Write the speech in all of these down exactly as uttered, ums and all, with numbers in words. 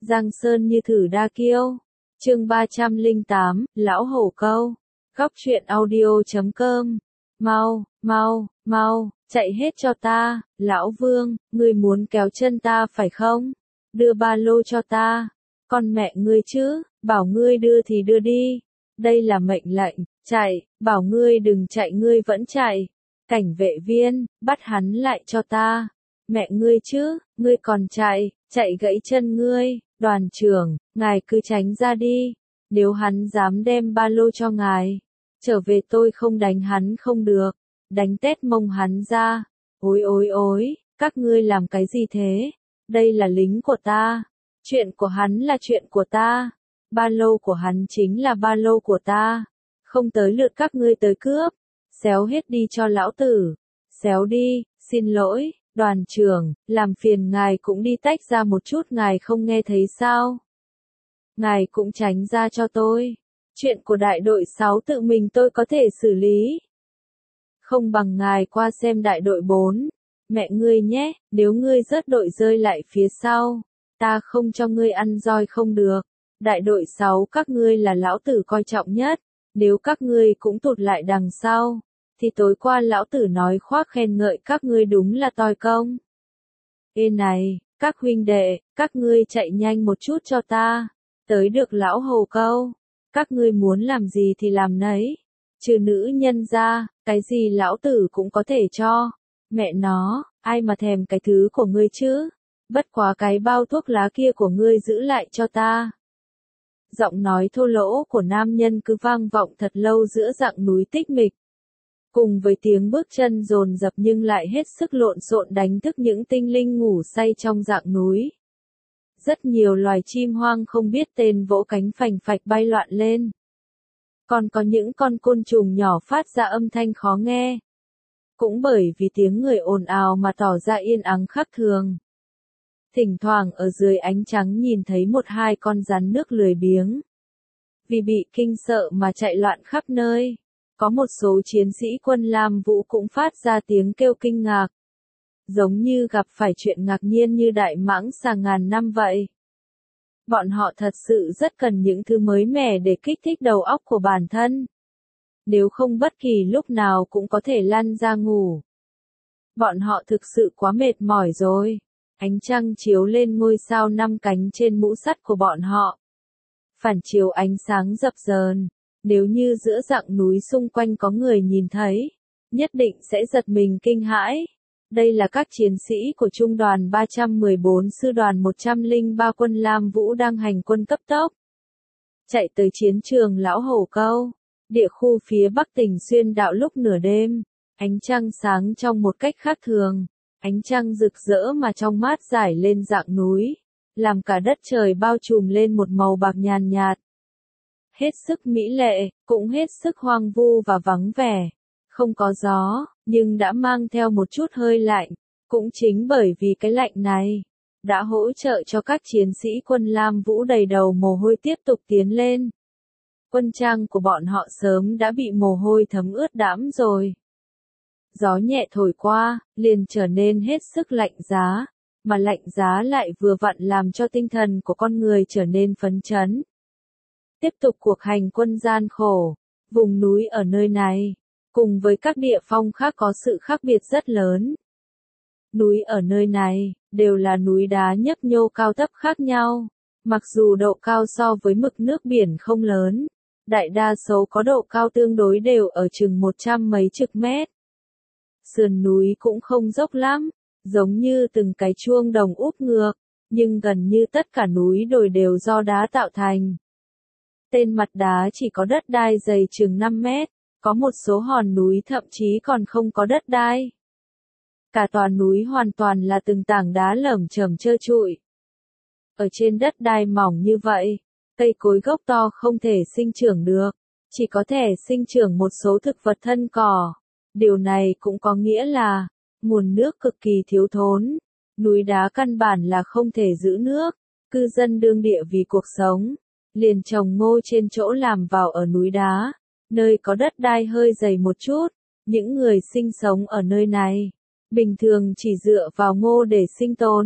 Giang sơn như thử đa kiêu. Chương ba trăm lẻ tám, Lão Hổ Câu. Góc truyện audio chấm com. Mau, mau, mau, chạy hết cho ta, Lão Vương, ngươi muốn kéo chân ta phải không? Đưa ba lô cho ta. Con mẹ ngươi chứ, bảo ngươi đưa thì đưa đi. Đây là mệnh lệnh, chạy, bảo ngươi đừng chạy ngươi vẫn chạy. Cảnh vệ viên, bắt hắn lại cho ta. Mẹ ngươi chứ, ngươi còn chạy, chạy gãy chân ngươi. Đoàn trưởng, ngài cứ tránh ra đi. Nếu hắn dám đem ba lô cho ngài, trở về tôi không đánh hắn không được. Đánh tét mông hắn ra. Ôi ôi ôi, các ngươi làm cái gì thế? Đây là lính của ta. Chuyện của hắn là chuyện của ta. Ba lô của hắn chính là ba lô của ta. Không tới lượt các ngươi tới cướp. Xéo hết đi cho lão tử. Xéo đi, xin lỗi, đoàn trưởng, làm phiền ngài cũng đi tách ra một chút, ngài không nghe thấy sao? Ngài cũng tránh ra cho tôi. Chuyện của đại đội sáu tự mình tôi có thể xử lý. Không bằng ngài qua xem đại đội bốn. Mẹ ngươi nhé, nếu ngươi rớt đội rơi lại phía sau, ta không cho ngươi ăn roi không được. Đại đội sáu các ngươi là lão tử coi trọng nhất. Nếu các ngươi cũng tụt lại đằng sau, thì tối qua lão tử nói khoác khen ngợi các ngươi đúng là toi công. Ê này, các huynh đệ, các ngươi chạy nhanh một chút cho ta. Tới được Lão Hổ Câu. Các ngươi muốn làm gì thì làm nấy. Trừ nữ nhân ra, cái gì lão tử cũng có thể cho. Mẹ nó, ai mà thèm cái thứ của ngươi chứ? Bất quá cái bao thuốc lá kia của ngươi giữ lại cho ta. Giọng nói thô lỗ của nam nhân cứ vang vọng thật lâu giữa rặng núi tịch mịch. Cùng với tiếng bước chân dồn dập nhưng lại hết sức lộn xộn đánh thức những tinh linh ngủ say trong rặng núi. Rất nhiều loài chim hoang không biết tên vỗ cánh phành phạch bay loạn lên. Còn có những con côn trùng nhỏ phát ra âm thanh khó nghe. Cũng bởi vì tiếng người ồn ào mà tỏ ra yên ắng khác thường. Thỉnh thoảng ở dưới ánh trắng nhìn thấy một hai con rắn nước lười biếng. Vì bị kinh sợ mà chạy loạn khắp nơi. Có một số chiến sĩ quân Lam Vũ cũng phát ra tiếng kêu kinh ngạc. Giống như gặp phải chuyện ngạc nhiên như đại mãng xà ngàn năm vậy. Bọn họ thật sự rất cần những thứ mới mẻ để kích thích đầu óc của bản thân. Nếu không bất kỳ lúc nào cũng có thể lăn ra ngủ. Bọn họ thực sự quá mệt mỏi rồi. Ánh trăng chiếu lên ngôi sao năm cánh trên mũ sắt của bọn họ. Phản chiếu ánh sáng dập dờn. Nếu như giữa rặng núi xung quanh có người nhìn thấy, nhất định sẽ giật mình kinh hãi. Đây là các chiến sĩ của trung đoàn ba trăm mười bốn sư đoàn một trăm lẻ ba quân Lam Vũ đang hành quân cấp tốc. Chạy tới chiến trường Lão Hổ Câu, địa khu phía bắc tỉnh Xuyên Đạo lúc nửa đêm. Ánh trăng sáng trong một cách khác thường. Ánh trăng rực rỡ mà trong mát rải lên rặng núi, làm cả đất trời bao trùm lên một màu bạc nhàn nhạt. Hết sức mỹ lệ, cũng hết sức hoang vu và vắng vẻ. Không có gió, nhưng đã mang theo một chút hơi lạnh. Cũng chính bởi vì cái lạnh này, đã hỗ trợ cho các chiến sĩ quân Lam Vũ đầy đầu mồ hôi tiếp tục tiến lên. Quân trang của bọn họ sớm đã bị mồ hôi thấm ướt đẫm rồi. Gió nhẹ thổi qua, liền trở nên hết sức lạnh giá, mà lạnh giá lại vừa vặn làm cho tinh thần của con người trở nên phấn chấn. Tiếp tục cuộc hành quân gian khổ, vùng núi ở nơi này, cùng với các địa phong khác có sự khác biệt rất lớn. Núi ở nơi này, đều là núi đá nhấp nhô cao thấp khác nhau, mặc dù độ cao so với mực nước biển không lớn, đại đa số có độ cao tương đối đều ở chừng một trăm mấy chục mét. Sườn núi cũng không dốc lắm, giống như từng cái chuông đồng úp ngược, nhưng gần như tất cả núi đồi đều do đá tạo thành. Tên mặt đá chỉ có đất đai dày chừng năm mét, có một số hòn núi thậm chí còn không có đất đai. Cả tòa núi hoàn toàn là từng tảng đá lởm chởm trơ trụi. Ở trên đất đai mỏng như vậy, cây cối gốc to không thể sinh trưởng được, chỉ có thể sinh trưởng một số thực vật thân cỏ. Điều này cũng có nghĩa là, nguồn nước cực kỳ thiếu thốn, núi đá căn bản là không thể giữ nước, cư dân đương địa vì cuộc sống, liền trồng ngô trên chỗ làm vào ở núi đá, nơi có đất đai hơi dày một chút. Những người sinh sống ở nơi này, bình thường chỉ dựa vào ngô để sinh tồn,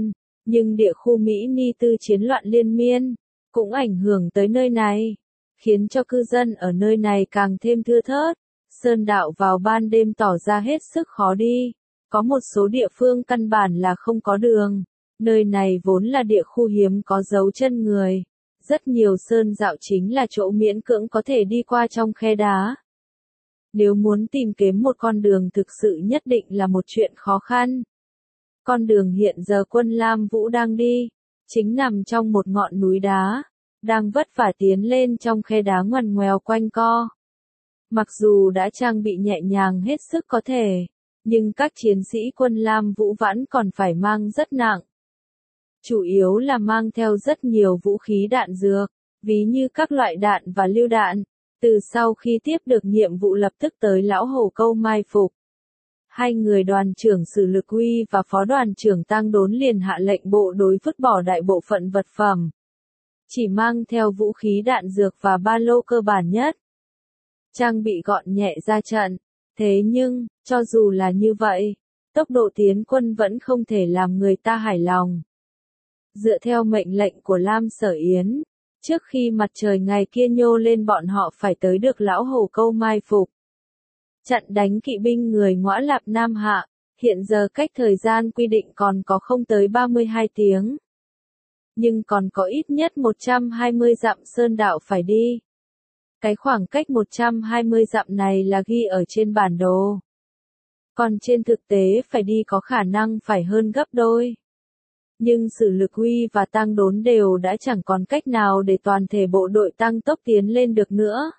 Nhưng địa khu Mỹ Ni tư chiến loạn liên miên, cũng ảnh hưởng tới nơi này, khiến cho cư dân ở nơi này càng thêm thưa thớt. Sơn đạo vào ban đêm tỏ ra hết sức khó đi, có một số địa phương căn bản là không có đường, nơi này vốn là địa khu hiếm có dấu chân người. Rất nhiều sơn dạo chính là chỗ miễn cưỡng có thể đi qua trong khe đá. Nếu muốn tìm kiếm một con đường thực sự nhất định là một chuyện khó khăn. Con đường hiện giờ quân Lam Vũ đang đi, chính nằm trong một ngọn núi đá, đang vất vả tiến lên trong khe đá ngoằn ngoèo quanh co. Mặc dù đã trang bị nhẹ nhàng hết sức có thể, nhưng các chiến sĩ quân Lam Vũ vẫn còn phải mang rất nặng. Chủ yếu là mang theo rất nhiều vũ khí đạn dược, ví như các loại đạn và lựu đạn. Từ sau khi tiếp được nhiệm vụ lập tức tới Lão Hổ Câu mai phục. Hai người đoàn trưởng Sử Lực Uy và phó đoàn trưởng Tăng Đốn liền hạ lệnh bộ đối vứt bỏ đại bộ phận vật phẩm. Chỉ mang theo vũ khí đạn dược và ba lô cơ bản nhất. Trang bị gọn nhẹ ra trận. Thế nhưng, cho dù là như vậy, tốc độ tiến quân vẫn không thể làm người ta hài lòng. Dựa theo mệnh lệnh của Lam Sở Yến, trước khi mặt trời ngày kia nhô lên bọn họ phải tới được Lão Hổ Câu mai phục. Trận đánh kỵ binh người Ngõa Lạp Nam Hạ, hiện giờ cách thời gian quy định còn có không tới ba mươi hai tiếng. Nhưng còn có ít nhất một trăm hai mươi dặm sơn đạo phải đi. Cái khoảng cách một trăm hai mươi dặm này là ghi ở trên bản đồ. Còn trên thực tế phải đi có khả năng phải hơn gấp đôi. Nhưng Sử Lực Uy và Tăng Đốn đều đã chẳng còn cách nào để toàn thể bộ đội tăng tốc tiến lên được nữa.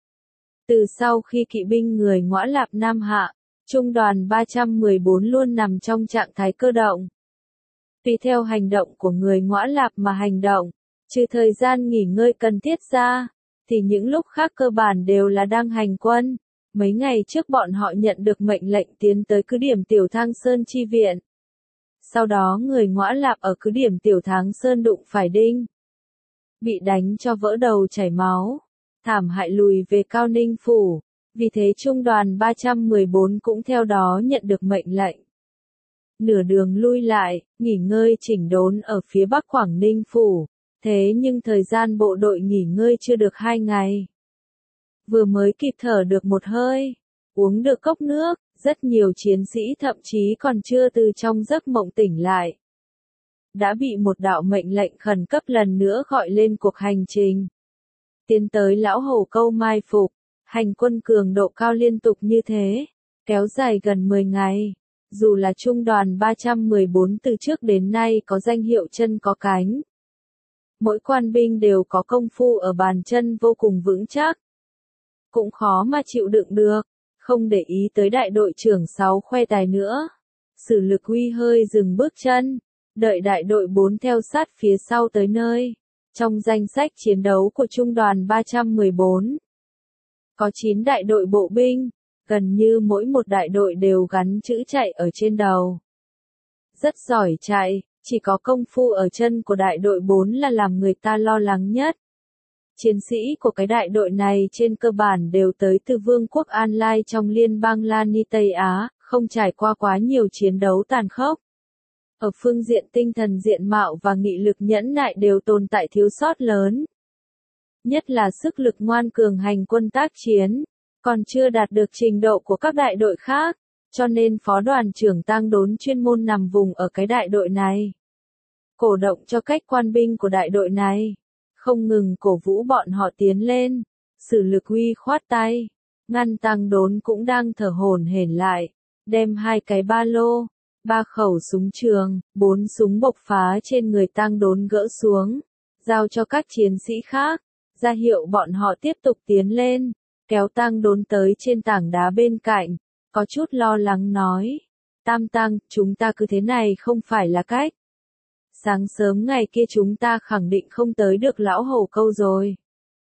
Từ sau khi kỵ binh người Ngõa Lạp Nam Hạ, Trung đoàn ba trăm mười bốn luôn nằm trong trạng thái cơ động. Tùy theo hành động của người Ngõa Lạp mà hành động, trừ thời gian nghỉ ngơi cần thiết ra, thì những lúc khác cơ bản đều là đang hành quân. Mấy ngày trước bọn họ nhận được mệnh lệnh tiến tới cứ điểm Tiểu Thang Sơn chi viện. Sau đó người Ngõa Lạp ở cứ điểm Tiểu Thang Sơn đụng phải đinh. Bị đánh cho vỡ đầu chảy máu. Thảm hại lùi về Cao Ninh Phủ. Vì thế Trung đoàn ba trăm mười bốn cũng theo đó nhận được mệnh lệnh. Nửa đường lui lại, nghỉ ngơi chỉnh đốn ở phía bắc Quảng Ninh Phủ. Thế nhưng thời gian bộ đội nghỉ ngơi chưa được hai ngày. Vừa mới kịp thở được một hơi, uống được cốc nước, rất nhiều chiến sĩ thậm chí còn chưa từ trong giấc mộng tỉnh lại. Đã bị một đạo mệnh lệnh khẩn cấp lần nữa gọi lên cuộc hành trình. Tiến tới Lão Hổ Câu mai phục, hành quân cường độ cao liên tục như thế, kéo dài gần mười ngày. Dù là Trung đoàn ba trăm mười bốn từ trước đến nay có danh hiệu chân có cánh. Mỗi quan binh đều có công phu ở bàn chân vô cùng vững chắc. Cũng khó mà chịu đựng được, không để ý tới đại đội trưởng sáu khoe tài nữa. Sử Lực Uy hơi dừng bước chân, đợi đại đội bốn theo sát phía sau tới nơi. Trong danh sách chiến đấu của Trung đoàn ba trăm mười bốn, có chín đại đội bộ binh, gần như mỗi một đại đội đều gắn chữ chạy ở trên đầu. Rất giỏi chạy, chỉ có công phu ở chân của đại đội bốn là làm người ta lo lắng nhất. Chiến sĩ của cái đại đội này trên cơ bản đều tới từ Vương quốc An Lai trong liên bang Lani Tây Á, không trải qua quá nhiều chiến đấu tàn khốc. Ở phương diện tinh thần diện mạo và nghị lực nhẫn nại đều tồn tại thiếu sót lớn. Nhất là sức lực ngoan cường hành quân tác chiến, còn chưa đạt được trình độ của các đại đội khác, cho nên phó đoàn trưởng Tăng Đốn chuyên môn nằm vùng ở cái đại đội này. Cổ động cho cách quan binh của đại đội này, không ngừng cổ vũ bọn họ tiến lên. Sử Lực Uy khoát tay, ngăn Tăng Đốn cũng đang thở hổn hển lại, đem hai cái ba lô, ba khẩu súng trường, bốn súng bộc phá trên người Tăng Đốn gỡ xuống, giao cho các chiến sĩ khác, ra hiệu bọn họ tiếp tục tiến lên, kéo Tăng Đốn tới trên tảng đá bên cạnh, có chút lo lắng nói, Tam Tăng, chúng ta cứ thế này không phải là cách. Sáng sớm ngày kia chúng ta khẳng định không tới được Lão Hổ Câu rồi.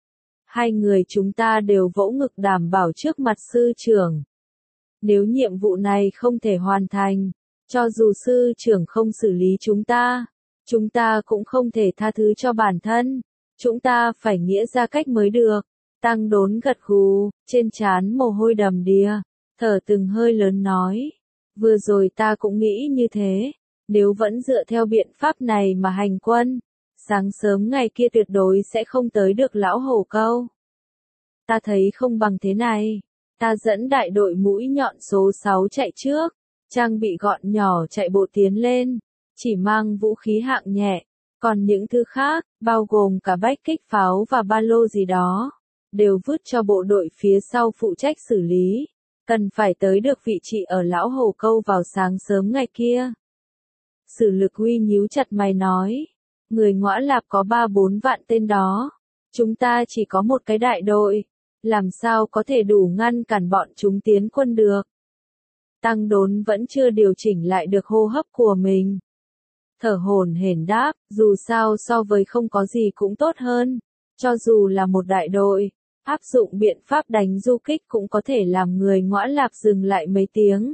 Hai người chúng ta đều vỗ ngực đảm bảo trước mặt sư trưởng. Nếu nhiệm vụ này không thể hoàn thành, cho dù sư trưởng không xử lý chúng ta, chúng ta cũng không thể tha thứ cho bản thân. Chúng ta phải nghĩa ra cách mới được. Tăng Đốn gật gù, trên trán mồ hôi đầm đìa, thở từng hơi lớn nói. Vừa rồi ta cũng nghĩ như thế. Nếu vẫn dựa theo biện pháp này mà hành quân, sáng sớm ngày kia tuyệt đối sẽ không tới được lão hổ câu. Ta thấy không bằng thế này, ta dẫn đại đội mũi nhọn số sáu chạy trước, trang bị gọn nhỏ chạy bộ tiến lên, chỉ mang vũ khí hạng nhẹ, còn những thứ khác, bao gồm cả bách kích pháo và ba lô gì đó, đều vứt cho bộ đội phía sau phụ trách xử lý, cần phải tới được vị trí ở lão hổ câu vào sáng sớm ngày kia. Sử Lực Huy nhíu chặt mày nói, người Ngõa Lạp có ba bốn vạn tên đó, chúng ta chỉ có một cái đại đội, làm sao có thể đủ ngăn cản bọn chúng tiến quân được. Tăng Đốn vẫn chưa điều chỉnh lại được hô hấp của mình. Thở hổn hển đáp, dù sao so với không có gì cũng tốt hơn, cho dù là một đại đội, áp dụng biện pháp đánh du kích cũng có thể làm người Ngõa Lạp dừng lại mấy tiếng.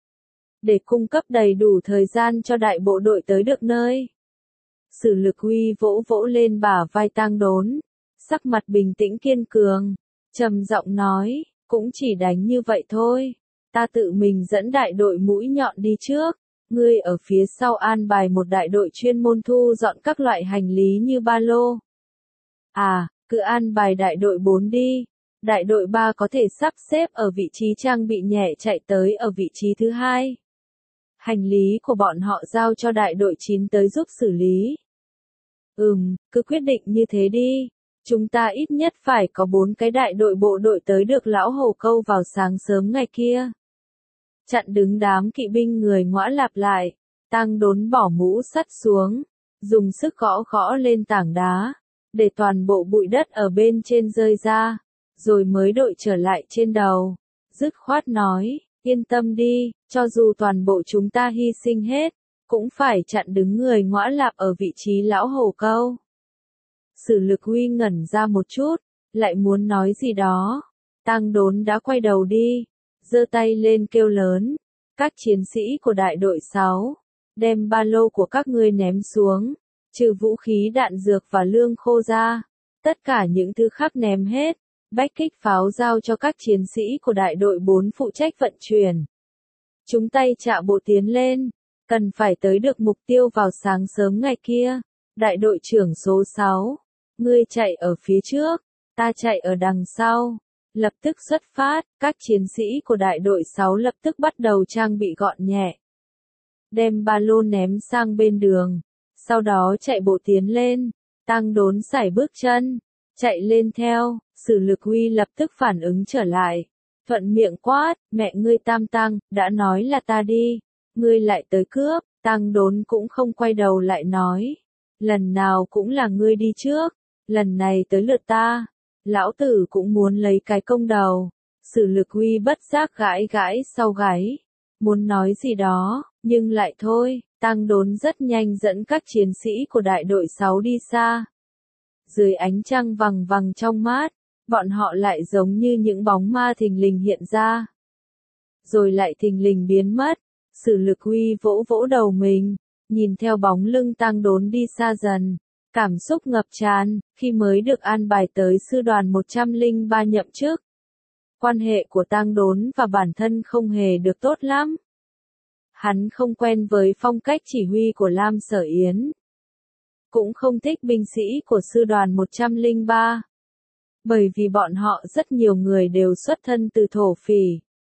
Để cung cấp đầy đủ thời gian cho đại bộ đội tới được nơi. Sử Lực Huy vỗ vỗ lên bả vai Tăng Đốn, sắc mặt bình tĩnh kiên cường, trầm giọng nói, cũng chỉ đánh như vậy thôi, ta tự mình dẫn đại đội mũi nhọn đi trước, ngươi ở phía sau an bài một đại đội chuyên môn thu dọn các loại hành lý như ba lô. À, cứ an bài đại đội bốn đi, đại đội ba có thể sắp xếp ở vị trí trang bị nhẹ chạy tới ở vị trí thứ hai. Hành lý của bọn họ giao cho đại đội chín tới giúp xử lý. Ừm, cứ quyết định như thế đi. Chúng ta ít nhất phải có bốn cái đại đội bộ đội tới được lão hổ câu vào sáng sớm ngày kia. Chặn đứng đám kỵ binh người Ngõa Lạp lại, Tăng Đốn bỏ mũ sắt xuống, dùng sức gõ gõ lên tảng đá, để toàn bộ bụi đất ở bên trên rơi ra, rồi mới đội trở lại trên đầu. Dứt khoát nói, yên tâm đi, cho dù toàn bộ chúng ta hy sinh hết, cũng phải chặn đứng người Ngõa Lạp ở vị trí lão hổ câu. Sử Lực Huy ngẩn ra một chút, lại muốn nói gì đó. Tăng Đốn đã quay đầu đi, giơ tay lên kêu lớn, các chiến sĩ của đại đội sáu, đem ba lô của các ngươi ném xuống, trừ vũ khí đạn dược và lương khô ra, tất cả những thứ khác ném hết, bách kích pháo giao cho các chiến sĩ của đại đội bốn phụ trách vận chuyển. Chúng tay chạ bộ tiến lên, cần phải tới được mục tiêu vào sáng sớm ngày kia. Đại đội trưởng số sáu, ngươi chạy ở phía trước, ta chạy ở đằng sau. Lập tức xuất phát, các chiến sĩ của đại đội sáu lập tức bắt đầu trang bị gọn nhẹ. Đem ba lô ném sang bên đường, sau đó chạy bộ tiến lên, Tăng Đốn sải bước chân, chạy lên theo, Sử Lực Huy lập tức phản ứng trở lại. Thuận miệng quát, mẹ ngươi Tam Tăng, đã nói là ta đi, ngươi lại tới cướp. Tăng Đốn cũng không quay đầu lại nói, lần nào cũng là ngươi đi trước, lần này tới lượt ta. Lão tử cũng muốn lấy cái công đầu. Sử Lực Huy bất giác gãi gãi sau gáy, muốn nói gì đó, nhưng lại thôi. Tăng Đốn rất nhanh dẫn các chiến sĩ của đại đội sáu đi xa. Dưới ánh trăng vằng vằng trong mát, bọn họ lại giống như những bóng ma thình lình hiện ra, rồi lại thình lình biến mất. Sử Lực Huy vỗ vỗ đầu mình, nhìn theo bóng lưng Tăng Đốn đi xa dần. Cảm xúc ngập tràn, khi mới được an bài tới sư đoàn một trăm lẻ ba nhậm chức. Quan hệ của Tăng Đốn và bản thân không hề được tốt lắm. Hắn không quen với phong cách chỉ huy của Lam Sở Yến. Cũng không thích binh sĩ của sư đoàn một trăm lẻ ba. Bởi vì bọn họ rất nhiều người đều xuất thân từ thổ phỉ.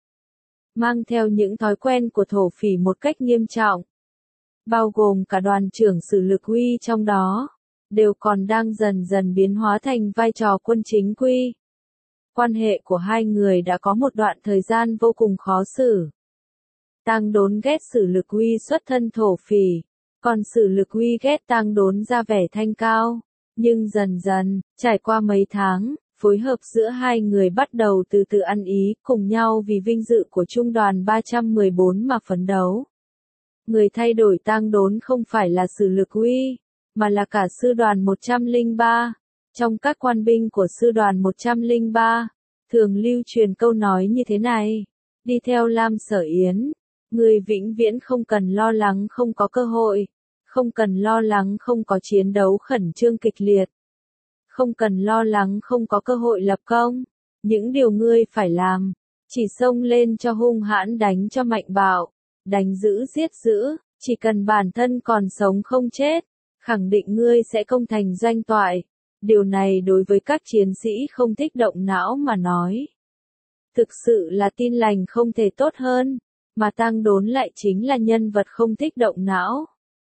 Mang theo những thói quen của thổ phỉ một cách nghiêm trọng. Bao gồm cả đoàn trưởng Sử Lực Huy trong đó. Đều còn đang dần dần biến hóa thành vai trò quân chính quy. Quan hệ của hai người đã có một đoạn thời gian vô cùng khó xử. Tăng Đốn ghét Sử Lực Huy xuất thân thổ phỉ, còn Sử Lực Huy ghét Tăng Đốn ra vẻ thanh cao. Nhưng dần dần, trải qua mấy tháng, phối hợp giữa hai người bắt đầu từ từ ăn ý cùng nhau vì vinh dự của trung đoàn ba trăm mười bốn mà phấn đấu. Người thay đổi Tăng Đốn không phải là Sử Lực Huy, mà là cả sư đoàn một trăm lẻ ba. Trong các quan binh của sư đoàn một trăm lẻ ba, thường lưu truyền câu nói như thế này, đi theo Lam Sở Yến, người vĩnh viễn không cần lo lắng không có cơ hội, không cần lo lắng không có chiến đấu khẩn trương kịch liệt, không cần lo lắng không có cơ hội lập công, những điều ngươi phải làm, chỉ xông lên cho hung hãn đánh cho mạnh bạo, đánh giữ giết giữ, Chỉ cần bản thân còn sống không chết, khẳng định ngươi sẽ công thành danh toại. Điều này đối với các chiến sĩ không thích động não mà nói. Thực sự là tin lành không thể tốt hơn, mà Tang Đốn lại chính là nhân vật không thích động não.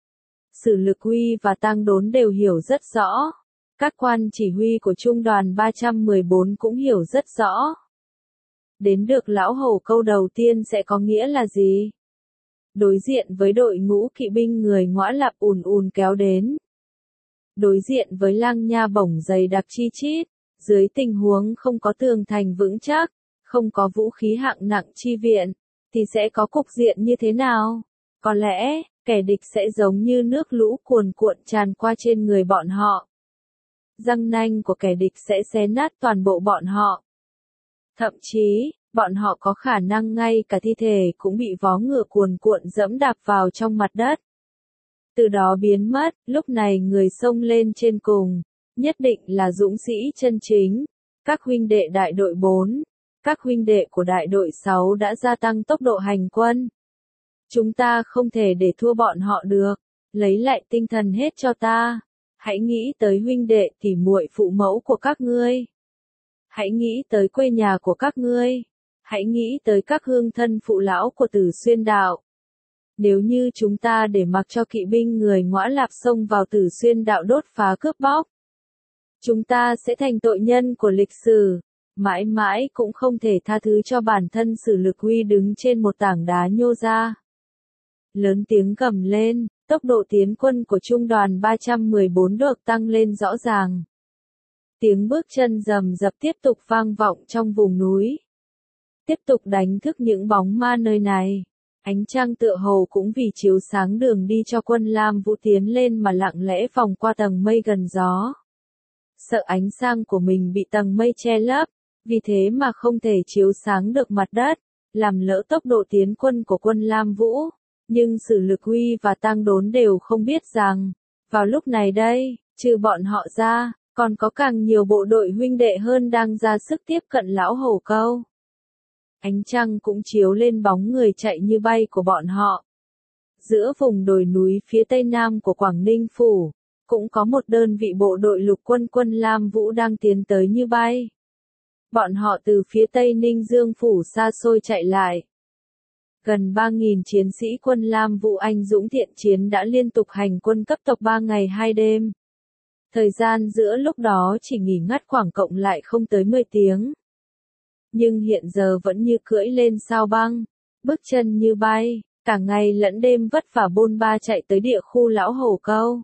Sử Lực Huy và Tang Đốn đều hiểu rất rõ. Các quan chỉ huy của trung đoàn ba trăm mười bốn cũng hiểu rất rõ. Đến được lão hầu câu đầu tiên sẽ có nghĩa là gì? Đối diện với đội ngũ kỵ binh người Ngõa Lạp ùn ùn kéo đến. Đối diện với lang nha bổng dày đặc chi chít, dưới tình huống không có tường thành vững chắc, không có vũ khí hạng nặng chi viện, thì sẽ có cục diện như thế nào? Có lẽ, kẻ địch sẽ giống như nước lũ cuồn cuộn tràn qua trên người bọn họ. Răng nanh của kẻ địch sẽ xé nát toàn bộ bọn họ. Thậm chí, bọn họ có khả năng ngay cả thi thể cũng bị vó ngựa cuồn cuộn dẫm đạp vào trong mặt đất. Từ đó biến mất, lúc này người xông lên trên cùng, nhất định là dũng sĩ chân chính. Các huynh đệ đại đội bốn, các huynh đệ của đại đội sáu đã gia tăng tốc độ hành quân. Chúng ta không thể để thua bọn họ được, lấy lại tinh thần hết cho ta. Hãy nghĩ tới huynh đệ tỉ muội phụ mẫu của các ngươi. Hãy nghĩ tới quê nhà của các ngươi. Hãy nghĩ tới các hương thân phụ lão của Tử Xuyên đạo. Nếu như chúng ta để mặc cho kỵ binh người Ngõa Lạp xông vào Tử Xuyên đạo đốt phá cướp bóc, chúng ta sẽ thành tội nhân của lịch sử, mãi mãi cũng không thể tha thứ cho bản thân Sử Lực Huy đứng trên một tảng đá nhô ra. Lớn tiếng gầm lên, tốc độ tiến quân của trung đoàn ba trăm mười bốn được tăng lên rõ ràng. Tiếng bước chân rầm rập tiếp tục vang vọng trong vùng núi. Tiếp tục đánh thức những bóng ma nơi này. Ánh trăng tựa hồ cũng vì chiếu sáng đường đi cho quân Lam Vũ tiến lên mà lặng lẽ vòng qua tầng mây gần gió. Sợ ánh sáng của mình bị tầng mây che lấp, vì thế mà không thể chiếu sáng được mặt đất, làm lỡ tốc độ tiến quân của quân Lam Vũ. Nhưng Sử Lực Huy và Tang Đốn đều không biết rằng, vào lúc này đây, trừ bọn họ ra, còn có càng nhiều bộ đội huynh đệ hơn đang ra sức tiếp cận lão hổ câu. Ánh trăng cũng chiếu lên bóng người chạy như bay của bọn họ. Giữa vùng đồi núi phía tây nam của Quảng Ninh Phủ, cũng có một đơn vị bộ đội lục quân quân Lam Vũ đang tiến tới như bay. Bọn họ từ phía tây Ninh Dương Phủ xa xôi chạy lại. Gần ba nghìn chiến sĩ quân Lam Vũ anh dũng thiện chiến đã liên tục hành quân cấp tốc ba ngày hai đêm. Thời gian giữa lúc đó chỉ nghỉ ngắt khoảng cộng lại không tới mười tiếng. Nhưng hiện giờ vẫn như cưỡi lên sao băng, bước chân như bay, cả ngày lẫn đêm vất vả bôn ba chạy tới địa khu lão hổ câu.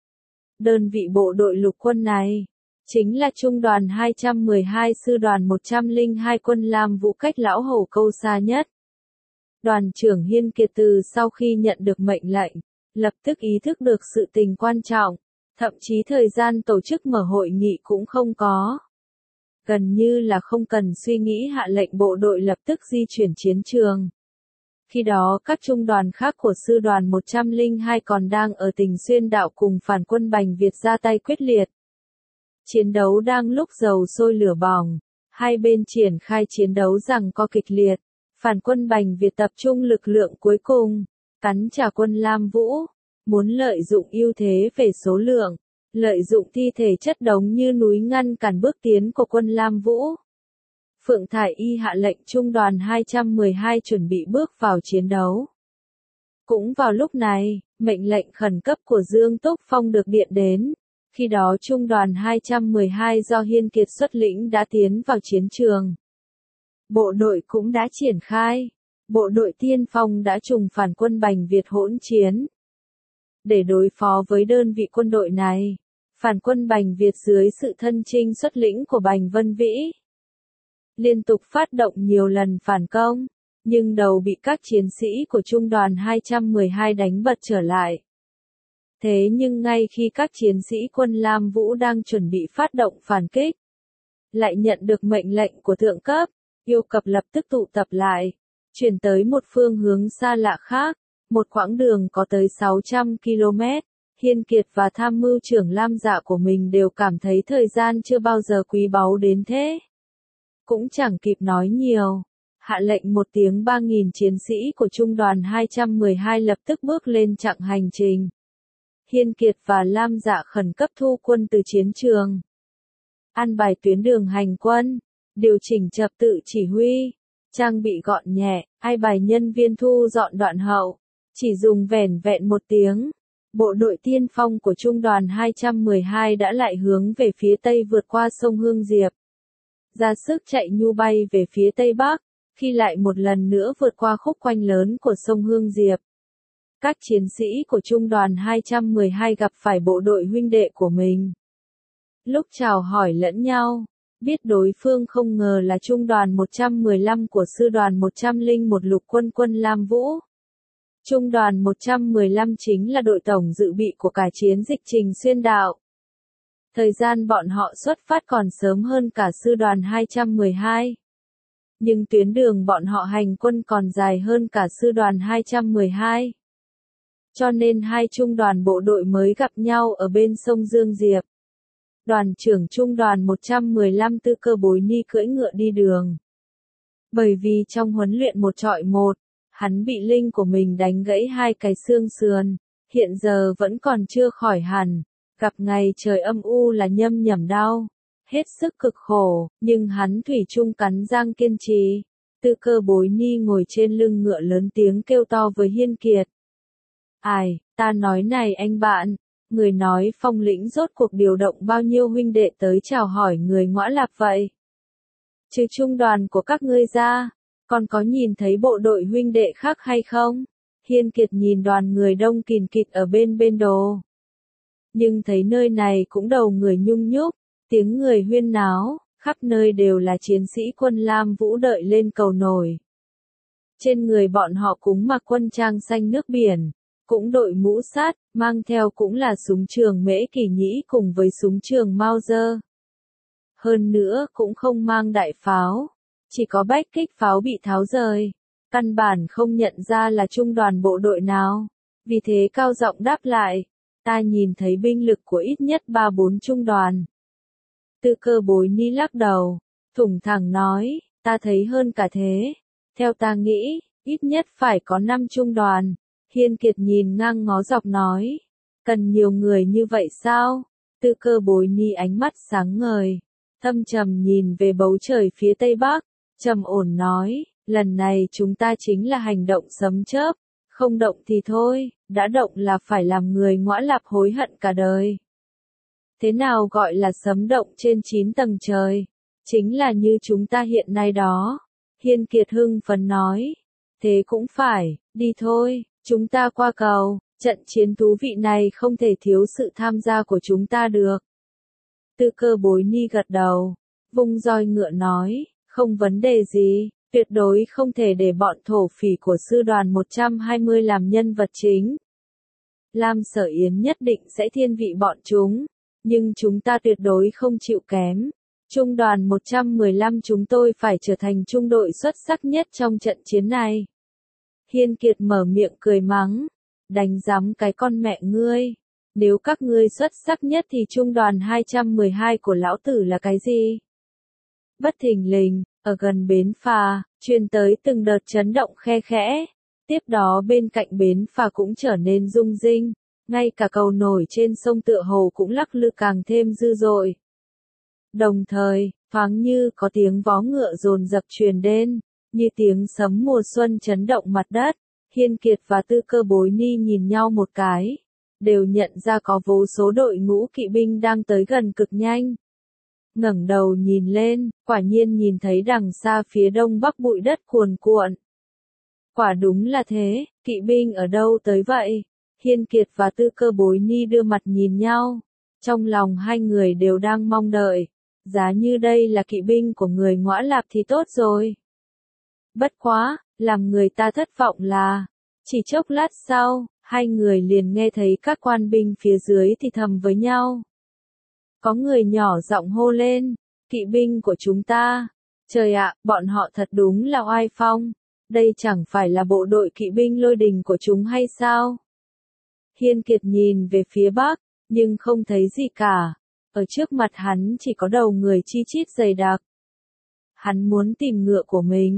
Đơn vị bộ đội lục quân này, chính là trung đoàn hai trăm mười hai sư đoàn một trăm lẻ hai quân Lam Vũ cách lão hổ câu xa nhất. Đoàn trưởng Hiên Kiệt từ sau khi nhận được mệnh lệnh, lập tức ý thức được sự tình quan trọng, thậm chí thời gian tổ chức mở hội nghị cũng không có. Gần như là không cần suy nghĩ hạ lệnh bộ đội lập tức di chuyển chiến trường. Khi đó các trung đoàn khác của sư đoàn một trăm lẻ hai còn đang ở tỉnh Xuyên đạo cùng phản quân Bành Việt ra tay quyết liệt. Chiến đấu đang lúc dầu sôi lửa bỏng, hai bên triển khai chiến đấu giằng co kịch liệt. Phản quân Bành Việt tập trung lực lượng cuối cùng, cắn trả quân Lam Vũ, muốn lợi dụng ưu thế về số lượng, lợi dụng thi thể chất đống như núi ngăn cản bước tiến của quân Lam Vũ. Phượng Thải Y hạ lệnh trung đoàn hai trăm mười hai chuẩn bị bước vào chiến đấu. Cũng vào lúc này, mệnh lệnh khẩn cấp của Dương Túc Phong được điện đến. Khi đó trung đoàn hai trăm mười hai do Hiên Kiệt xuất lĩnh đã tiến vào chiến trường. Bộ đội cũng đã triển khai. Bộ đội tiên phong đã trùng phản quân Bành Việt hỗn chiến. Để đối phó với đơn vị quân đội này, phản quân Bành Việt dưới sự thân chinh xuất lĩnh của Bành Vân Vĩ liên tục phát động nhiều lần phản công, nhưng đầu bị các chiến sĩ của trung đoàn hai trăm mười hai đánh bật trở lại. Thế nhưng ngay khi các chiến sĩ quân Lam Vũ đang chuẩn bị phát động phản kích, lại nhận được mệnh lệnh của thượng cấp, yêu cầu lập tức tụ tập lại, chuyển tới một phương hướng xa lạ khác, một quãng đường có tới sáu trăm ki lô mét. Hiên Kiệt và tham mưu trưởng Lam Dạ của mình đều cảm thấy thời gian chưa bao giờ quý báu đến thế. Cũng chẳng kịp nói nhiều, hạ lệnh một tiếng ba nghìn chiến sĩ của trung đoàn hai trăm mười hai lập tức bước lên chặng hành trình. Hiên Kiệt và Lam Dạ khẩn cấp thu quân từ chiến trường. An bài tuyến đường hành quân, điều chỉnh trật tự chỉ huy, trang bị gọn nhẹ, ai bài nhân viên thu dọn đoạn hậu. Chỉ dùng vẻn vẹn một tiếng, bộ đội tiên phong của trung đoàn hai trăm mười hai đã lại hướng về phía tây vượt qua sông Hương Diệp. Ra sức chạy nhu bay về phía tây bắc, khi lại một lần nữa vượt qua khúc quanh lớn của sông Hương Diệp. Các chiến sĩ của trung đoàn hai trăm mười hai gặp phải bộ đội huynh đệ của mình. Lúc chào hỏi lẫn nhau, biết đối phương không ngờ là trung đoàn một trăm mười lăm của sư đoàn một trăm lẻ một lục quân quân Lam Vũ. Trung đoàn một trăm mười lăm chính là đội tổng dự bị của cả chiến dịch Trình Xuyên Đạo. Thời gian bọn họ xuất phát còn sớm hơn cả sư đoàn hai trăm mười hai. Nhưng tuyến đường bọn họ hành quân còn dài hơn cả sư đoàn hai trăm mười hai. Cho nên hai trung đoàn bộ đội mới gặp nhau ở bên sông Dương Diệp. Đoàn trưởng trung đoàn một trăm mười lăm Tư Cơ Bối Ni cưỡi ngựa đi đường. Bởi vì trong huấn luyện một trọi một, hắn bị linh của mình đánh gãy hai cái xương sườn, hiện giờ vẫn còn chưa khỏi hẳn, gặp ngày trời âm u là nhâm nhẩm đau, hết sức cực khổ, nhưng hắn thủy chung cắn răng kiên trì. Tư Cơ Bối Ni ngồi trên lưng ngựa lớn tiếng kêu to với Hiên Kiệt. Ai, ta nói này anh bạn, người nói Phong lĩnh rốt cuộc điều động bao nhiêu huynh đệ tới chào hỏi người Ngõa Lạp vậy? Trừ trung đoàn của các ngươi ra, còn có nhìn thấy bộ đội huynh đệ khác hay không? Hiên Kiệt nhìn đoàn người đông kìn kịt ở bên bên đồ. Nhưng thấy nơi này cũng đầu người nhung nhúc, tiếng người huyên náo, khắp nơi đều là chiến sĩ quân Lam Vũ đợi lên cầu nổi. Trên người bọn họ cũng mặc quân trang xanh nước biển, cũng đội mũ sát, mang theo cũng là súng trường Mễ Kỳ Nhĩ cùng với súng trường Mauser. Hơn nữa cũng không mang đại pháo, chỉ có bách kích pháo bị tháo rời, căn bản không nhận ra là trung đoàn bộ đội nào, vì thế cao giọng đáp lại, ta nhìn thấy binh lực của ít nhất ba bốn trung đoàn. Tư Cơ Bối Ni lắc đầu, thủng thẳng nói, ta thấy hơn cả thế, theo ta nghĩ, ít nhất phải có năm trung đoàn. Hiên Kiệt nhìn ngang ngó dọc nói, cần nhiều người như vậy sao? Tư Cơ Bối Ni ánh mắt sáng ngời, thâm trầm nhìn về bầu trời phía tây bắc, trầm ổn nói, lần này chúng ta chính là hành động sấm chớp, không động thì thôi, đã động là phải làm người Ngõa Lạp hối hận cả đời. Thế nào gọi là sấm động trên chín tầng trời? Chính là như chúng ta hiện nay đó. Hiên Kiệt hưng phấn nói, thế cũng phải, đi thôi. Chúng ta qua cầu, trận chiến thú vị này không thể thiếu sự tham gia của chúng ta được. Tư Cơ Bối Ni gật đầu, vung roi ngựa nói, không vấn đề gì, tuyệt đối không thể để bọn thổ phỉ của sư đoàn một trăm hai mươi làm nhân vật chính. Lam Sở Yến nhất định sẽ thiên vị bọn chúng, nhưng chúng ta tuyệt đối không chịu kém. Trung đoàn một trăm mười lăm chúng tôi phải trở thành trung đội xuất sắc nhất trong trận chiến này. Hiên Kiệt mở miệng cười mắng, đánh giám cái con mẹ ngươi, nếu các ngươi xuất sắc nhất thì trung đoàn hai trăm mười hai của lão tử là cái gì? Bất thình lình, ở gần bến phà, truyền tới từng đợt chấn động khe khẽ, tiếp đó bên cạnh bến phà cũng trở nên rung rinh, ngay cả cầu nổi trên sông tựa hồ cũng lắc lư càng thêm dữ dội. Đồng thời, thoáng như có tiếng vó ngựa dồn dập truyền đến, như tiếng sấm mùa xuân chấn động mặt đất. Hiên Kiệt và Tư Cơ Bối Ni nhìn nhau một cái, đều nhận ra có vô số đội ngũ kỵ binh đang tới gần cực nhanh. Ngẩng đầu nhìn lên, quả nhiên nhìn thấy đằng xa phía đông bắc bụi đất cuồn cuộn. Quả đúng là thế, kỵ binh ở đâu tới vậy? Hiên Kiệt và Tư Cơ Bối Ni đưa mặt nhìn nhau, trong lòng hai người đều đang mong đợi, giá như đây là kỵ binh của người Ngõa Lạp thì tốt rồi. Bất quá, làm người ta thất vọng là, chỉ chốc lát sau, hai người liền nghe thấy các quan binh phía dưới thì thầm với nhau. Có người nhỏ giọng hô lên, kỵ binh của chúng ta, trời ạ, bọn họ thật đúng là oai phong, đây chẳng phải là bộ đội kỵ binh Lôi Đình của chúng hay sao? Hiên Kiệt nhìn về phía bắc, nhưng không thấy gì cả, ở trước mặt hắn chỉ có đầu người chi chít dày đặc. Hắn muốn tìm ngựa của mình,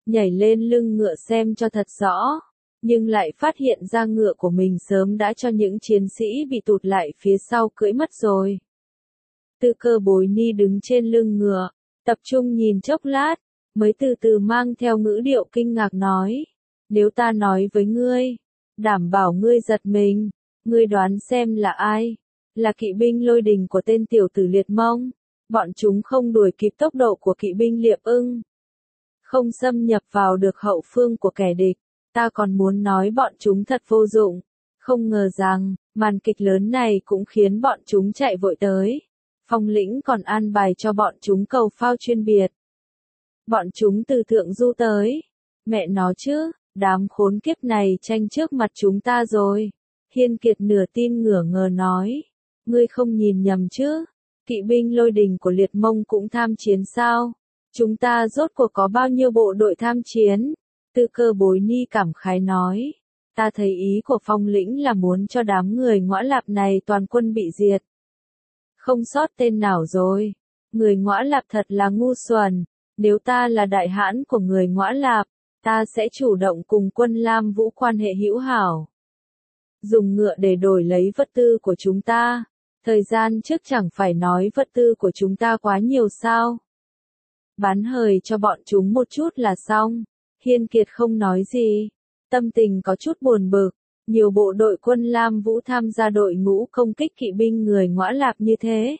nhảy lên lưng ngựa xem cho thật rõ, nhưng lại phát hiện ra ngựa của mình sớm đã cho những chiến sĩ bị tụt lại phía sau cưỡi mất rồi. Tư Cơ Bối Ni đứng trên lưng ngựa, tập trung nhìn chốc lát, mới từ từ mang theo ngữ điệu kinh ngạc nói, nếu ta nói với ngươi, đảm bảo ngươi giật mình, ngươi đoán xem là ai, là kỵ binh Lôi Đình của tên tiểu tử Liệt Mông, bọn chúng không đuổi kịp tốc độ của kỵ binh Liệp Ưng, không xâm nhập vào được hậu phương của kẻ địch, ta còn muốn nói bọn chúng thật vô dụng, không ngờ rằng, màn kịch lớn này cũng khiến bọn chúng chạy vội tới. Phong lĩnh còn an bài cho bọn chúng cầu phao chuyên biệt. Bọn chúng từ thượng du tới. Mẹ nó chứ, đám khốn kiếp này tranh trước mặt chúng ta rồi. Hiên Kiệt nửa tin nửa ngờ nói. Ngươi không nhìn nhầm chứ, kỵ binh Lôi Đình của Liệt Mông cũng tham chiến sao? Chúng ta rốt cuộc có bao nhiêu bộ đội tham chiến? Tư Cơ Bối Ni cảm khái nói. Ta thấy ý của Phong lĩnh là muốn cho đám người Ngõa Lạp này toàn quân bị diệt. Không sót tên nào rồi. Người Ngõa Lạp thật là ngu xuẩn. Nếu ta là đại hãn của người Ngõa Lạp, ta sẽ chủ động cùng quân Lam Vũ quan hệ hữu hảo. Dùng ngựa để đổi lấy vật tư của chúng ta. Thời gian trước chẳng phải nói vật tư của chúng ta quá nhiều sao. Bán hời cho bọn chúng một chút là xong. Hiên Kiệt không nói gì. Tâm tình có chút buồn bực. Nhiều bộ đội quân Lam Vũ tham gia đội ngũ công kích kỵ binh người Ngõa Lạp như thế.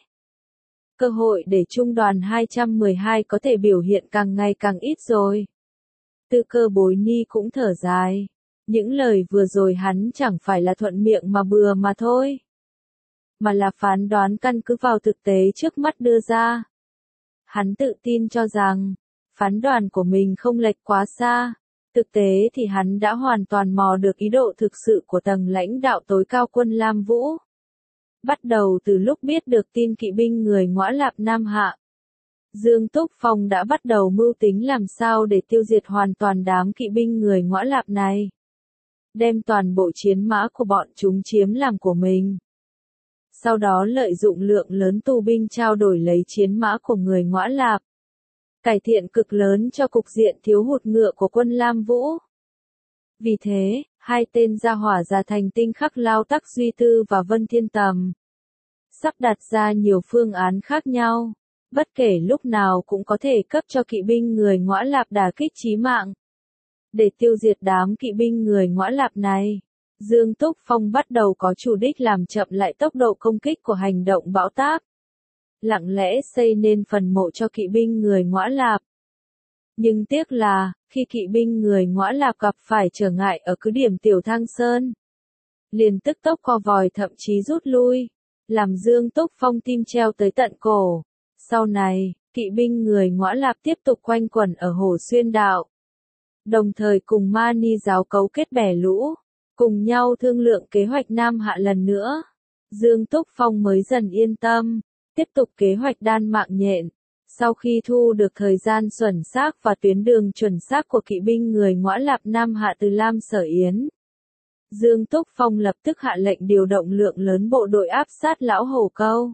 Cơ hội để trung đoàn hai trăm mười hai có thể biểu hiện càng ngày càng ít rồi. Tư Cơ Bối Ni cũng thở dài. Những lời vừa rồi hắn chẳng phải là thuận miệng mà bừa mà thôi. Mà là phán đoán căn cứ vào thực tế trước mắt đưa ra. Hắn tự tin cho rằng, phán đoán của mình không lệch quá xa. Thực tế thì hắn đã hoàn toàn mò được ý đồ thực sự của tầng lãnh đạo tối cao quân Lam Vũ. Bắt đầu từ lúc biết được tin kỵ binh người Ngõa Lạp Nam Hạ, Dương Túc Phong đã bắt đầu mưu tính làm sao để tiêu diệt hoàn toàn đám kỵ binh người Ngõa Lạp này. Đem toàn bộ chiến mã của bọn chúng chiếm làm của mình. Sau đó lợi dụng lượng lớn tù binh trao đổi lấy chiến mã của người Ngõa Lạp. Cải thiện cực lớn cho cục diện thiếu hụt ngựa của quân Lam Vũ. Vì thế, hai tên gia hỏa già thành tinh khắc Lao Tắc Duy Tư và Vân Thiên Tầm sắp đặt ra nhiều phương án khác nhau, bất kể lúc nào cũng có thể cấp cho kỵ binh người Ngõa Lạp đả kích chí mạng. Để tiêu diệt đám kỵ binh người Ngõa Lạp này, Dương Túc Phong bắt đầu có chủ đích làm chậm lại tốc độ công kích của hành động bão táp. Lặng lẽ xây nên phần mộ cho kỵ binh người Ngõa Lạp. Nhưng tiếc là, khi kỵ binh người Ngõa Lạp gặp phải trở ngại ở cứ điểm Tiểu Thang Sơn, liền tức tốc co vòi thậm chí rút lui, làm Dương Túc Phong tim treo tới tận cổ. Sau này, kỵ binh người Ngõa Lạp tiếp tục quanh quẩn ở Hồ Xuyên Đạo, đồng thời cùng Ma Ni giáo cấu kết bè lũ, cùng nhau thương lượng kế hoạch Nam Hạ lần nữa. Dương Túc Phong mới dần yên tâm, tiếp tục kế hoạch đan mạng nhện. Sau khi thu được thời gian chuẩn xác và tuyến đường chuẩn xác của kỵ binh người Ngõa Lạp Nam Hạ từ Lam Sở Yến, Dương Túc Phong lập tức hạ lệnh điều động lượng lớn bộ đội áp sát Lão Hổ Câu.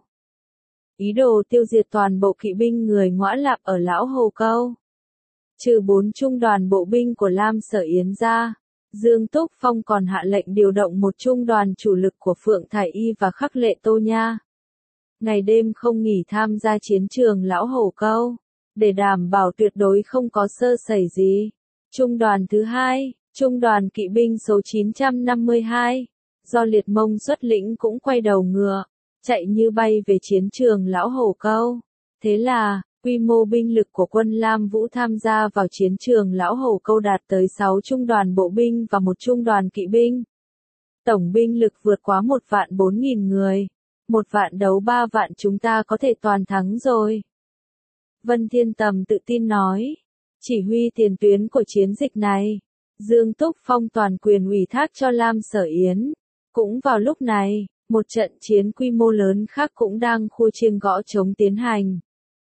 Ý đồ tiêu diệt toàn bộ kỵ binh người Ngõa Lạp ở Lão Hổ Câu. Trừ bốn trung đoàn bộ binh của Lam Sở Yến ra, Dương Túc Phong còn hạ lệnh điều động một trung đoàn chủ lực của Phượng Thải Y và Khắc Lệ Tô Nha. Ngày đêm không nghỉ tham gia chiến trường Lão Hổ Câu, để đảm bảo tuyệt đối không có sơ sẩy gì. Trung đoàn thứ hai, trung đoàn kỵ binh số chín trăm năm mươi hai, do Liệt Mông xuất lĩnh cũng quay đầu ngựa, chạy như bay về chiến trường Lão Hổ Câu. Thế là, quy mô binh lực của quân Lam Vũ tham gia vào chiến trường Lão Hổ Câu đạt tới sáu trung đoàn bộ binh và một trung đoàn kỵ binh. Tổng binh lực vượt quá một vạn bốn nghìn người. Một vạn đấu ba vạn chúng ta có thể toàn thắng rồi. Vân Thiên Tầm tự tin nói. Chỉ huy tiền tuyến của chiến dịch này, Dương Túc Phong toàn quyền ủy thác cho Lam Sở Yến. Cũng vào lúc này, một trận chiến quy mô lớn khác cũng đang khu chiêng gõ trống tiến hành.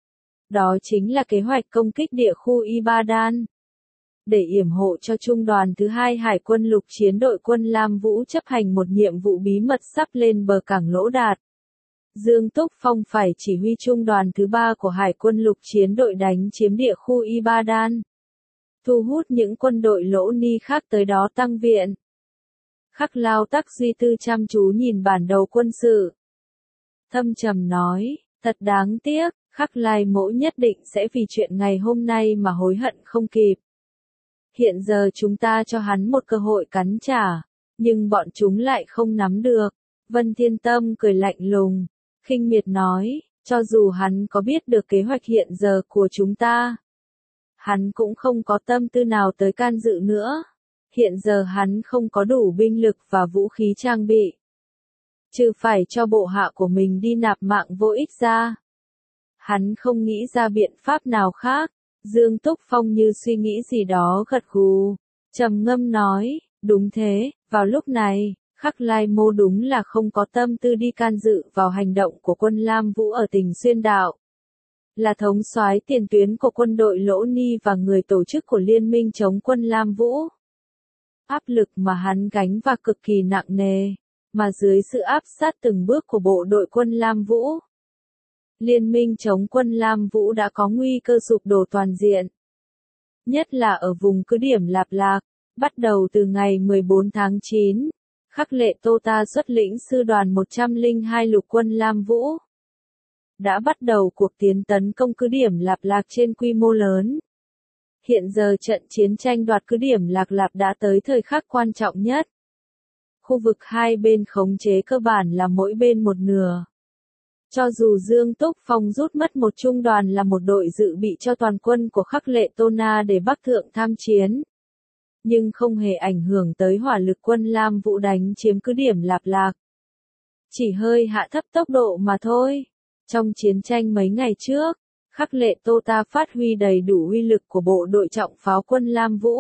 Đó chính là kế hoạch công kích địa khu Ibadan. Để yểm hộ cho trung đoàn thứ hai Hải quân lục chiến đội quân Lam Vũ chấp hành một nhiệm vụ bí mật sắp lên bờ cảng Lỗ Đạt, Dương Túc Phong phải chỉ huy trung đoàn thứ ba của Hải quân lục chiến đội đánh chiếm địa khu Ibadan. thu hút những quân đội Lỗ Ni khác tới đó tăng viện. Khắc Lao Tắc suy tư chăm chú nhìn bản đồ quân sự. Thâm trầm nói, thật đáng tiếc, Khắc Lai Mỗ nhất định sẽ vì chuyện ngày hôm nay mà hối hận không kịp. Hiện giờ chúng ta cho hắn một cơ hội cắn trả, nhưng bọn chúng lại không nắm được. Vân Thiên Tâm cười lạnh lùng, khinh miệt nói, cho dù hắn có biết được kế hoạch hiện giờ của chúng ta, hắn cũng không có tâm tư nào tới can dự nữa. Hiện giờ hắn không có đủ binh lực và vũ khí trang bị. Trừ phải cho bộ hạ của mình đi nạp mạng vô ích ra. Hắn không nghĩ ra biện pháp nào khác. Dương Túc Phong như suy nghĩ gì đó gật gù, trầm ngâm nói, đúng thế, vào lúc này, Khắc Lai Mô đúng là không có tâm tư đi can dự vào hành động của quân Lam Vũ ở tỉnh Xuyên Đạo. Là thống soái tiền tuyến của quân đội Lỗ Ni và người tổ chức của liên minh chống quân Lam Vũ. Áp lực mà hắn gánh và cực kỳ nặng nề, mà dưới sự áp sát từng bước của bộ đội quân Lam Vũ, liên minh chống quân Lam Vũ đã có nguy cơ sụp đổ toàn diện. Nhất là ở vùng cứ điểm Lạp Lạc, bắt đầu từ ngày mười bốn tháng chín, Khắc Lệ Tô Ta xuất lĩnh sư đoàn một trăm lẻ hai lục quân Lam Vũ, đã bắt đầu cuộc tiến tấn công cứ điểm Lạp Lạc trên quy mô lớn. Hiện giờ trận chiến tranh đoạt cứ điểm Lạc Lạp đã tới thời khắc quan trọng nhất. Khu vực hai bên khống chế cơ bản là mỗi bên một nửa. Cho dù Dương Túc Phong rút mất một trung đoàn là một đội dự bị cho toàn quân của Khắc Lệ Tô Na để Bắc Thượng tham chiến, nhưng không hề ảnh hưởng tới hỏa lực quân Lam Vũ đánh chiếm cứ điểm Lạp Lạc. Chỉ hơi hạ thấp tốc độ mà thôi. Trong chiến tranh mấy ngày trước, Khắc Lệ Tô Ta phát huy đầy đủ uy lực của bộ đội trọng pháo quân Lam Vũ.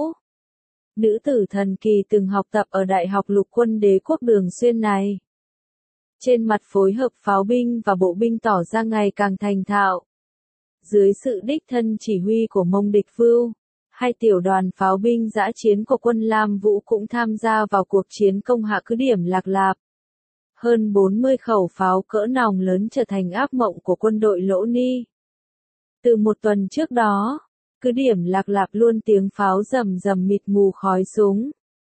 Nữ tử thần kỳ từng học tập ở Đại học Lục quân Đế quốc Đường Xuyên này. Trên mặt phối hợp pháo binh và bộ binh tỏ ra ngày càng thành thạo. Dưới sự đích thân chỉ huy của Mông Địch Vưu, hai tiểu đoàn pháo binh dã chiến của quân Lam Vũ cũng tham gia vào cuộc chiến công hạ cứ điểm Lạc Lạp. Hơn bốn mươi khẩu pháo cỡ nòng lớn trở thành ác mộng của quân đội Lỗ Ni. Từ một tuần trước đó, cứ điểm Lạc Lạp luôn tiếng pháo rầm rầm mịt mù khói súng.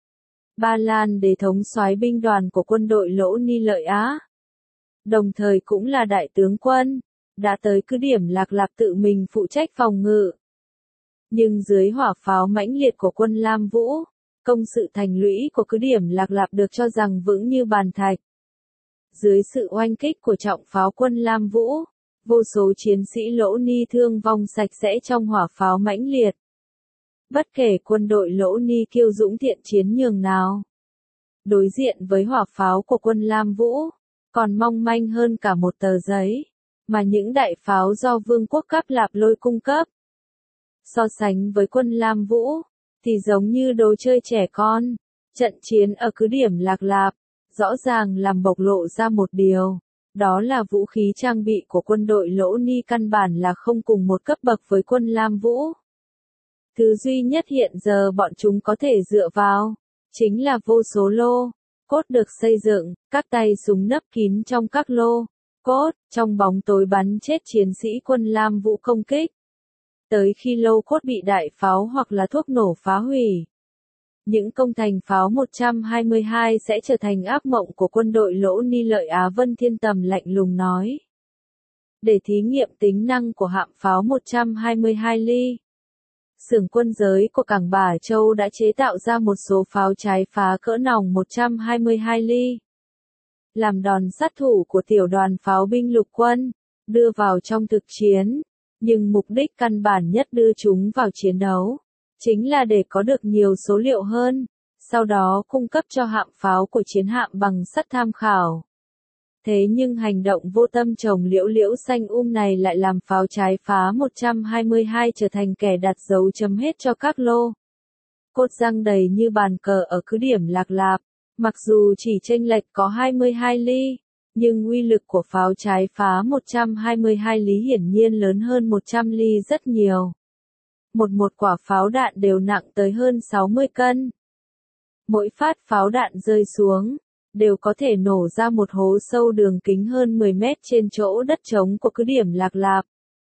Ba Lan Đế thống soái binh đoàn của quân đội Lỗ Ni Lợi Á, đồng thời cũng là đại tướng quân, đã tới cứ điểm Lạc Lạp tự mình phụ trách phòng ngự. Nhưng dưới hỏa pháo mãnh liệt của quân Lam Vũ, công sự thành lũy của cứ điểm Lạc Lạp được cho rằng vững như bàn thạch. Dưới sự oanh kích của trọng pháo quân Lam Vũ, vô số chiến sĩ Lỗ Ni thương vong sạch sẽ trong hỏa pháo mãnh liệt. Bất kể quân đội Lỗ Ni kiêu dũng thiện chiến nhường nào, đối diện với hỏa pháo của quân Lam Vũ, còn mong manh hơn cả một tờ giấy, mà những đại pháo do Vương quốc Cáp Lạp Lôi cung cấp. So sánh với quân Lam Vũ, thì giống như đồ chơi trẻ con. Trận chiến ở cứ điểm Lạc Lạp, rõ ràng làm bộc lộ ra một điều, đó là vũ khí trang bị của quân đội Lỗ Ni căn bản là không cùng một cấp bậc với quân Lam Vũ. Thứ duy nhất hiện giờ bọn chúng có thể dựa vào, chính là vô số lô cốt được xây dựng, các tay súng nấp kín trong các lô cốt, trong bóng tối bắn chết chiến sĩ quân Lam Vũ công kích. Tới khi lô cốt bị đại pháo hoặc là thuốc nổ phá hủy, những công thành pháo một trăm hai mươi hai sẽ trở thành ác mộng của quân đội Lỗ Ni Lợi Á. Vân Thiên Tầm lạnh lùng nói. Để thí nghiệm tính năng của hạm pháo một trăm hai mươi hai ly, xưởng quân giới của cảng Bà Châu đã chế tạo ra một số pháo trái phá cỡ nòng một trăm hai mươi hai ly. Làm đòn sát thủ của tiểu đoàn pháo binh lục quân, đưa vào trong thực chiến, nhưng mục đích căn bản nhất đưa chúng vào chiến đấu, chính là để có được nhiều số liệu hơn, sau đó cung cấp cho hạm pháo của chiến hạm bằng sắt tham khảo. Thế nhưng hành động vô tâm trồng liễu liễu xanh um này lại làm pháo trái phá một trăm hai mươi hai trở thành kẻ đặt dấu chấm hết cho các lô cốt răng đầy như bàn cờ ở cứ điểm Lạc Lạp. Mặc dù chỉ chênh lệch có hai mươi hai ly, nhưng uy lực của pháo trái phá một trăm hai mươi hai ly hiển nhiên lớn hơn một trăm ly rất nhiều. Một một quả pháo đạn đều nặng tới hơn sáu mươi cân. Mỗi phát pháo đạn rơi xuống, đều có thể nổ ra một hố sâu đường kính hơn mười mét trên chỗ đất trống của cứ điểm Lạc Lạp.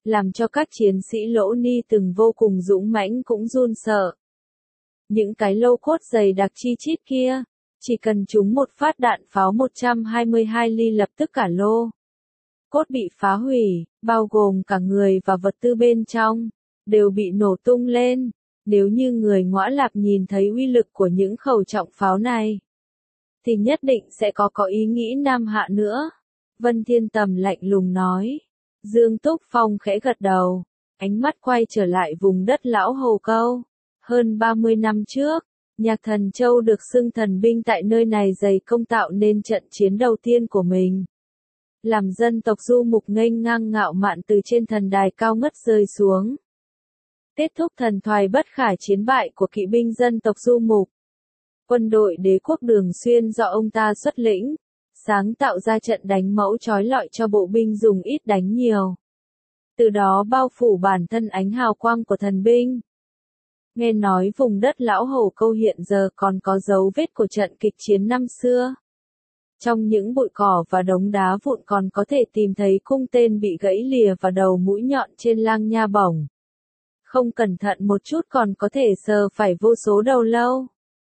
làm cho các chiến sĩ Lỗ Ni từng vô cùng dũng mãnh cũng run sợ. Những cái lô cốt dày đặc chi chít kia, chỉ cần trúng một phát đạn pháo một trăm hai mươi hai ly lập tức cả lô cốt bị phá hủy, bao gồm cả người và vật tư bên trong, đều bị nổ tung lên. Nếu như người Ngõa Lạp nhìn thấy uy lực của những khẩu trọng pháo này, thì nhất định sẽ có có ý nghĩ nam hạ nữa. Vân Thiên Tầm lạnh lùng nói. Dương Túc Phong khẽ gật đầu, ánh mắt quay trở lại vùng đất Lão Hầu Câu. Hơn ba mươi năm trước, Nhạc Thần Châu được xưng thần binh tại nơi này dày công tạo nên trận chiến đầu tiên của mình. Làm dân tộc Du Mục nghênh ngang ngạo mạn từ trên thần đài cao ngất rơi xuống. Kết thúc thần thoại bất khả chiến bại của kỵ binh dân tộc Du Mục. Quân đội đế quốc Đường Xuyên do ông ta xuất lĩnh, sáng tạo ra trận đánh mẫu trói lọi cho bộ binh dùng ít đánh nhiều. Từ đó bao phủ bản thân ánh hào quang của thần binh. Nghe nói vùng đất Lão Hầu Câu hiện giờ còn có dấu vết của trận kịch chiến năm xưa. Trong những bụi cỏ và đống đá vụn còn có thể tìm thấy cung tên bị gãy lìa và đầu mũi nhọn trên lang nha bổng. Không cẩn thận một chút còn có thể sờ phải vô số đầu lâu.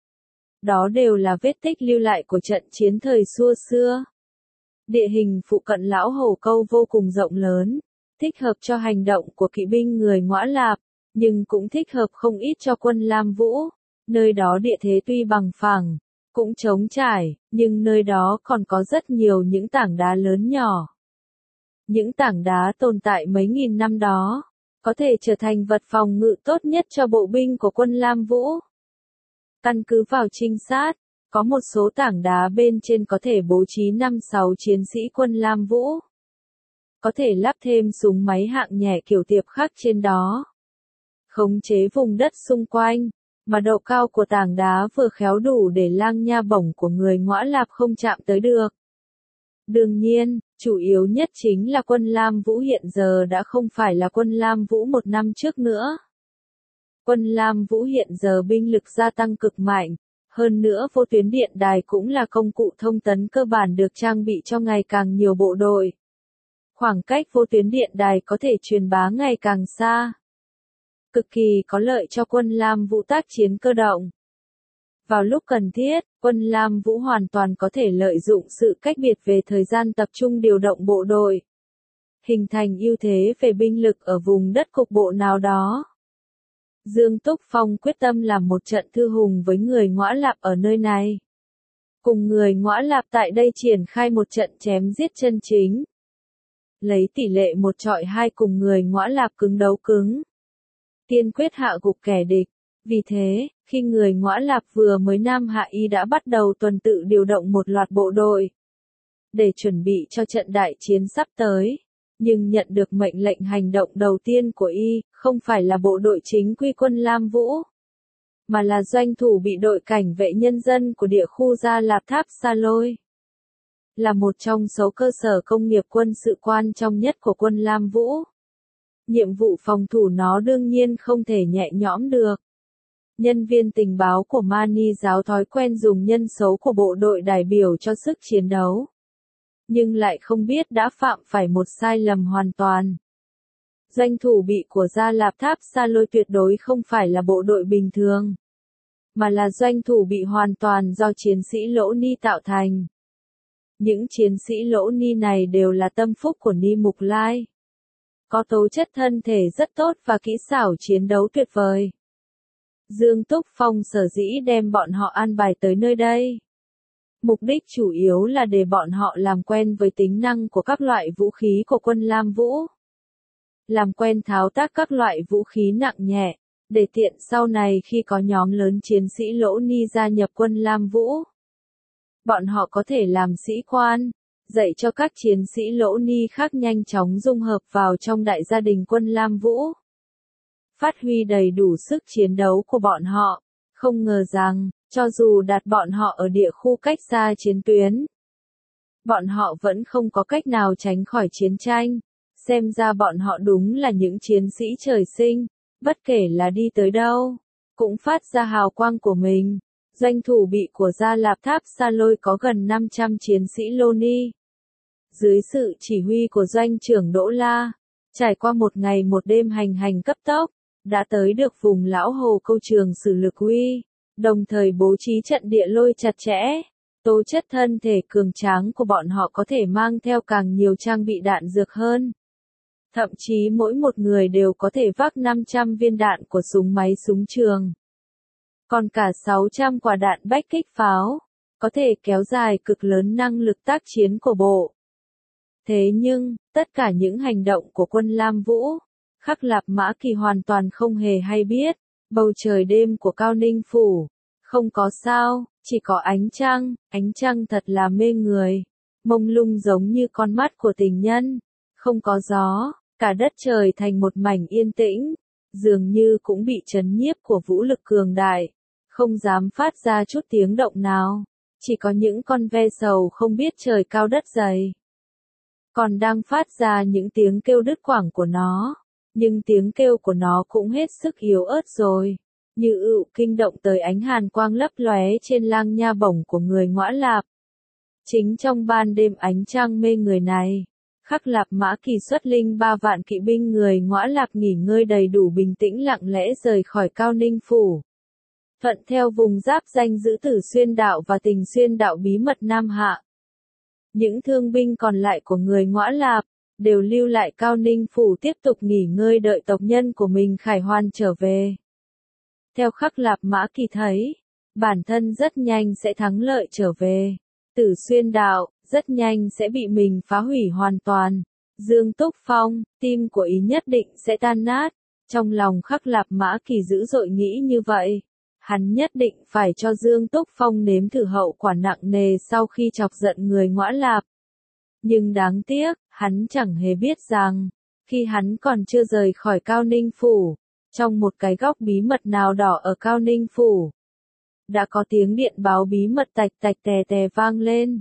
Đó đều là vết tích lưu lại của trận chiến thời xưa xưa. Địa hình phụ cận Lão Hầu Câu vô cùng rộng lớn, thích hợp cho hành động của kỵ binh người Ngõa Lạp, nhưng cũng thích hợp không ít cho quân Lam Vũ. Nơi đó địa thế tuy bằng phẳng, cũng trống trải, nhưng nơi đó còn có rất nhiều những tảng đá lớn nhỏ. Những tảng đá tồn tại mấy nghìn năm đó, có thể trở thành vật phòng ngự tốt nhất cho bộ binh của quân Lam Vũ. Căn cứ vào trinh sát, có một số tảng đá bên trên có thể bố trí năm sáu chiến sĩ quân Lam Vũ. Có thể lắp thêm súng máy hạng nhẹ kiểu tiệp khắc trên đó. Khống chế vùng đất xung quanh, mà độ cao của tảng đá vừa khéo đủ để lang nha bổng của người Ngõa Lạp không chạm tới được. Đương nhiên, chủ yếu nhất chính là quân Lam Vũ hiện giờ đã không phải là quân Lam Vũ một năm trước nữa. Quân Lam Vũ hiện giờ binh lực gia tăng cực mạnh, hơn nữa vô tuyến điện đài cũng là công cụ thông tấn cơ bản được trang bị cho ngày càng nhiều bộ đội. Khoảng cách vô tuyến điện đài có thể truyền bá ngày càng xa. Cực kỳ có lợi cho quân Lam Vũ tác chiến cơ động. Vào lúc cần thiết, quân Lam Vũ hoàn toàn có thể lợi dụng sự cách biệt về thời gian tập trung điều động bộ đội, hình thành ưu thế về binh lực ở vùng đất cục bộ nào đó. Dương Túc Phong quyết tâm làm một trận thư hùng với người Ngõa Lạp ở nơi này. Cùng người Ngõa Lạp tại đây triển khai một trận chém giết chân chính. Lấy tỷ lệ một trọi hai cùng người Ngõa Lạp cứng đấu cứng. Tiên quyết hạ gục kẻ địch. Vì thế, khi người Ngõa Lạp vừa mới Nam Hạ Y đã bắt đầu tuần tự điều động một loạt bộ đội để chuẩn bị cho trận đại chiến sắp tới. Nhưng nhận được mệnh lệnh hành động đầu tiên của Y, không phải là bộ đội chính quy quân Lam Vũ, mà là doanh thủ bị đội cảnh vệ nhân dân của địa khu Gia Lạp Tháp Sa Lôi. Là một trong số cơ sở công nghiệp quân sự quan trọng nhất của quân Lam Vũ. Nhiệm vụ phòng thủ nó đương nhiên không thể nhẹ nhõm được. Nhân viên tình báo của Mani giáo thói quen dùng nhân số của bộ đội đại biểu cho sức chiến đấu. Nhưng lại không biết đã phạm phải một sai lầm hoàn toàn. Doanh thủ bị của Gia Lạp Tháp Sa Lôi tuyệt đối không phải là bộ đội bình thường, mà là doanh thủ bị hoàn toàn do chiến sĩ Lỗ Ni tạo thành. Những chiến sĩ Lỗ Ni này đều là tâm phúc của Ni Mục Lai. Có tố chất thân thể rất tốt và kỹ xảo chiến đấu tuyệt vời. Dương Túc Phong sở dĩ đem bọn họ an bài tới nơi đây. Mục đích chủ yếu là để bọn họ làm quen với tính năng của các loại vũ khí của quân Lam Vũ. Làm quen tháo tác các loại vũ khí nặng nhẹ, để tiện sau này khi có nhóm lớn chiến sĩ Lỗ Ni gia nhập quân Lam Vũ. Bọn họ có thể làm sĩ quan, dạy cho các chiến sĩ Lỗ Ni khác nhanh chóng dung hợp vào trong đại gia đình quân Lam Vũ. Phát huy đầy đủ sức chiến đấu của bọn họ, không ngờ rằng, cho dù đặt bọn họ ở địa khu cách xa chiến tuyến, bọn họ vẫn không có cách nào tránh khỏi chiến tranh. Xem ra bọn họ đúng là những chiến sĩ trời sinh, bất kể là đi tới đâu, cũng phát ra hào quang của mình. Doanh thủ bị của Gia Lạp Tháp Sa Lôi có gần năm trăm chiến sĩ Lô Ni. Dưới sự chỉ huy của doanh trưởng Đỗ La, Trải qua một ngày một đêm hành hành cấp tốc, đã tới được vùng Lão Hồ Câu trường Sử Lực Uy, đồng thời bố trí trận địa lôi chặt chẽ. Tố chất thân thể cường tráng của bọn họ có thể mang theo càng nhiều trang bị đạn dược hơn. Thậm chí mỗi một người đều có thể vác năm trăm viên đạn của súng máy súng trường. Còn cả sáu trăm quả đạn bách kích pháo, có thể kéo dài cực lớn năng lực tác chiến của bộ. Thế nhưng, tất cả những hành động của quân Lam Vũ, Khắc Lạp Mã Kỳ hoàn toàn không hề hay biết. Bầu trời đêm của Cao Ninh Phủ, không có sao, chỉ có ánh trăng, ánh trăng thật là mê người, mông lung giống như con mắt của tình nhân, không có gió, cả đất trời thành một mảnh yên tĩnh, dường như cũng bị chấn nhiếp của vũ lực cường đại, không dám phát ra chút tiếng động nào, chỉ có những con ve sầu không biết trời cao đất dày, còn đang phát ra những tiếng kêu đứt quãng của nó, nhưng tiếng kêu của nó cũng hết sức yếu ớt rồi. Như ựu kinh động tới ánh hàn quang lấp lóe trên lang nha bổng của người Ngõa Lạp. Chính trong ban đêm ánh trăng mê người này, Khắc Lạp Mã Kỳ xuất linh ba vạn kỵ binh người Ngõa Lạp nghỉ ngơi đầy đủ bình tĩnh lặng lẽ rời khỏi Cao Ninh Phủ. Thuận theo vùng giáp danh giữ Tử Xuyên Đạo và Tình Xuyên Đạo bí mật Nam Hạ. Những thương binh còn lại của người Ngõa Lạp, đều lưu lại Cao Ninh Phủ tiếp tục nghỉ ngơi đợi tộc nhân của mình khải hoàn trở về. Theo Khắc Lạp Mã Kỳ thấy, bản thân rất nhanh sẽ thắng lợi trở về. Tử Xuyên Đạo, rất nhanh sẽ bị mình phá hủy hoàn toàn. Dương Túc Phong, tim của ý nhất định sẽ tan nát. Trong lòng Khắc Lạp Mã Kỳ dữ dội nghĩ như vậy. Hắn nhất định phải cho Dương Túc Phong nếm thử hậu quả nặng nề sau khi chọc giận người Ngõa Lạp. Nhưng đáng tiếc, hắn chẳng hề biết rằng, khi hắn còn chưa rời khỏi Cao Ninh Phủ, trong một cái góc bí mật nào đó ở Cao Ninh Phủ, đã có tiếng điện báo bí mật tạch tạch tè tè vang lên.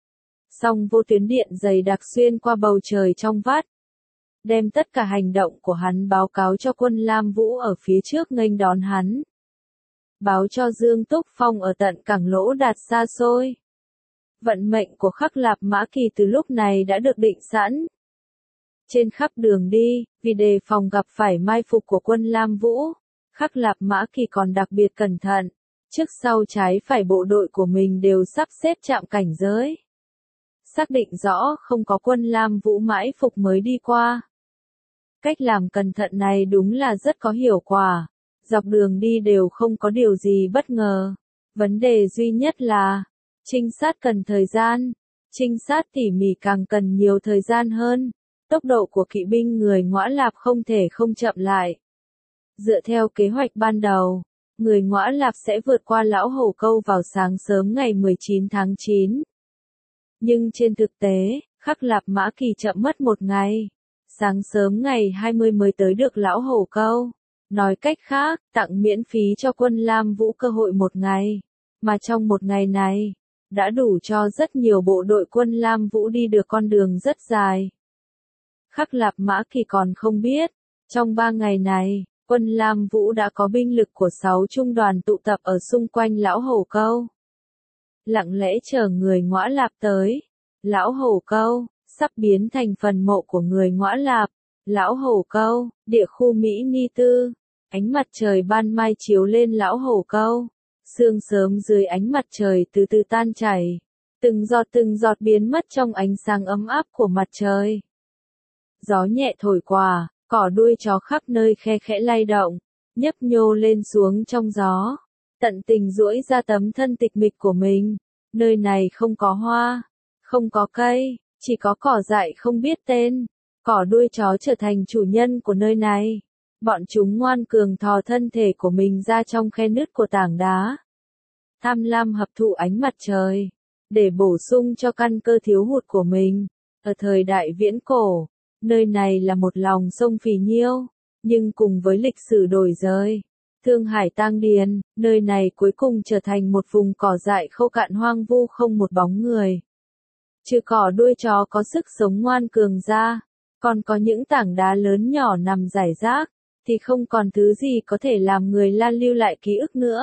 Song vô tuyến điện dày đặc xuyên qua bầu trời trong vắt, đem tất cả hành động của hắn báo cáo cho quân Lam Vũ ở phía trước nghênh đón hắn. Báo cho Dương Túc Phong ở tận cảng Lỗ Đạt xa xôi. Vận mệnh của Khắc Lạp Mã Kỳ từ lúc này đã được định sẵn. Trên khắp đường đi, vì đề phòng gặp phải mai phục của quân Lam Vũ, Khắc Lạp Mã Kỳ còn đặc biệt cẩn thận, trước sau trái phải bộ đội của mình đều sắp xếp trạm cảnh giới. Xác định rõ không có quân Lam Vũ mãi phục mới đi qua. Cách làm cẩn thận này đúng là rất có hiệu quả, dọc đường đi đều không có điều gì bất ngờ. Vấn đề duy nhất là, trinh sát cần thời gian, trinh sát tỉ mỉ càng cần nhiều thời gian hơn. Tốc độ của kỵ binh người Ngõa Lạp không thể không chậm lại. Dựa theo kế hoạch ban đầu, người Ngõa Lạp sẽ vượt qua Lão Hổ Câu vào sáng sớm ngày mười chín tháng chín. Nhưng trên thực tế, Khắc Lạp Mã Kỳ chậm mất một ngày. Sáng sớm ngày hai mươi mới tới được Lão Hổ Câu. Nói cách khác, tặng miễn phí cho quân Lam Vũ cơ hội một ngày. Mà trong một ngày này, đã đủ cho rất nhiều bộ đội quân Lam Vũ đi được con đường rất dài. Khắc Lạp Mã Kỳ còn không biết, trong ba ngày này, quân Lam Vũ đã có binh lực của sáu trung đoàn tụ tập ở xung quanh Lão Hổ Câu. Lặng lẽ chờ người Ngõa Lạp tới. Lão Hổ Câu, sắp biến thành phần mộ của người Ngõa Lạp. Lão Hổ Câu, địa khu Mỹ Ni Tư. Ánh mặt trời ban mai chiếu lên Lão Hổ Câu. Sương sớm dưới ánh mặt trời từ từ tan chảy. Từng giọt từng giọt biến mất trong ánh sáng ấm áp của mặt trời. Gió nhẹ thổi qua, cỏ đuôi chó khắp nơi khe khẽ lay động, nhấp nhô lên xuống trong gió. Tận tình duỗi ra tấm thân tịch mịch của mình. Nơi này không có hoa, không có cây, chỉ có cỏ dại không biết tên. Cỏ đuôi chó trở thành chủ nhân của nơi này. Bọn chúng ngoan cường thò thân thể của mình ra trong khe nứt của tảng đá. Tham lam hấp thụ ánh mặt trời, để bổ sung cho căn cơ thiếu hụt của mình. Ở thời đại viễn cổ, nơi này là một lòng sông phì nhiêu, nhưng cùng với lịch sử đổi dời, Thương Hải tang điền, nơi này cuối cùng trở thành một vùng cỏ dại khô cạn hoang vu không một bóng người. Trừ cỏ đuôi chó có sức sống ngoan cường ra, còn có những tảng đá lớn nhỏ nằm rải rác, thì không còn thứ gì có thể làm người La lưu lại ký ức nữa.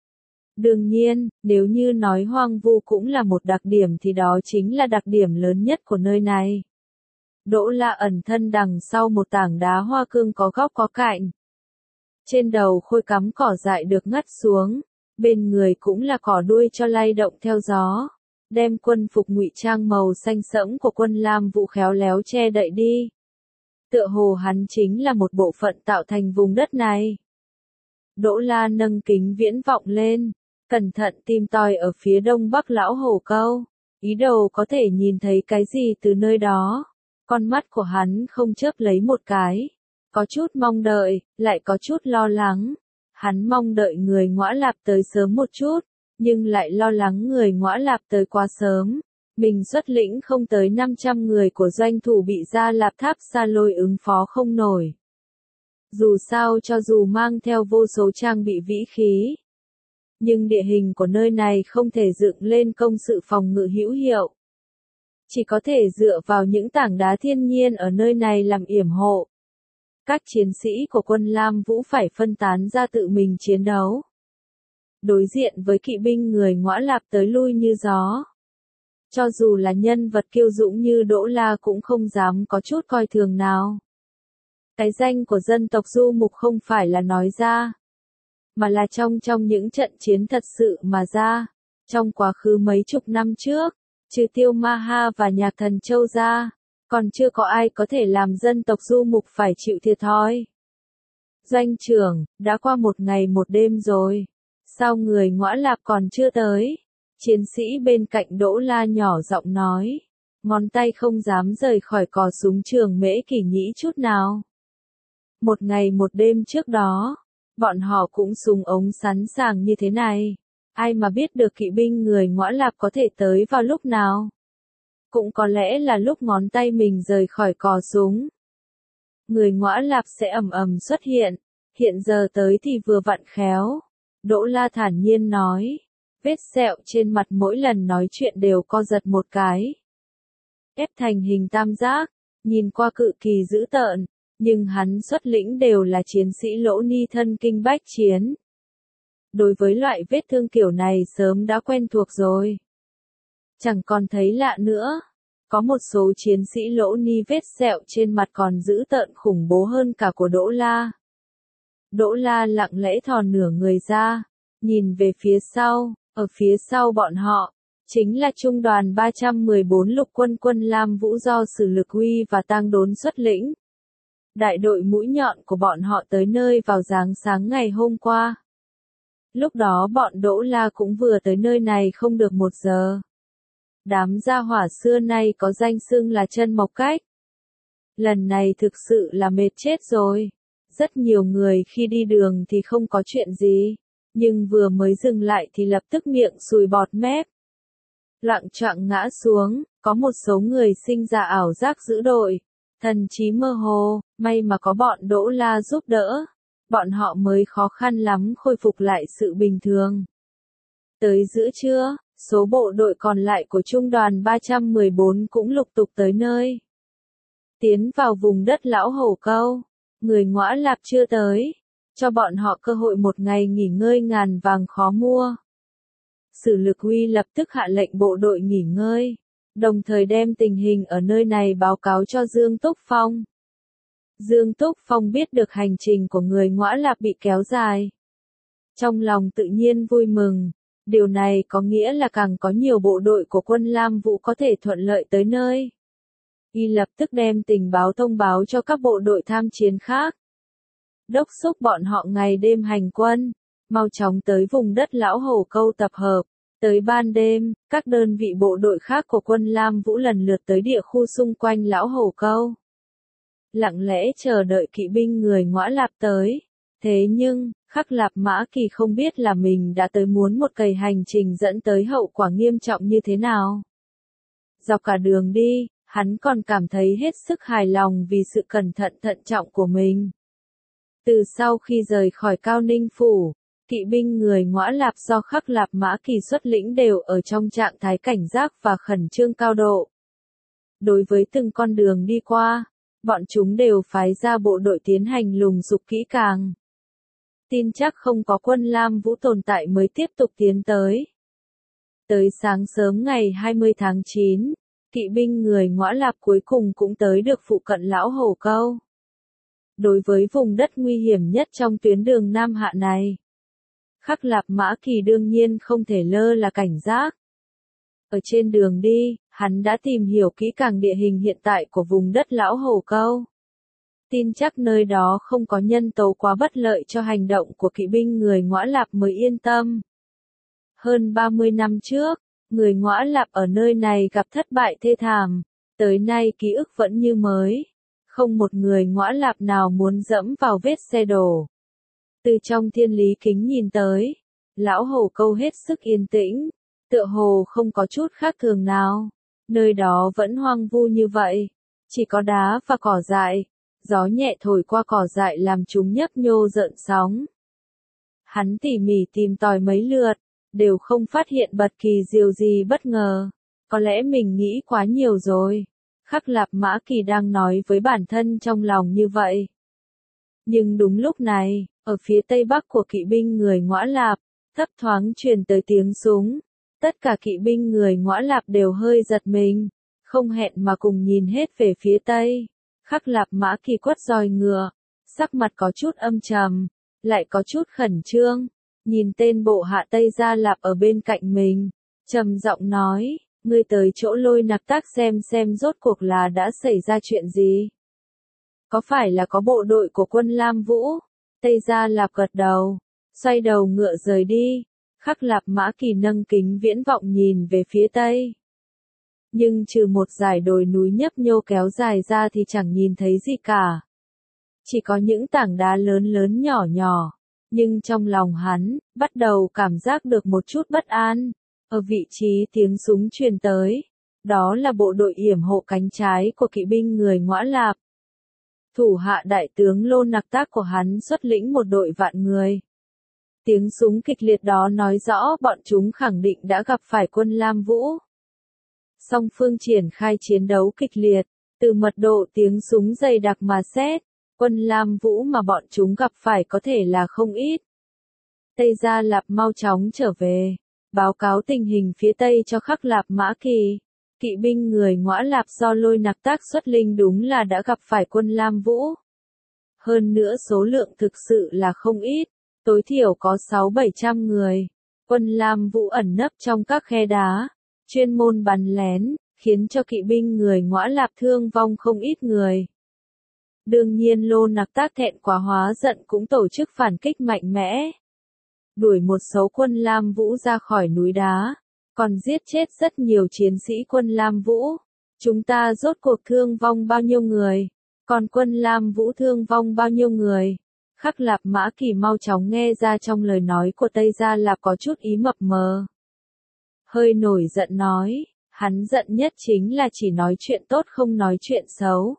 Đương nhiên, nếu như nói hoang vu cũng là một đặc điểm thì đó chính là đặc điểm lớn nhất của nơi này. Đỗ La ẩn thân đằng sau một tảng đá hoa cương có góc có cạnh. Trên đầu khôi cắm cỏ dại được ngắt xuống, bên người cũng là cỏ đuôi cho lay động theo gió, đem quân phục ngụy trang màu xanh sẫm của quân Lam Vũ khéo léo che đậy đi. Tựa hồ hắn chính là một bộ phận tạo thành vùng đất này. Đỗ La nâng kính viễn vọng lên, cẩn thận tìm tòi ở phía đông bắc lão hổ câu, ý đồ có thể nhìn thấy cái gì từ nơi đó. Con mắt của hắn không chớp lấy một cái, có chút mong đợi, lại có chút lo lắng. Hắn mong đợi người Ngõa Lạp tới sớm một chút, nhưng lại lo lắng người Ngõa Lạp tới quá sớm. Mình xuất lĩnh không tới năm trăm người của doanh thủ bị Gia Lạp Tháp Sa Lôi ứng phó không nổi. Dù sao cho dù mang theo vô số trang bị vĩ khí, nhưng địa hình của nơi này không thể dựng lên công sự phòng ngự hữu hiệu. Chỉ có thể dựa vào những tảng đá thiên nhiên ở nơi này làm yểm hộ. Các chiến sĩ của quân Lam Vũ phải phân tán ra tự mình chiến đấu. Đối diện với kỵ binh người Ngõa Lạp tới lui như gió. Cho dù là nhân vật kiêu dũng như Đỗ La cũng không dám có chút coi thường nào. Cái danh của dân tộc Du Mục không phải là nói ra, mà là trong trong những trận chiến thật sự mà ra. Trong quá khứ mấy chục năm trước, trừ Tiêu Ma Ha và Nhạc Thần Châu ra, còn chưa có ai có thể làm dân tộc Du Mục phải chịu thiệt thòi. Doanh trưởng, đã qua một ngày một đêm rồi, sao người Ngõa Lạp còn chưa tới? Chiến sĩ bên cạnh Đỗ La nhỏ giọng nói, ngón tay không dám rời khỏi cò súng trường Mễ Kỷ Nhĩ chút nào. Một ngày một đêm trước đó, bọn họ cũng súng ống sẵn sàng như thế này. Ai mà biết được kỵ binh người Ngõa Lạp có thể tới vào lúc nào. Cũng có lẽ là lúc ngón tay mình rời khỏi cò súng. Người Ngõa Lạp sẽ ầm ầm xuất hiện, hiện giờ tới thì vừa vặn khéo. Đỗ La thản nhiên nói, vết sẹo trên mặt mỗi lần nói chuyện đều co giật một cái. Ép thành hình tam giác, nhìn qua cự kỳ dữ tợn, nhưng hắn xuất lĩnh đều là chiến sĩ Lỗ Ni thân kinh bách chiến. Đối với loại vết thương kiểu này sớm đã quen thuộc rồi. Chẳng còn thấy lạ nữa. Có một số chiến sĩ Lỗ Ni vết sẹo trên mặt còn dữ tợn khủng bố hơn cả của Đỗ La. Đỗ La lặng lẽ thò nửa người ra, nhìn về phía sau, ở phía sau bọn họ, chính là trung đoàn ba trăm mười bốn lục quân quân Lam Vũ do Sử Lực Huy và Tang Đốn xuất lĩnh. Đại đội mũi nhọn của bọn họ tới nơi vào sáng sáng ngày hôm qua. Lúc đó bọn Đỗ La cũng vừa tới nơi này không được một giờ. Đám gia hỏa xưa nay có danh xưng là chân mộc cách. Lần này thực sự là mệt chết rồi. Rất nhiều người khi đi đường thì không có chuyện gì, nhưng vừa mới dừng lại thì lập tức miệng sùi bọt mép. Loạng choạng ngã xuống, có một số người sinh ra ảo giác dữ dội, thần trí mơ hồ, may mà có bọn Đỗ La giúp đỡ. Bọn họ mới khó khăn lắm khôi phục lại sự bình thường. Tới giữa trưa, số bộ đội còn lại của trung đoàn ba trăm mười bốn cũng lục tục tới nơi. Tiến vào vùng đất lão hổ câu, người Ngõa Lạp chưa tới, cho bọn họ cơ hội một ngày nghỉ ngơi ngàn vàng khó mua. Sử Lực Huy lập tức hạ lệnh bộ đội nghỉ ngơi, đồng thời đem tình hình ở nơi này báo cáo cho Dương Túc Phong. Dương Túc Phong biết được hành trình của người Ngõa Lạp bị kéo dài. Trong lòng tự nhiên vui mừng, điều này có nghĩa là càng có nhiều bộ đội của quân Lam Vũ có thể thuận lợi tới nơi. Y lập tức đem tình báo thông báo cho các bộ đội tham chiến khác. Đốc thúc bọn họ ngày đêm hành quân, mau chóng tới vùng đất lão hổ câu tập hợp. Tới ban đêm, các đơn vị bộ đội khác của quân Lam Vũ lần lượt tới địa khu xung quanh lão hổ câu. Lặng lẽ chờ đợi kỵ binh người Ngõa Lạp tới. Thế nhưng, Khắc Lạp Mã Kỳ không biết là mình đã tới muốn một cày hành trình dẫn tới hậu quả nghiêm trọng như thế nào. Dọc cả đường đi, hắn còn cảm thấy hết sức hài lòng vì sự cẩn thận thận trọng của mình. Từ sau khi rời khỏi Cao Ninh Phủ, kỵ binh người Ngõa Lạp do Khắc Lạp Mã Kỳ xuất lĩnh đều ở trong trạng thái cảnh giác và khẩn trương cao độ. Đối với từng con đường đi qua, bọn chúng đều phái ra bộ đội tiến hành lùng sục kỹ càng. Tin chắc không có quân Lam Vũ tồn tại mới tiếp tục tiến tới. Tới sáng sớm ngày hai mươi tháng chín, kỵ binh người Ngõa Lạp cuối cùng cũng tới được phụ cận Lão Hổ Câu. Đối với vùng đất nguy hiểm nhất trong tuyến đường Nam Hạ này, Khắc Lạp Mã Kỳ đương nhiên không thể lơ là cảnh giác. Ở trên đường đi, hắn đã tìm hiểu kỹ càng địa hình hiện tại của vùng đất Lão Hổ Câu. Tin chắc nơi đó không có nhân tố quá bất lợi cho hành động của kỵ binh người Ngõa Lạp mới yên tâm. Hơn ba mươi năm trước, người Ngõa Lạp ở nơi này gặp thất bại thê thảm, tới nay ký ức vẫn như mới. Không một người Ngõa Lạp nào muốn dẫm vào vết xe đổ. Từ trong thiên lý kính nhìn tới, Lão Hổ Câu hết sức yên tĩnh, tựa hồ không có chút khác thường nào. Nơi đó vẫn hoang vu như vậy, chỉ có đá và cỏ dại, gió nhẹ thổi qua cỏ dại làm chúng nhấp nhô rợn sóng. Hắn tỉ mỉ tìm tòi mấy lượt, đều không phát hiện bất kỳ điều gì bất ngờ. Có lẽ mình nghĩ quá nhiều rồi. Khắc Lạp Mã Kỳ đang nói với bản thân trong lòng như vậy. Nhưng đúng lúc này, ở phía tây bắc của kỵ binh người Ngõa Lạp, thấp thoáng truyền tới tiếng súng. Tất cả kỵ binh người Ngõa Lạp đều hơi giật mình, không hẹn mà cùng nhìn hết về phía tây. Khắc Lạp Mã Kỳ quất roi ngựa, sắc mặt có chút âm trầm, lại có chút khẩn trương, nhìn tên bộ hạ Tây Gia Lạp ở bên cạnh mình, trầm giọng nói, ngươi tới chỗ Lôi Nặc Tác xem xem rốt cuộc là đã xảy ra chuyện gì. Có phải là có bộ đội của quân Lam Vũ? Tây Gia Lạp gật đầu, xoay đầu ngựa rời đi. Khắc Lạp Mã Kỳ nâng kính viễn vọng nhìn về phía tây. Nhưng trừ một dải đồi núi nhấp nhô kéo dài ra thì chẳng nhìn thấy gì cả. Chỉ có những tảng đá lớn lớn nhỏ nhỏ. Nhưng trong lòng hắn, bắt đầu cảm giác được một chút bất an. Ở vị trí tiếng súng truyền tới, đó là bộ đội yểm hộ cánh trái của kỵ binh người Ngõa Lạp. Thủ hạ đại tướng Lô Nặc Tác của hắn xuất lĩnh một đội vạn người. Tiếng súng kịch liệt đó nói rõ bọn chúng khẳng định đã gặp phải quân Lam Vũ. Song phương triển khai chiến đấu kịch liệt, từ mật độ tiếng súng dày đặc mà xét, quân Lam Vũ mà bọn chúng gặp phải có thể là không ít. Tây Gia Lạp mau chóng trở về, báo cáo tình hình phía Tây cho Khắc Lạp Mã Kỳ. Kỵ binh người Ngõa Lạp do Lôi Nặc Tác xuất linh đúng là đã gặp phải quân Lam Vũ. Hơn nữa số lượng thực sự là không ít, tối thiểu có sáu bảy trăm người. Quân Lam Vũ ẩn nấp trong các khe đá, chuyên môn bắn lén, khiến cho kỵ binh người Ngõa Lạp thương vong không ít người. Đương nhiên Lô Nặc Tác thẹn quá hóa giận cũng tổ chức phản kích mạnh mẽ. Đuổi một số quân Lam Vũ ra khỏi núi đá, còn giết chết rất nhiều chiến sĩ quân Lam Vũ. Chúng ta rốt cuộc thương vong bao nhiêu người, còn quân Lam Vũ thương vong bao nhiêu người. Khắc Lạp Mã Kỳ mau chóng nghe ra trong lời nói của Tây Gia Lạp có chút ý mập mờ. Hơi nổi giận nói, hắn giận nhất chính là chỉ nói chuyện tốt không nói chuyện xấu.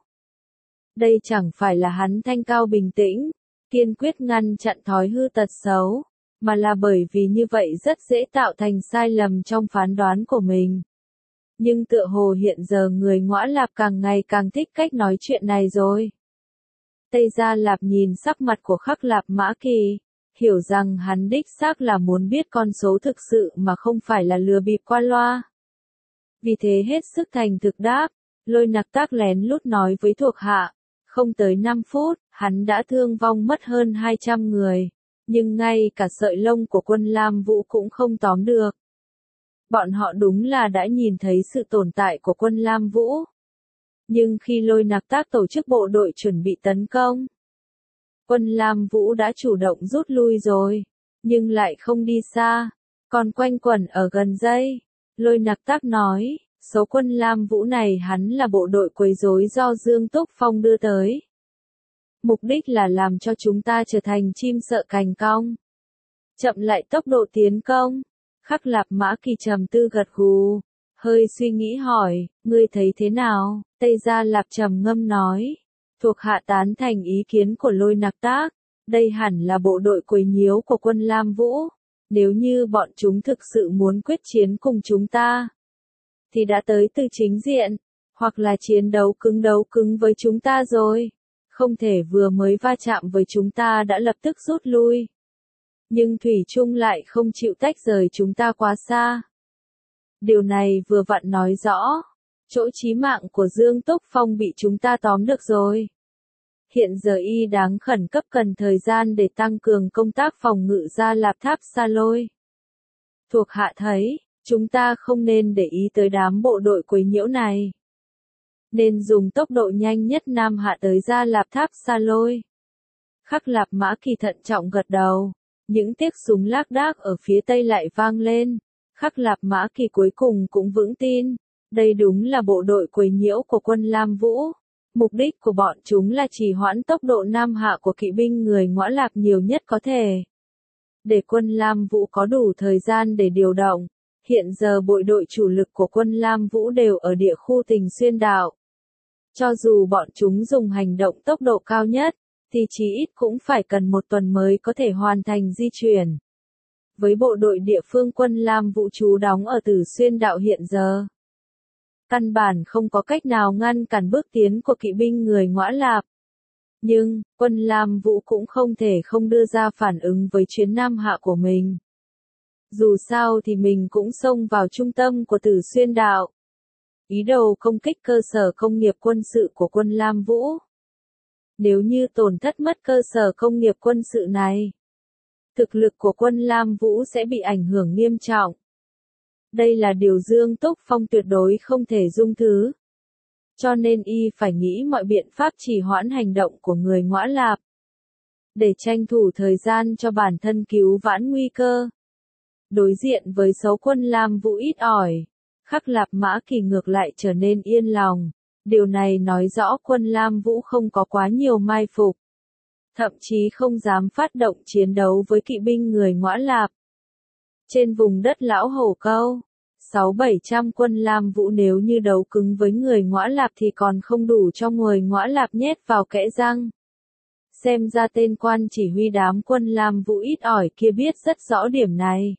Đây chẳng phải là hắn thanh cao bình tĩnh, kiên quyết ngăn chặn thói hư tật xấu, mà là bởi vì như vậy rất dễ tạo thành sai lầm trong phán đoán của mình. Nhưng tựa hồ hiện giờ người Ngõa Lạp càng ngày càng thích cách nói chuyện này rồi. Tây Gia Lạp nhìn sắc mặt của Khắc Lạp Mã Kỳ, hiểu rằng hắn đích xác là muốn biết con số thực sự mà không phải là lừa bịp qua loa. Vì thế hết sức thành thực đáp, Lôi Nặc Tác lén lút nói với thuộc hạ, không tới năm phút, hắn đã thương vong mất hơn hai trăm người, nhưng ngay cả sợi lông của quân Lam Vũ cũng không tóm được. Bọn họ đúng là đã nhìn thấy sự tồn tại của quân Lam Vũ. Nhưng khi Lôi Nặc Tác tổ chức bộ đội chuẩn bị tấn công, quân Lam Vũ đã chủ động rút lui rồi, nhưng lại không đi xa, còn quanh quẩn ở gần dây. Lôi Nặc Tác nói, số quân Lam Vũ này hắn là bộ đội quấy rối do Dương Túc Phong đưa tới. Mục đích là làm cho chúng ta trở thành chim sợ cành cong, chậm lại tốc độ tiến công. Khắc Lạp Mã Kỳ trầm tư gật gù, hơi suy nghĩ hỏi, ngươi thấy thế nào? Tây Gia Lạp trầm ngâm nói, thuộc hạ tán thành ý kiến của Lôi Nặc Tác, đây hẳn là bộ đội quấy nhiễu của quân Lam Vũ. Nếu như bọn chúng thực sự muốn quyết chiến cùng chúng ta, thì đã tới từ chính diện, hoặc là chiến đấu cứng đấu cứng với chúng ta rồi. Không thể vừa mới va chạm với chúng ta đã lập tức rút lui. Nhưng Thủy Trung lại không chịu tách rời chúng ta quá xa. Điều này vừa vặn nói rõ, Chỗ chí mạng của Dương Túc Phong bị chúng ta tóm được rồi. Hiện giờ y đáng khẩn cấp cần thời gian để tăng cường công tác phòng ngự Gia Lạp Tháp Sa Lôi. Thuộc hạ thấy, chúng ta không nên để ý tới đám bộ đội quấy nhiễu này. Nên dùng tốc độ nhanh nhất Nam hạ tới Gia Lạp Tháp Sa Lôi. Khắc Lạp Mã Kỳ thận trọng gật đầu. Những tiếng súng lác đác ở phía tây lại vang lên. Khắc Lạp Mã Kỳ cuối cùng cũng vững tin. Đây đúng là bộ đội quấy nhiễu của quân Lam Vũ. Mục đích của bọn chúng là trì hoãn tốc độ Nam hạ của kỵ binh người Ngõa Lạp nhiều nhất có thể. Để quân Lam Vũ có đủ thời gian để điều động. Hiện giờ bộ đội chủ lực của quân Lam Vũ đều ở địa khu Tình Xuyên Đạo. Cho dù bọn chúng dùng hành động tốc độ cao nhất, thì chí ít cũng phải cần một tuần mới có thể hoàn thành di chuyển. Với bộ đội địa phương quân Lam Vũ trú đóng ở Tử Xuyên Đạo hiện giờ, căn bản không có cách nào ngăn cản bước tiến của kỵ binh người Ngõa Lạp. Nhưng, quân Lam Vũ cũng không thể không đưa ra phản ứng với chuyến Nam hạ của mình. Dù sao thì mình cũng xông vào trung tâm của Tử Xuyên Đạo. Ý đồ công kích cơ sở công nghiệp quân sự của quân Lam Vũ. Nếu như tổn thất mất cơ sở công nghiệp quân sự này, thực lực của quân Lam Vũ sẽ bị ảnh hưởng nghiêm trọng. Đây là điều Dương Túc Phong tuyệt đối không thể dung thứ. Cho nên y phải nghĩ mọi biện pháp trì hoãn hành động của người Ngõa Lạp. Để tranh thủ thời gian cho bản thân cứu vãn nguy cơ. Đối diện với số quân Lam Vũ ít ỏi, Khắc Lạp Mã Kỳ ngược lại trở nên yên lòng. Điều này nói rõ quân Lam Vũ không có quá nhiều mai phục. Thậm chí không dám phát động chiến đấu với kỵ binh người Ngõa Lạp. Trên vùng đất Lão Hổ Câu, sáu bảy trăm quân Lam Vũ nếu như đấu cứng với người Ngõa Lạp thì còn không đủ cho người Ngõa Lạp nhét vào kẽ răng. Xem ra tên quan chỉ huy đám quân Lam Vũ ít ỏi kia biết rất rõ điểm này.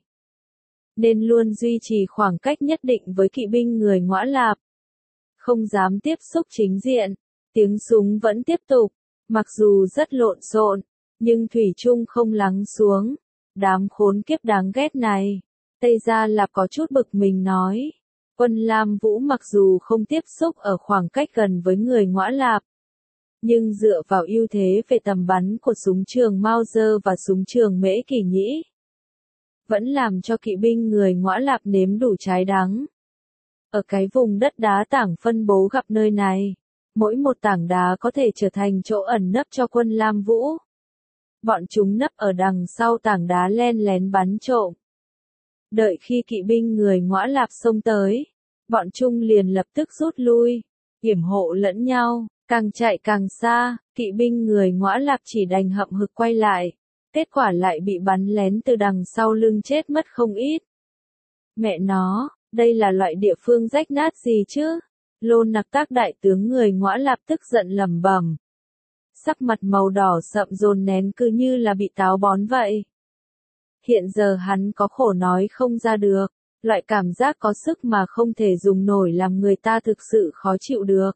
Nên luôn duy trì khoảng cách nhất định với kỵ binh người Ngõa Lạp. Không dám tiếp xúc chính diện, tiếng súng vẫn tiếp tục, mặc dù rất lộn xộn, nhưng thủy chung không lắng xuống. Đám khốn kiếp đáng ghét này, Tây Gia Lạp có chút bực mình nói. Quân Lam Vũ mặc dù không tiếp xúc ở khoảng cách gần với người Ngõa Lạp, nhưng dựa vào ưu thế về tầm bắn của súng trường Mauser và súng trường Mễ Kỷ Nhĩ, vẫn làm cho kỵ binh người Ngõa Lạp nếm đủ trái đắng. Ở cái vùng đất đá tảng phân bố gặp nơi này, mỗi một tảng đá có thể trở thành chỗ ẩn nấp cho quân Lam Vũ. Bọn chúng nấp ở đằng sau tảng đá len lén bắn trộm. Đợi khi kỵ binh người Ngõa Lạp xông tới, bọn chúng liền lập tức rút lui, yểm hộ lẫn nhau, càng chạy càng xa, kỵ binh người Ngõa Lạp chỉ đành hậm hực quay lại. Kết quả lại bị bắn lén từ đằng sau lưng chết mất không ít. Mẹ nó, đây là loại địa phương rách nát gì chứ? Lô Nặc Tác đại tướng người Ngõa Lạp tức giận lẩm bẩm. Sắc mặt màu đỏ sậm dồn nén cứ như là bị táo bón vậy. Hiện giờ hắn có khổ nói không ra được, loại cảm giác có sức mà không thể dùng nổi làm người ta thực sự khó chịu được.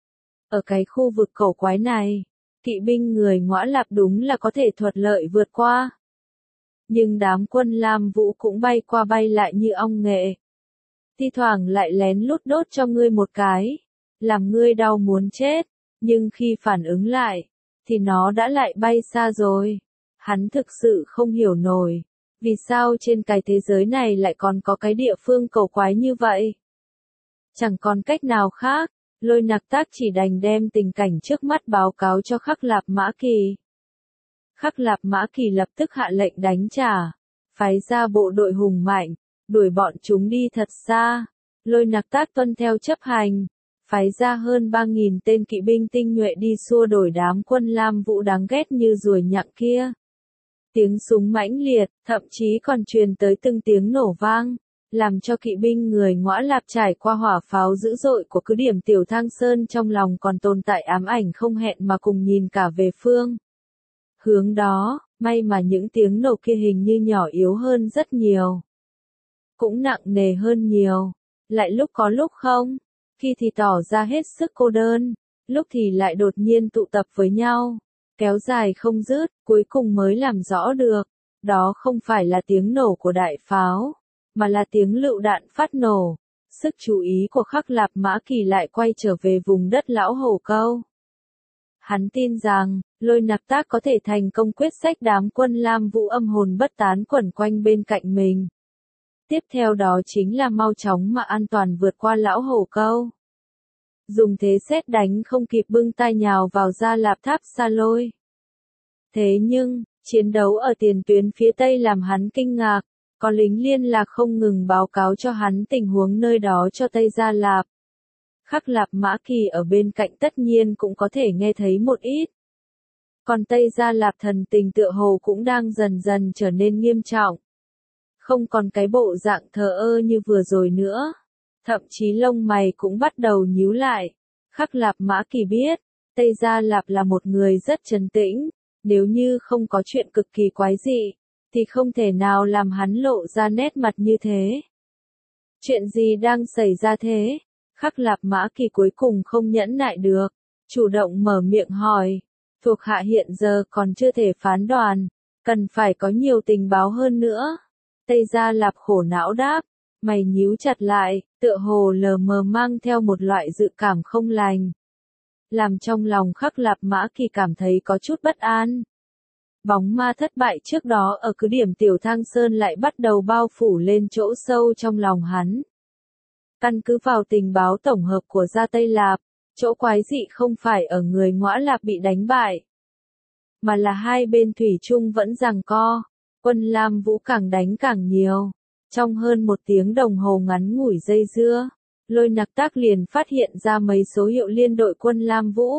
Ở cái khu vực cổ quái này, kỵ binh người Ngõa Lạp đúng là có thể thuận lợi vượt qua. Nhưng đám quân Lam Vũ cũng bay qua bay lại như ong nghệ. Thi thoảng lại lén lút đốt cho ngươi một cái, làm ngươi đau muốn chết, nhưng khi phản ứng lại, thì nó đã lại bay xa rồi. Hắn thực sự không hiểu nổi, vì sao trên cái thế giới này lại còn có cái địa phương cầu quái như vậy. Chẳng còn cách nào khác, Lôi Nặc Tác chỉ đành đem tình cảnh trước mắt báo cáo cho Khắc Lạp Mã Kỳ. Khắc Lạp Mã Kỳ lập tức hạ lệnh đánh trả, phái ra bộ đội hùng mạnh, đuổi bọn chúng đi thật xa. Lôi Nặc Tác tuân theo chấp hành, phái ra hơn ba nghìn tên kỵ binh tinh nhuệ đi xua đuổi đám quân Lam Vũ đáng ghét như ruồi nhặng kia. Tiếng súng mãnh liệt, thậm chí còn truyền tới từng tiếng nổ vang, làm cho kỵ binh người Ngõa Lạp trải qua hỏa pháo dữ dội của cứ điểm Tiểu Thang Sơn trong lòng còn tồn tại ám ảnh không hẹn mà cùng nhìn cả về phương hướng đó. May mà những tiếng nổ kia hình như nhỏ yếu hơn rất nhiều, cũng nặng nề hơn nhiều, lại lúc có lúc không, khi thì tỏ ra hết sức cô đơn, lúc thì lại đột nhiên tụ tập với nhau, kéo dài không dứt, cuối cùng mới làm rõ được, đó không phải là tiếng nổ của đại pháo, mà là tiếng lựu đạn phát nổ. sức chú ý của Khắc Lạp Mã Kỳ lại quay trở về vùng đất Lão Hổ Câu. Hắn tin rằng, Lôi Nạp Tác có thể thành công quyết sách đám quân Lam Vũ âm hồn bất tán quẩn quanh bên cạnh mình. Tiếp theo đó chính là mau chóng mà an toàn vượt qua Lão Hổ Câu. Dùng thế sét đánh không kịp bưng tay nhào vào Gia Lạp Tháp Sa Lôi. Thế nhưng, chiến đấu ở tiền tuyến phía Tây làm hắn kinh ngạc, có lính liên lạc không ngừng báo cáo cho hắn tình huống nơi đó cho Tây Gia Lạp. Khắc Lạp Mã Kỳ ở bên cạnh tất nhiên cũng có thể nghe thấy một ít. Còn Tây Gia Lạp thần tình tựa hồ cũng đang dần dần trở nên nghiêm trọng. Không còn cái bộ dạng thờ ơ như vừa rồi nữa. Thậm chí lông mày cũng bắt đầu nhíu lại. Khắc Lạp Mã Kỳ biết, Tây Gia Lạp là một người rất trấn tĩnh, nếu như không có chuyện cực kỳ quái dị, thì không thể nào làm hắn lộ ra nét mặt như thế. Chuyện gì đang xảy ra thế? Khắc Lạp Mã Kỳ cuối cùng không nhẫn nại được, chủ động mở miệng hỏi. Thuộc hạ hiện giờ còn chưa thể phán đoán, cần phải có nhiều tình báo hơn nữa. Tây Gia Lạp khổ não đáp, mày nhíu chặt lại, tựa hồ lờ mờ mang theo một loại dự cảm không lành. Làm trong lòng Khắc Lạp Mã Kỳ cảm thấy có chút bất an. Bóng ma thất bại trước đó ở cứ điểm Tiểu Thang Sơn lại bắt đầu bao phủ lên chỗ sâu trong lòng hắn. Căn cứ vào tình báo tổng hợp của Gia Tây Lạp, chỗ quái dị không phải ở người Ngõa Lạp bị đánh bại, mà là hai bên thủy chung vẫn giằng co, quân Lam Vũ càng đánh càng nhiều. Trong hơn một tiếng đồng hồ ngắn ngủi dây dưa, Lôi Nạp Tác liền phát hiện ra mấy số hiệu liên đội quân Lam Vũ.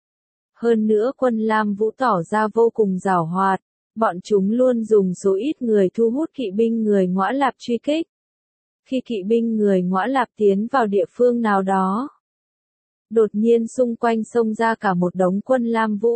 Hơn nữa quân Lam Vũ tỏ ra vô cùng giàu hoạt, bọn chúng luôn dùng số ít người thu hút kỵ binh người Ngõa Lạp truy kích. Khi kỵ binh người Ngõa Lạp tiến vào địa phương nào đó, đột nhiên xung quanh xông ra cả một đống quân Lam Vũ.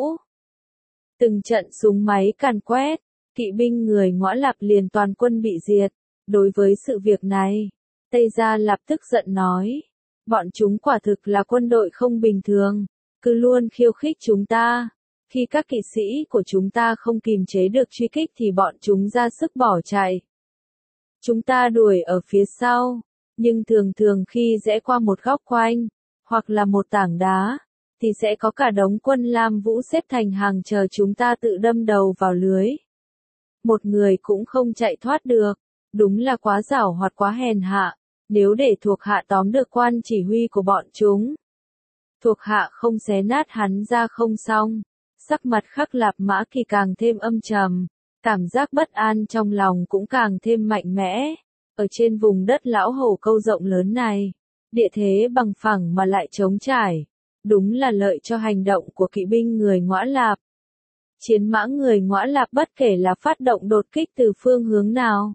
Từng trận súng máy càn quét, kỵ binh người Ngõa Lạp liền toàn quân bị diệt. Đối với sự việc này, Tây Gia Lạp tức giận nói, bọn chúng quả thực là quân đội không bình thường, cứ luôn khiêu khích chúng ta. Khi các kỵ sĩ của chúng ta không kìm chế được truy kích thì bọn chúng ra sức bỏ chạy. Chúng ta đuổi ở phía sau, nhưng thường thường khi rẽ qua một góc quanh, hoặc là một tảng đá, thì sẽ có cả đống quân Lam Vũ xếp thành hàng chờ chúng ta tự đâm đầu vào lưới. Một người cũng không chạy thoát được, đúng là quá giảo hoạt quá hèn hạ, nếu để thuộc hạ tóm được quan chỉ huy của bọn chúng. Thuộc hạ không xé nát hắn ra không xong, sắc mặt Khắc Lạp Mã Kỳ càng thêm âm trầm, cảm giác bất an trong lòng cũng càng thêm mạnh mẽ. Ở trên vùng đất Lão Hổ Câu rộng lớn này, địa thế bằng phẳng mà lại trống trải, đúng là lợi cho hành động của kỵ binh người Ngõa Lạp. Chiến mã người Ngõa Lạp bất kể là phát động đột kích từ phương hướng nào,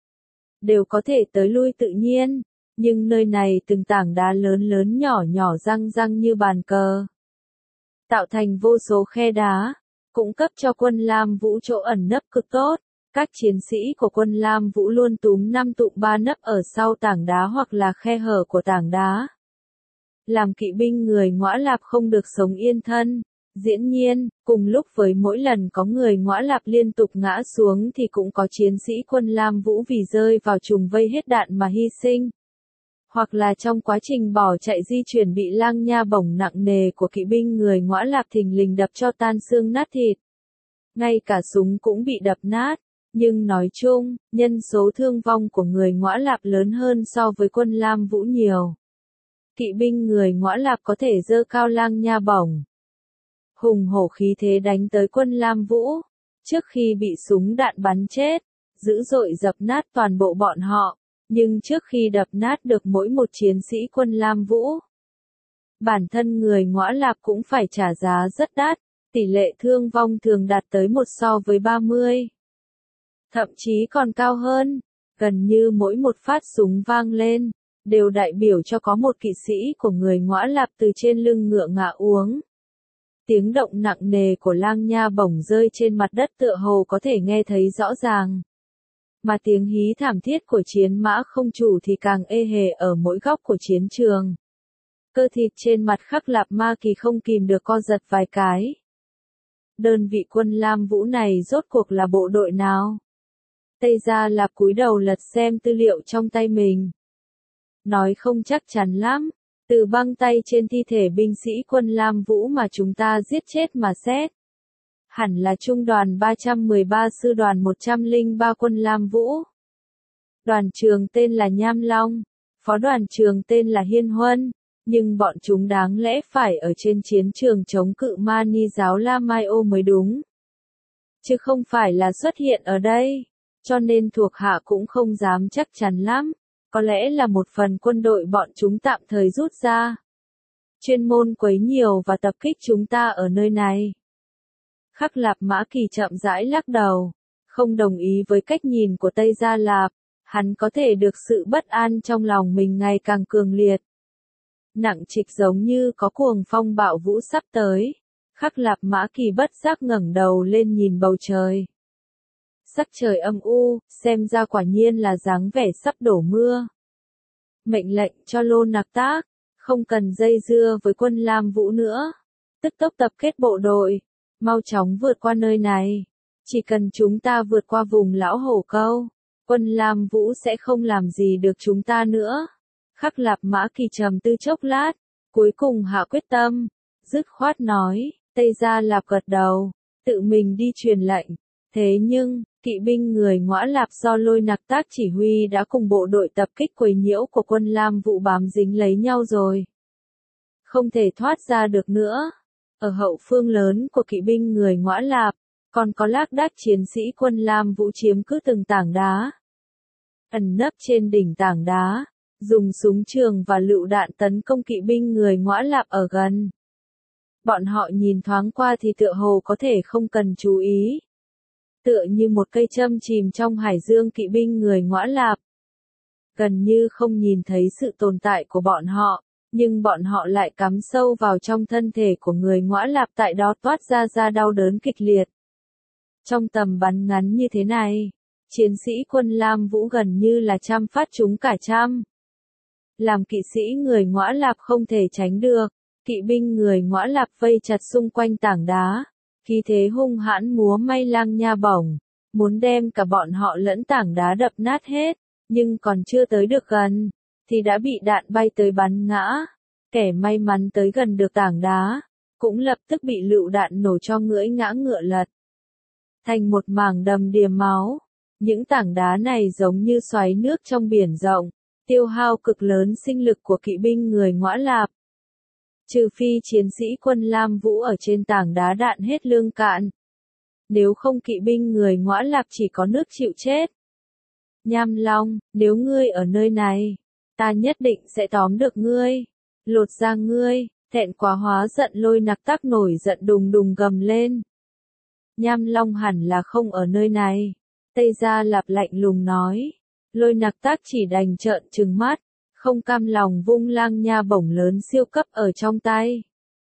đều có thể tới lui tự nhiên, nhưng nơi này từng tảng đá lớn lớn nhỏ nhỏ răng răng như bàn cờ, tạo thành vô số khe đá, cung cấp cho quân Lam Vũ chỗ ẩn nấp cực tốt. Các chiến sĩ của quân Lam Vũ luôn túm năm tụm ba nấp ở sau tảng đá hoặc là khe hở của tảng đá. Làm kỵ binh người Ngõa Lạp không được sống yên thân. Dĩ nhiên, cùng lúc với mỗi lần có người Ngõa Lạp liên tục ngã xuống thì cũng có chiến sĩ quân Lam Vũ vì rơi vào trùng vây hết đạn mà hy sinh. Hoặc là trong quá trình bỏ chạy di chuyển bị lang nha bổng nặng nề của kỵ binh người Ngõa Lạp thình lình đập cho tan xương nát thịt. Ngay cả súng cũng bị đập nát. Nhưng nói chung, nhân số thương vong của người Ngõa Lạp lớn hơn so với quân Lam Vũ nhiều. Kỵ binh người Ngõa Lạp có thể giơ cao lang nha bổng, hùng hổ khí thế đánh tới quân Lam Vũ, trước khi bị súng đạn bắn chết, dữ dội dập nát toàn bộ bọn họ, nhưng trước khi đập nát được mỗi một chiến sĩ quân Lam Vũ, bản thân người Ngõa Lạp cũng phải trả giá rất đắt, tỷ lệ thương vong thường đạt tới một so với ba mươi. Thậm chí còn cao hơn, gần như mỗi một phát súng vang lên, đều đại biểu cho có một kỵ sĩ của người Ngõa Lạp từ trên lưng ngựa ngã uống. Tiếng động nặng nề của lang nha bổng rơi trên mặt đất tựa hồ có thể nghe thấy rõ ràng. Mà tiếng hí thảm thiết của chiến mã không chủ thì càng ê hề ở mỗi góc của chiến trường. Cơ thịt trên mặt Khắc Lạp Ma Kỳ không kìm được co giật vài cái. Đơn vị quân Lam Vũ này rốt cuộc là bộ đội nào? Tây Gia Lạp cúi đầu lật xem tư liệu trong tay mình. nói không chắc chắn lắm. Từ băng tay trên thi thể binh sĩ quân Lam Vũ mà chúng ta giết chết mà xét. Hẳn là trung đoàn ba trăm mười ba sư đoàn một trăm lẻ ba quân Lam Vũ. Đoàn trưởng tên là Nham Long, phó đoàn trưởng tên là Hiên Huân, nhưng bọn chúng đáng lẽ phải ở trên chiến trường chống cự ma ni giáo La Mai Ô mới đúng. Chứ không phải là xuất hiện ở đây, cho nên thuộc hạ cũng không dám chắc chắn lắm, có lẽ là một phần quân đội bọn chúng tạm thời rút ra. Chuyên môn quấy nhiều và tập kích chúng ta ở nơi này. Khắc Lạp Mã Kỳ chậm rãi lắc đầu, không đồng ý với cách nhìn của Tây Gia Lạp, hắn có thể được sự bất an trong lòng mình ngày càng cường liệt. Nặng trịch giống như có cuồng phong bạo vũ sắp tới. Khắc Lạp Mã Kỳ bất giác ngẩng đầu lên nhìn bầu trời. Sắc trời âm u, xem ra quả nhiên là dáng vẻ sắp đổ mưa. Mệnh lệnh cho Lô Nặc Tác, không cần dây dưa với quân Lam Vũ nữa. Tức tốc tập kết bộ đội, mau chóng vượt qua nơi này. Chỉ cần chúng ta vượt qua vùng Lão Hổ Câu, quân Lam Vũ sẽ không làm gì được chúng ta nữa. Khắc Lạp Mã Kỳ trầm tư chốc lát, cuối cùng hạ quyết tâm, dứt khoát nói. Tây Gia Lạp gật đầu, tự mình đi truyền lệnh. Thế nhưng, kỵ binh người Ngõa Lạp do Lôi Nặc Tác chỉ huy đã cùng bộ đội tập kích quấy nhiễu của quân Lam Vũ bám dính lấy nhau rồi. Không thể thoát ra được nữa. Ở hậu phương lớn của kỵ binh người Ngõa Lạp, còn có lác đác chiến sĩ quân Lam Vũ chiếm cứ từng tảng đá. Ẩn nấp trên đỉnh tảng đá, dùng súng trường và lựu đạn tấn công kỵ binh người Ngõa Lạp ở gần. Bọn họ nhìn thoáng qua thì tựa hồ có thể không cần chú ý. Tựa như một cây châm chìm trong hải dương kỵ binh người Ngõa Lạp. Gần như không nhìn thấy sự tồn tại của bọn họ, nhưng bọn họ lại cắm sâu vào trong thân thể của người Ngõa Lạp, tại đó toát ra ra đau đớn kịch liệt. Trong tầm bắn ngắn như thế này, chiến sĩ quân Lam Vũ gần như là trăm phát trúng cả trăm. Làm kỵ sĩ người Ngõa Lạp không thể tránh được. Kỵ binh người Ngõa Lạp vây chặt xung quanh tảng đá, khí thế hung hãn múa may lang nha bổng, muốn đem cả bọn họ lẫn tảng đá đập nát hết, nhưng còn chưa tới được gần, thì đã bị đạn bay tới bắn ngã. Kẻ may mắn tới gần được tảng đá, cũng lập tức bị lựu đạn nổ cho ngưỡi ngã ngựa lật. Thành một mảng đầm đìa máu, những tảng đá này giống như xoáy nước trong biển rộng, tiêu hao cực lớn sinh lực của kỵ binh người Ngõa Lạp. Trừ phi chiến sĩ quân Lam Vũ ở trên tảng đá đạn hết lương cạn. Nếu không kỵ binh người Ngõa Lạp chỉ có nước chịu chết. Nham Long, nếu ngươi ở nơi này, ta nhất định sẽ tóm được ngươi, lột da ngươi. Thẹn quá hóa giận Lôi Nặc Tác nổi giận đùng đùng gầm lên. Nham Long hẳn là không ở nơi này. Tây Gia Lạp lạnh lùng nói. Lôi Nặc Tác chỉ đành trợn trừng mắt, không cam lòng vung lang nha bổng lớn siêu cấp ở trong tay.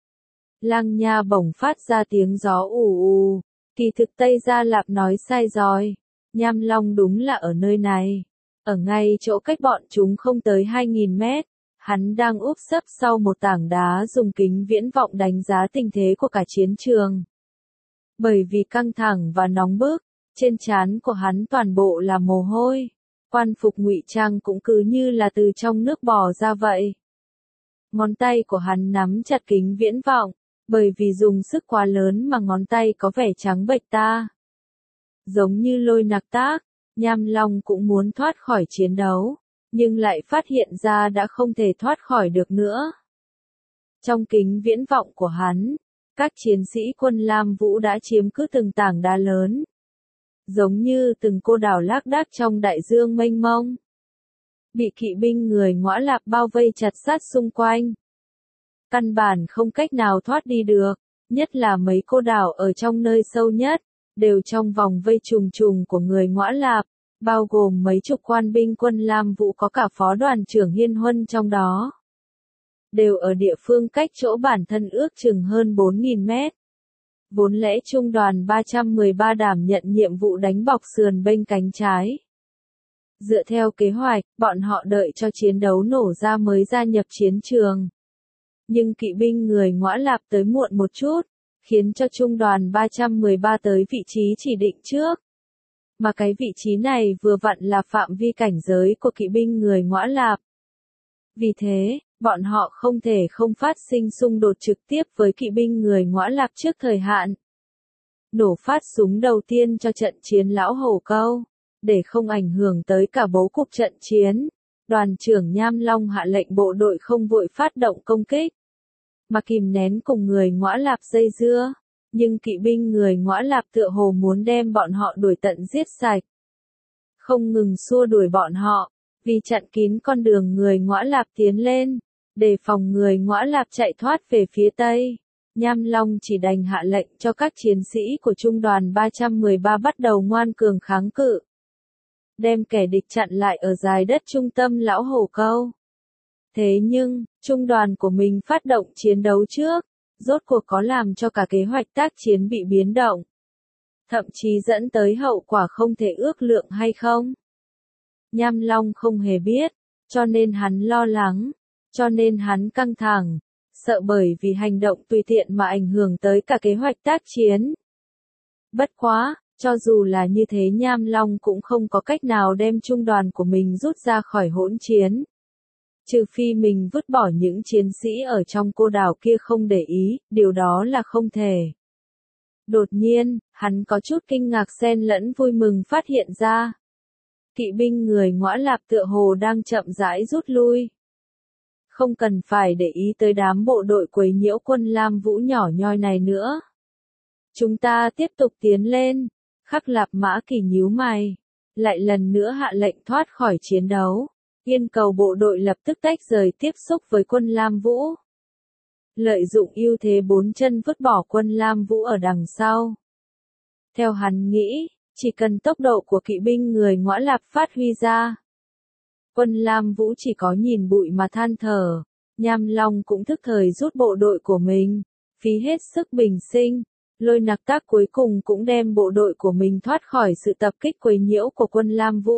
Lang nha bổng phát ra tiếng gió ù ù, kỳ thực Tây Gia Lạp nói sai rồi, Nham Long đúng là ở nơi này, ở ngay chỗ cách bọn chúng không tới hai nghìn mét, hắn đang úp sấp sau một tảng đá dùng kính viễn vọng đánh giá tình thế của cả chiến trường. Bởi vì căng thẳng và nóng bức, trên trán của hắn toàn bộ là mồ hôi. Quan phục ngụy trang cũng cứ như là từ trong nước bò ra vậy. Ngón tay của hắn nắm chặt kính viễn vọng, bởi vì dùng sức quá lớn mà ngón tay có vẻ trắng bệch ta. Giống như Lôi Nặc Tác, Nham Long cũng muốn thoát khỏi chiến đấu, nhưng lại phát hiện ra đã không thể thoát khỏi được nữa. Trong kính viễn vọng của hắn, các chiến sĩ quân Lam Vũ đã chiếm cứ từng tảng đá lớn. Giống như từng cô đảo lác đác trong đại dương mênh mông. Bị kỵ binh người Ngõa Lạp bao vây chặt sát xung quanh. Căn bản không cách nào thoát đi được, nhất là mấy cô đảo ở trong nơi sâu nhất, đều trong vòng vây trùng trùng của người Ngõa Lạp, bao gồm mấy chục quan binh quân Lam Vũ có cả phó đoàn trưởng Hiên Huân trong đó. Đều ở địa phương cách chỗ bản thân ước chừng hơn bốn nghìn mét. Vốn lẽ trung đoàn ba trăm mười ba đảm nhận nhiệm vụ đánh bọc sườn bênh cánh trái. Dựa theo kế hoạch, bọn họ đợi cho chiến đấu nổ ra mới gia nhập chiến trường. Nhưng kỵ binh người Ngõa Lạp tới muộn một chút, khiến cho trung đoàn ba trăm mười ba tới vị trí chỉ định trước. Mà cái vị trí này vừa vặn là phạm vi cảnh giới của kỵ binh người Ngõa Lạp. Vì thế, bọn họ không thể không phát sinh xung đột trực tiếp với kỵ binh người Ngõa Lạp trước thời hạn. Nổ phát súng đầu tiên cho trận chiến Lão Hổ Câu, để không ảnh hưởng tới cả bố cục trận chiến. Đoàn trưởng Nham Long hạ lệnh bộ đội không vội phát động công kích, mà kìm nén cùng người Ngõa Lạp dây dưa, nhưng kỵ binh người Ngõa Lạp tựa hồ muốn đem bọn họ đuổi tận giết sạch. Không ngừng xua đuổi bọn họ, vì chặn kín con đường người Ngõa Lạp tiến lên, đề phòng người Ngõa Lạp chạy thoát về phía Tây. Nham Long chỉ đành hạ lệnh cho các chiến sĩ của trung đoàn ba trăm mười ba bắt đầu ngoan cường kháng cự, đem kẻ địch chặn lại ở dải đất trung tâm Lão Hổ Câu. Thế nhưng, trung đoàn của mình phát động chiến đấu trước, rốt cuộc có làm cho cả kế hoạch tác chiến bị biến động, thậm chí dẫn tới hậu quả không thể ước lượng hay không? Nham Long không hề biết, cho nên hắn lo lắng, cho nên hắn căng thẳng, sợ bởi vì hành động tùy tiện mà ảnh hưởng tới cả kế hoạch tác chiến. Bất quá, cho dù là như thế Nham Long cũng không có cách nào đem trung đoàn của mình rút ra khỏi hỗn chiến. Trừ phi mình vứt bỏ những chiến sĩ ở trong cô đảo kia không để ý, điều đó là không thể. Đột nhiên, hắn có chút kinh ngạc xen lẫn vui mừng phát hiện ra. Kỵ binh người Ngõa Lạp tựa hồ đang chậm rãi rút lui. Không cần phải để ý tới đám bộ đội quấy nhiễu quân Lam Vũ nhỏ nhoi này nữa. Chúng ta tiếp tục tiến lên. Khắc Lạp Mã Kỳ nhíu mày, lại lần nữa hạ lệnh thoát khỏi chiến đấu, yêu cầu bộ đội lập tức tách rời tiếp xúc với quân Lam Vũ. Lợi dụng ưu thế bốn chân vứt bỏ quân Lam Vũ ở đằng sau. Theo hắn nghĩ, chỉ cần tốc độ của kỵ binh người Ngõa Lạp phát huy ra, quân Lam Vũ chỉ có nhìn bụi mà than thở. Nham Long cũng thức thời rút bộ đội của mình, phí hết sức bình sinh. Lôi Nặc Tác cuối cùng cũng đem bộ đội của mình thoát khỏi sự tập kích quấy nhiễu của quân Lam Vũ.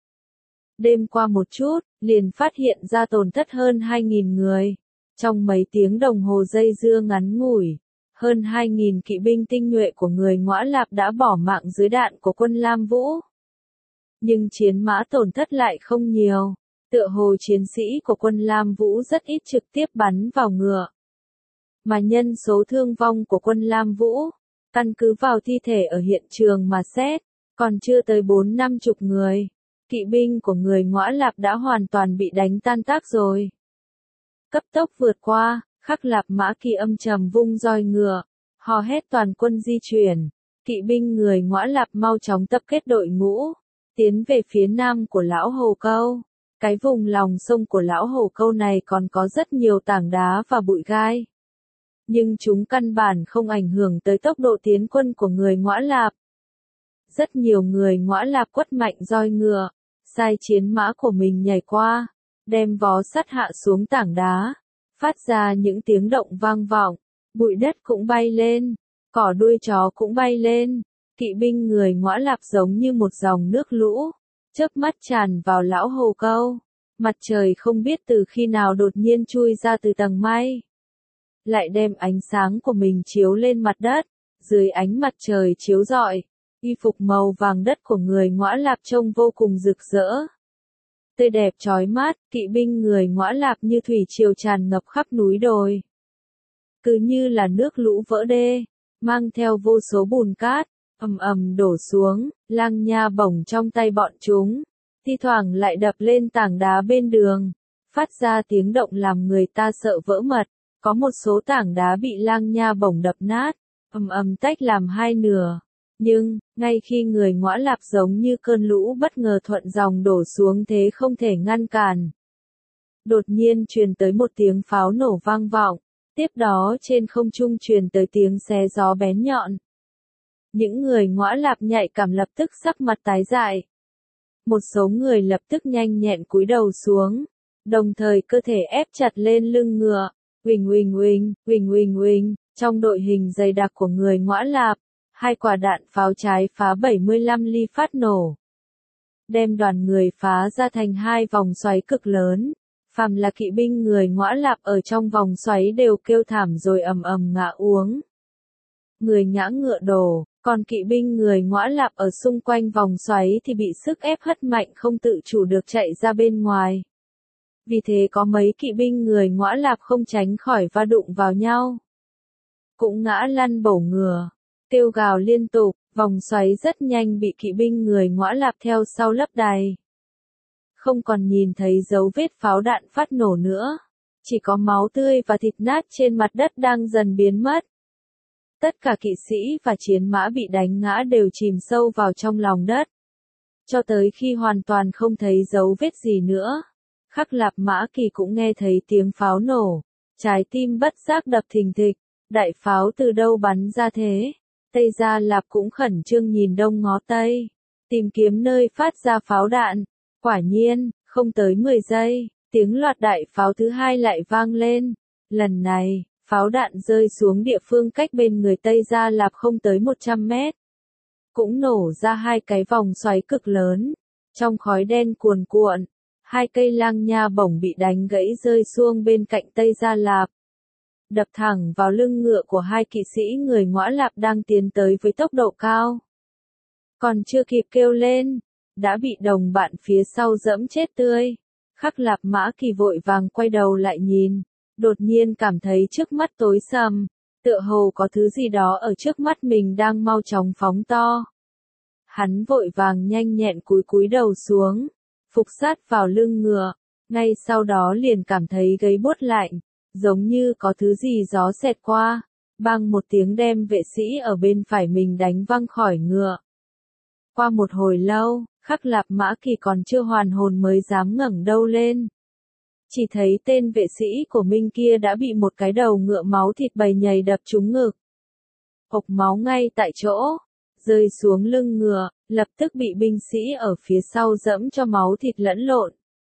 Đêm qua một chút, liền phát hiện ra tổn thất hơn hai nghìn người. Trong mấy tiếng đồng hồ dây dưa ngắn ngủi, hơn hai nghìn kỵ binh tinh nhuệ của người Ngõa Lạp đã bỏ mạng dưới đạn của quân Lam Vũ. Nhưng chiến mã tổn thất lại không nhiều, tựa hồ chiến sĩ của quân Lam Vũ rất ít trực tiếp bắn vào ngựa. Mà nhân số thương vong của quân Lam Vũ, căn cứ vào thi thể ở hiện trường mà xét, còn chưa tới bốn năm chục người. Kỵ binh của người Ngõa Lạp đã hoàn toàn bị đánh tan tác rồi. Cấp tốc vượt qua, Khắc Lạp Mã Kỳ âm trầm vung roi ngựa, hò hét toàn quân di chuyển. Kỵ binh người Ngõa Lạp mau chóng tập kết đội ngũ, tiến về phía nam của Lão Hổ Câu. Cái vùng lòng sông của Lão Hổ Câu này còn có rất nhiều tảng đá và bụi gai. Nhưng chúng căn bản không ảnh hưởng tới tốc độ tiến quân của người Ngõa Lạp. Rất nhiều người Ngõa Lạp quất mạnh roi ngựa, sai chiến mã của mình nhảy qua, đem vó sắt hạ xuống tảng đá, phát ra những tiếng động vang vọng, bụi đất cũng bay lên, cỏ đuôi chó cũng bay lên. Kỵ binh người Ngõa Lạp giống như một dòng nước lũ, chớp mắt tràn vào Lão Hổ Câu. Mặt trời không biết từ khi nào đột nhiên chui ra từ tầng mây, lại đem ánh sáng của mình chiếu lên mặt đất. Dưới ánh mặt trời chiếu rọi, y phục màu vàng đất của người Ngõa Lạp trông vô cùng rực rỡ, tươi đẹp chói mắt. Kỵ binh người Ngõa Lạp như thủy triều tràn ngập khắp núi đồi, cứ như là nước lũ vỡ đê, mang theo vô số bùn cát, ầm ầm đổ xuống. Lang nha bổng trong tay bọn chúng, thi thoảng lại đập lên tảng đá bên đường, phát ra tiếng động làm người ta sợ vỡ mật. Có một số tảng đá bị lang nha bổng đập nát, ầm ầm tách làm hai nửa. Nhưng, ngay khi người Ngõa Lạp giống như cơn lũ bất ngờ thuận dòng đổ xuống thế không thể ngăn cản, đột nhiên truyền tới một tiếng pháo nổ vang vọng, tiếp đó trên không trung truyền tới tiếng xé gió bén nhọn. Những người Ngõa Lạp nhạy cảm lập tức sắc mặt tái dại. Một số người lập tức nhanh nhẹn cúi đầu xuống, đồng thời cơ thể ép chặt lên lưng ngựa. Uỳnh uỳnh uỳnh, uỳnh uỳnh uỳnh, trong đội hình dày đặc của người Ngõa Lạp, hai quả đạn pháo trái phá bảy mươi lăm ly phát nổ, đem đoàn người phá ra thành hai vòng xoáy cực lớn. Phàm là kỵ binh người Ngõa Lạp ở trong vòng xoáy đều kêu thảm rồi ầm ầm ngã uống. Người ngã ngựa đổ, còn kỵ binh người Ngõa Lạp ở xung quanh vòng xoáy thì bị sức ép hất mạnh không tự chủ được chạy ra bên ngoài. Vì thế có mấy kỵ binh người Ngõa Lạp không tránh khỏi va đụng vào nhau. Cũng ngã lăn bổ ngửa, kêu gào liên tục, vòng xoáy rất nhanh bị kỵ binh người Ngõa Lạp theo sau lấp đầy. Không còn nhìn thấy dấu vết pháo đạn phát nổ nữa, chỉ có máu tươi và thịt nát trên mặt đất đang dần biến mất. Tất cả kỵ sĩ và chiến mã bị đánh ngã đều chìm sâu vào trong lòng đất, cho tới khi hoàn toàn không thấy dấu vết gì nữa. Khắc Lạp Mã Kỳ cũng nghe thấy tiếng pháo nổ, trái tim bất giác đập thình thịch, đại pháo từ đâu bắn ra thế? Tây Gia Lạp cũng khẩn trương nhìn đông ngó tây, tìm kiếm nơi phát ra pháo đạn. Quả nhiên, không tới mười giây, tiếng loạt đại pháo thứ hai lại vang lên. Lần này, pháo đạn rơi xuống địa phương cách bên người Tây Gia Lạp không tới một trăm mét. Cũng nổ ra hai cái vòng xoáy cực lớn, trong khói đen cuồn cuộn. Hai cây lang nha bổng bị đánh gãy rơi xuống bên cạnh Tây Gia Lạp, đập thẳng vào lưng ngựa của hai kỵ sĩ người Ngõa Lạp đang tiến tới với tốc độ cao. Còn chưa kịp kêu lên, đã bị đồng bạn phía sau dẫm chết tươi. Khắc Lạp Mã Kỳ vội vàng quay đầu lại nhìn, đột nhiên cảm thấy trước mắt tối sầm, tựa hồ có thứ gì đó ở trước mắt mình đang mau chóng phóng to. Hắn vội vàng nhanh nhẹn cúi cúi đầu xuống, phục sát vào lưng ngựa, ngay sau đó liền cảm thấy gáy buốt lạnh, giống như có thứ gì gió xẹt qua, bang một tiếng đem vệ sĩ ở bên phải mình đánh văng khỏi ngựa. Qua một hồi lâu, Khắc Lạp Mã Kỳ còn chưa hoàn hồn mới dám ngẩng đầu lên. Chỉ thấy tên vệ sĩ của mình kia đã bị một cái đầu ngựa máu thịt bầy nhầy đập trúng ngực. Hộc máu ngay tại chỗ, rơi xuống lưng ngựa, lập tức bị binh sĩ ở phía sau dẫm cho máu thịt lẫn lộn.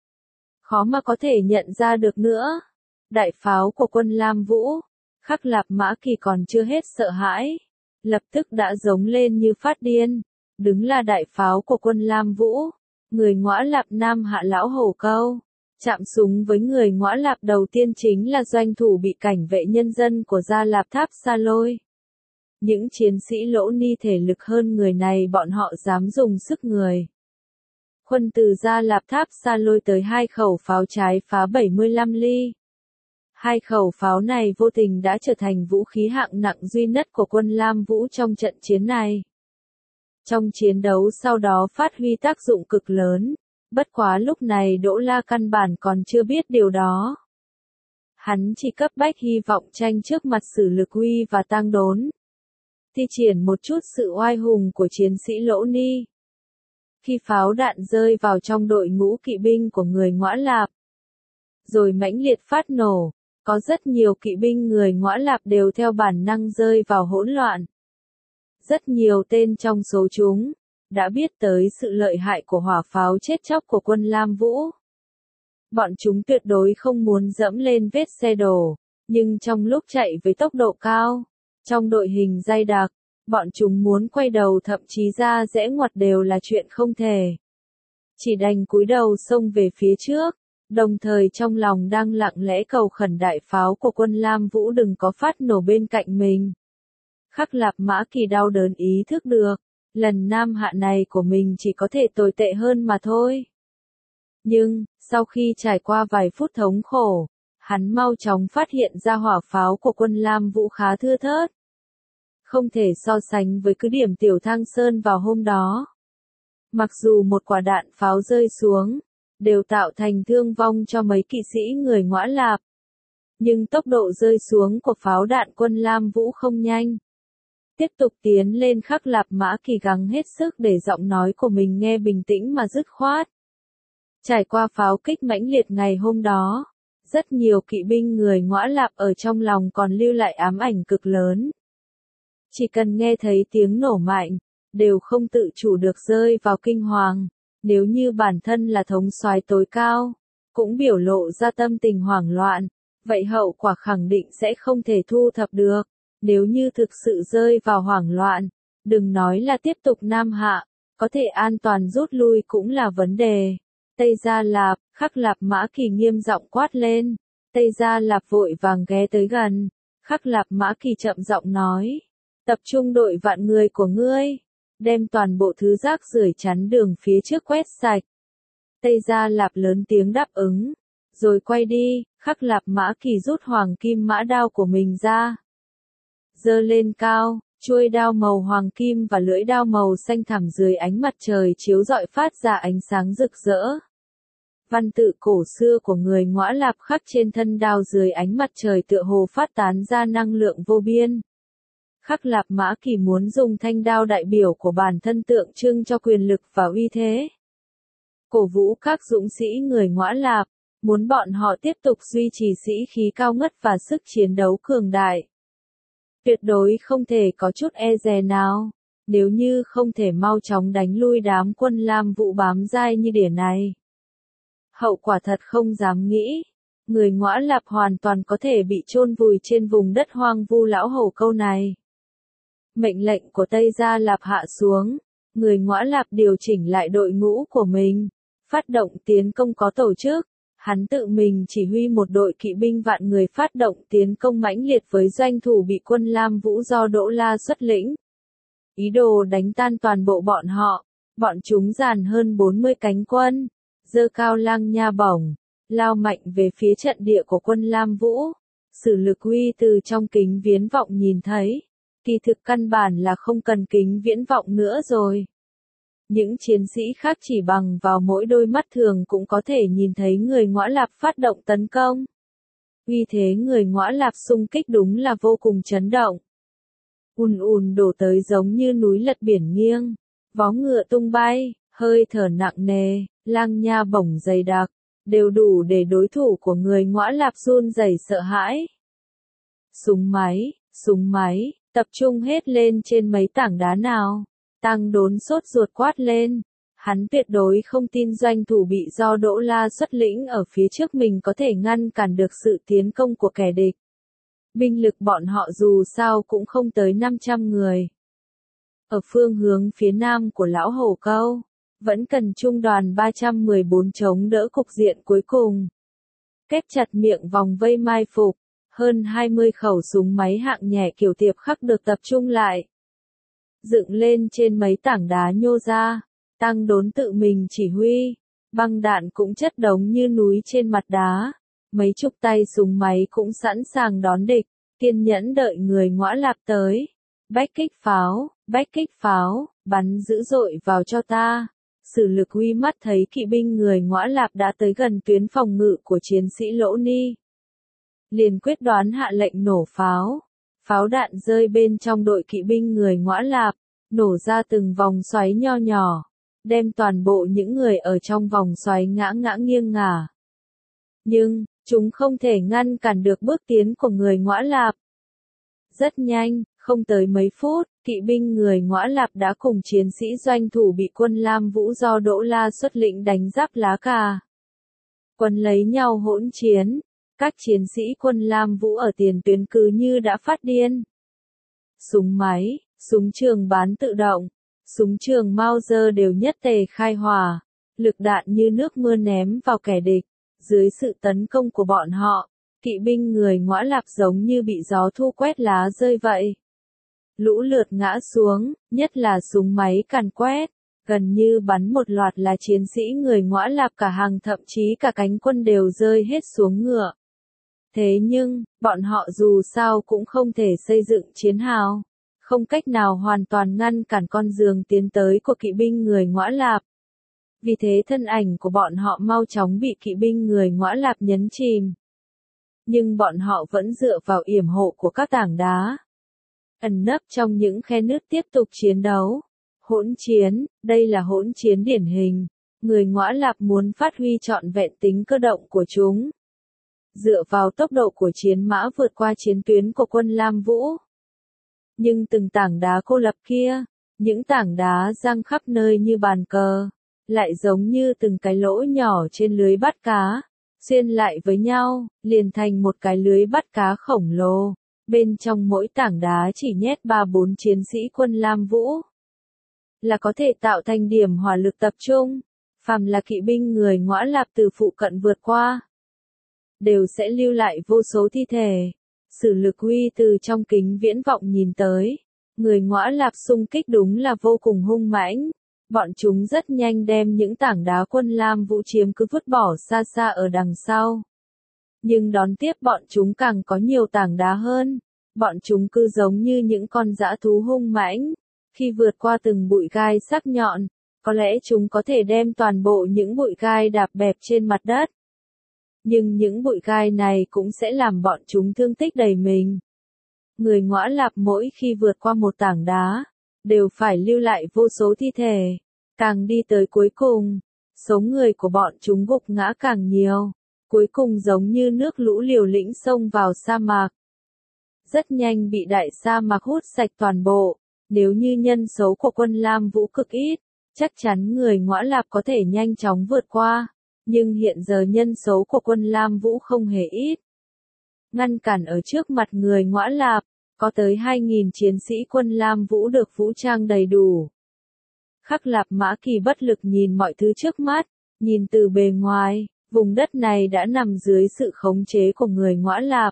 Khó mà có thể nhận ra được nữa. Đại pháo của quân Lam Vũ, Khắc Lạp Mã Kỳ còn chưa hết sợ hãi, lập tức đã giống lên như phát điên. Đứng là đại pháo của quân Lam Vũ, người Ngõa Lạp Nam Hạ Lão Hổ Câu. Chạm súng với người Ngõa Lạp đầu tiên chính là doanh thủ bị cảnh vệ nhân dân của Gia Lạp Tháp Sa Lôi. Những chiến sĩ lỗ ni thể lực hơn người này bọn họ dám dùng sức người. Khuân từ Gia Lạp Tháp Sa Lôi tới hai khẩu pháo trái phá bảy mươi lăm ly. Hai khẩu pháo này vô tình đã trở thành vũ khí hạng nặng duy nhất của quân Lam Vũ trong trận chiến này. Trong chiến đấu sau đó phát huy tác dụng cực lớn, bất quá lúc này Đỗ La căn bản còn chưa biết điều đó. Hắn chỉ cấp bách hy vọng tranh trước mặt sử lực uy và tang đốn, thi triển một chút sự oai hùng của chiến sĩ lỗ ni. Khi pháo đạn rơi vào trong đội ngũ kỵ binh của người Ngõa Lạp, rồi mãnh liệt phát nổ, có rất nhiều kỵ binh người Ngõa Lạp đều theo bản năng rơi vào hỗn loạn. Rất nhiều tên trong số chúng đã biết tới sự lợi hại của hỏa pháo chết chóc của quân Lam Vũ. Bọn chúng tuyệt đối không muốn dẫm lên vết xe đổ, nhưng trong lúc chạy với tốc độ cao, trong đội hình dày đặc, bọn chúng muốn quay đầu thậm chí ra rẽ ngoặt đều là chuyện không thể. Chỉ đành cúi đầu xông về phía trước, đồng thời trong lòng đang lặng lẽ cầu khẩn đại pháo của quân Lam Vũ đừng có phát nổ bên cạnh mình. Khắc Lạp Mã Kỳ đau đớn ý thức được, lần nam hạ này của mình chỉ có thể tồi tệ hơn mà thôi. Nhưng, sau khi trải qua vài phút thống khổ, hắn mau chóng phát hiện ra hỏa pháo của quân Lam Vũ khá thưa thớt. Không thể so sánh với cứ điểm Tiểu Thang Sơn vào hôm đó. Mặc dù một quả đạn pháo rơi xuống, đều tạo thành thương vong cho mấy kỵ sĩ người Ngõa Lạp. Nhưng tốc độ rơi xuống của pháo đạn quân Lam Vũ không nhanh. Tiếp tục tiến lên, Khắc Lạp Mã Kỳ gắng hết sức để giọng nói của mình nghe bình tĩnh mà dứt khoát. Trải qua pháo kích mãnh liệt ngày hôm đó, rất nhiều kỵ binh người Ngõa Lạp ở trong lòng còn lưu lại ám ảnh cực lớn. Chỉ cần nghe thấy tiếng nổ mạnh, đều không tự chủ được rơi vào kinh hoàng. Nếu như bản thân là thống soái tối cao, cũng biểu lộ ra tâm tình hoảng loạn, vậy hậu quả khẳng định sẽ không thể thu thập được. Nếu như thực sự rơi vào hoảng loạn, đừng nói là tiếp tục nam hạ, có thể an toàn rút lui cũng là vấn đề. Tây Gia Lạp, Khắc Lạp Mã Kỳ nghiêm giọng quát lên. Tây Gia Lạp vội vàng ghé tới gần. Khắc Lạp Mã Kỳ chậm giọng nói. Tập trung đội vạn người của ngươi, đem toàn bộ thứ rác rưởi chắn đường phía trước quét sạch. Tây Gia Lạp lớn tiếng đáp ứng, rồi quay đi, Khắc Lạp Mã Kỳ rút hoàng kim mã đao của mình ra. Giơ lên cao, chuôi đao màu hoàng kim và lưỡi đao màu xanh thẳm dưới ánh mặt trời chiếu rọi phát ra ánh sáng rực rỡ. Văn tự cổ xưa của người Ngõa Lạp khắc trên thân đao dưới ánh mặt trời tựa hồ phát tán ra năng lượng vô biên. Khắc Lạp Mã Kỳ muốn dùng thanh đao đại biểu của bản thân tượng trưng cho quyền lực và uy thế. Cổ vũ các dũng sĩ người Ngõa Lạp, muốn bọn họ tiếp tục duy trì sĩ khí cao ngất và sức chiến đấu cường đại. Tuyệt đối không thể có chút e dè nào, nếu như không thể mau chóng đánh lui đám quân Lam Vũ bám dai như đỉa này. Hậu quả thật không dám nghĩ, người Ngõa Lạp hoàn toàn có thể bị chôn vùi trên vùng đất hoang vu lão hầu câu này. Mệnh lệnh của Tây Gia Lạp hạ xuống, người Ngõa Lạp điều chỉnh lại đội ngũ của mình, phát động tiến công có tổ chức. Hắn tự mình chỉ huy một đội kỵ binh vạn người phát động tiến công mãnh liệt với doanh thủ bị quân Lam Vũ do Đỗ La xuất lĩnh. Ý đồ đánh tan toàn bộ bọn họ, bọn chúng dàn hơn bốn mươi cánh quân, giơ cao lang nha bổng, lao mạnh về phía trận địa của quân Lam Vũ. Sử Lực Huy từ trong kính viễn vọng nhìn thấy, kỳ thực căn bản là không cần kính viễn vọng nữa rồi. Những chiến sĩ khác chỉ bằng vào mỗi đôi mắt thường cũng có thể nhìn thấy người Ngõa Lạp phát động tấn công. Uy thế người Ngõa Lạp xung kích đúng là vô cùng chấn động. Ùn ùn đổ tới giống như núi lật biển nghiêng, vó ngựa tung bay, hơi thở nặng nề, lang nha bổng dày đặc, đều đủ để đối thủ của người Ngõa Lạp run rẩy sợ hãi. Súng máy, súng máy, tập trung hết lên trên mấy tảng đá nào. Tăng Đốn sốt ruột quát lên, hắn tuyệt đối không tin doanh thủ bị do Đỗ La xuất lĩnh ở phía trước mình có thể ngăn cản được sự tiến công của kẻ địch. Binh lực bọn họ dù sao cũng không tới năm trăm người. Ở phương hướng phía nam của lão hổ câu, vẫn cần trung đoàn ba trăm mười bốn chống đỡ cục diện cuối cùng. Kết chặt miệng vòng vây mai phục, hơn hai mươi khẩu súng máy hạng nhẹ kiểu tiệp khắc được tập trung lại. Dựng lên trên mấy tảng đá nhô ra, Tăng Đốn tự mình chỉ huy, băng đạn cũng chất đống như núi trên mặt đá, mấy chục tay súng máy cũng sẵn sàng đón địch, kiên nhẫn đợi người Ngõa Lạp tới. Bách kích pháo, bách kích pháo, bắn dữ dội vào cho ta. Sử Lực Huy mắt thấy kỵ binh người Ngõa Lạp đã tới gần tuyến phòng ngự của chiến sĩ Lỗ Ni. Liền quyết đoán hạ lệnh nổ pháo. Pháo đạn rơi bên trong đội kỵ binh người Ngõa Lạp, nổ ra từng vòng xoáy nho nhỏ, đem toàn bộ những người ở trong vòng xoáy ngã ngã nghiêng ngả. Nhưng, chúng không thể ngăn cản được bước tiến của người Ngõa Lạp. Rất nhanh, không tới mấy phút, kỵ binh người Ngõa Lạp đã cùng chiến sĩ doanh thủ bị quân Lam Vũ do Đỗ La xuất lĩnh đánh giáp lá cà. Quân lấy nhau hỗn chiến. Các chiến sĩ quân Lam Vũ ở tiền tuyến cứ như đã phát điên. Súng máy, súng trường bán tự động, súng trường Mauser đều nhất tề khai hỏa, lực đạn như nước mưa ném vào kẻ địch. Dưới sự tấn công của bọn họ, kỵ binh người Ngõa Lạp giống như bị gió thu quét lá rơi vậy. Lũ lượt ngã xuống, nhất là súng máy càn quét, gần như bắn một loạt là chiến sĩ người Ngõa Lạp cả hàng thậm chí cả cánh quân đều rơi hết xuống ngựa. Thế nhưng, bọn họ dù sao cũng không thể xây dựng chiến hào, không cách nào hoàn toàn ngăn cản con đường tiến tới của kỵ binh người Ngõa Lạp. Vì thế thân ảnh của bọn họ mau chóng bị kỵ binh người Ngõa Lạp nhấn chìm. Nhưng bọn họ vẫn dựa vào yểm hộ của các tảng đá, ẩn nấp trong những khe nứt tiếp tục chiến đấu. Hỗn chiến, đây là hỗn chiến điển hình. Người Ngõa Lạp muốn phát huy trọn vẹn tính cơ động của chúng. Dựa vào tốc độ của chiến mã vượt qua chiến tuyến của quân Lam Vũ. Nhưng từng tảng đá cô lập kia, những tảng đá giăng khắp nơi như bàn cờ, lại giống như từng cái lỗ nhỏ trên lưới bắt cá, xuyên lại với nhau, liền thành một cái lưới bắt cá khổng lồ. Bên trong mỗi tảng đá chỉ nhét ba bốn chiến sĩ quân Lam Vũ, là có thể tạo thành điểm hỏa lực tập trung. Phàm là kỵ binh người Ngõa Lạp từ phụ cận vượt qua, đều sẽ lưu lại vô số thi thể. Sử Lực Huy từ trong kính viễn vọng nhìn tới, người Ngõa Lạp xung kích đúng là vô cùng hung mãnh, Bọn chúng rất nhanh đem những tảng đá Quân Lam Vũ chiếm cứ vứt bỏ xa xa ở đằng sau. Nhưng đón tiếp bọn chúng càng có nhiều tảng đá hơn. Bọn chúng cứ giống như những con dã thú hung mãnh. Khi vượt qua từng bụi gai sắc nhọn, có lẽ chúng có thể đem toàn bộ những bụi gai đạp bẹp trên mặt đất. Nhưng những bụi gai này cũng sẽ làm bọn chúng thương tích đầy mình. Người Ngõa Lạp mỗi khi vượt qua một tảng đá, đều phải lưu lại vô số thi thể. Càng đi tới cuối cùng, số người của bọn chúng gục ngã càng nhiều. Cuối cùng giống như nước lũ liều lĩnh xông vào sa mạc. Rất nhanh bị đại sa mạc hút sạch toàn bộ. Nếu như nhân số của Quân Lam Vũ cực ít, chắc chắn người Ngõa Lạp có thể nhanh chóng vượt qua. Nhưng hiện giờ nhân số của Quân Lam Vũ không hề ít. Ngăn cản ở trước mặt người Ngõa Lạp, có tới hai nghìn chiến sĩ Quân Lam Vũ được vũ trang đầy đủ. Khắc Lạp Mã Kỳ bất lực nhìn mọi thứ trước mắt, nhìn từ bề ngoài, vùng đất này đã nằm dưới sự khống chế của người Ngõa Lạp.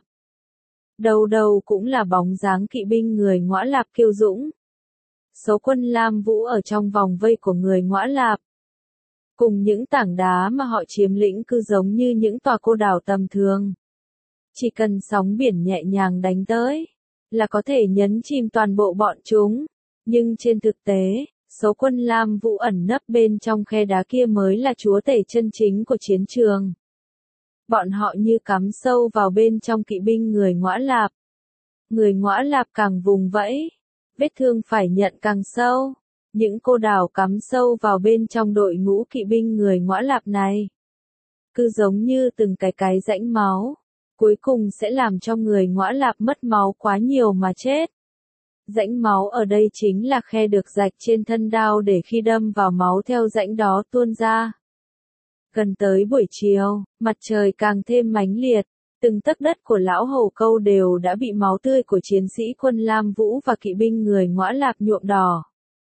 Đầu đầu cũng là bóng dáng kỵ binh người Ngõa Lạp kiêu dũng. Số Quân Lam Vũ ở trong vòng vây của người Ngõa Lạp. Cùng những tảng đá mà họ chiếm lĩnh cứ giống như những tòa cô đảo tầm thường. Chỉ cần sóng biển nhẹ nhàng đánh tới, là có thể nhấn chìm toàn bộ bọn chúng. Nhưng trên thực tế, số Quân Lam Vũ ẩn nấp bên trong khe đá kia mới là chúa tể chân chính của chiến trường. Bọn họ như cắm sâu vào bên trong kỵ binh người Ngõa Lạp. Người Ngõa Lạp càng vùng vẫy, vết thương phải nhận càng sâu. Những cô đảo cắm sâu vào bên trong đội ngũ kỵ binh người Ngõa Lạp này. Cứ giống như từng cái cái rãnh máu. Cuối cùng sẽ làm cho người Ngõa Lạp mất máu quá nhiều mà chết. Rãnh máu ở đây chính là khe được rạch trên thân đao để khi đâm vào máu theo rãnh đó tuôn ra. Gần tới buổi chiều, mặt trời càng thêm mãnh liệt, từng tấc đất của lão hầu câu đều đã bị máu tươi của chiến sĩ Quân Lam Vũ và kỵ binh người Ngõa Lạp nhuộm đỏ.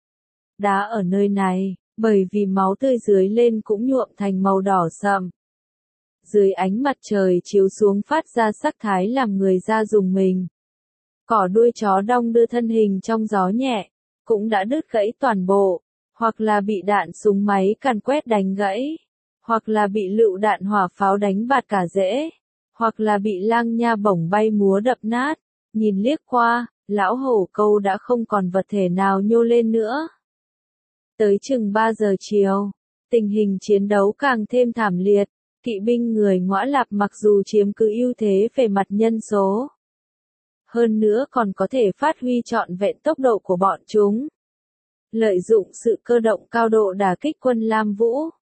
Đá ở nơi này, bởi vì máu tươi dưới lên cũng nhuộm thành màu đỏ sậm. Dưới ánh mặt trời chiếu xuống phát ra sắc thái làm người da rùng mình. Cỏ đuôi chó đong đưa thân hình trong gió nhẹ, cũng đã đứt gãy toàn bộ, hoặc là bị đạn súng máy càn quét đánh gãy, hoặc là bị lựu đạn hỏa pháo đánh bạt cả rễ, hoặc là bị lang nha bổng bay múa đập nát. Nhìn liếc qua, lão hổ câu đã không còn vật thể nào nhô lên nữa. Tới chừng ba giờ chiều, tình hình chiến đấu càng thêm thảm liệt. Kỵ binh người Ngõa Lạp mặc dù chiếm cứ ưu thế về mặt nhân số, hơn nữa còn có thể phát huy trọn vẹn tốc độ của bọn chúng. Lợi dụng sự cơ động cao độ đả kích Quân Lam Vũ.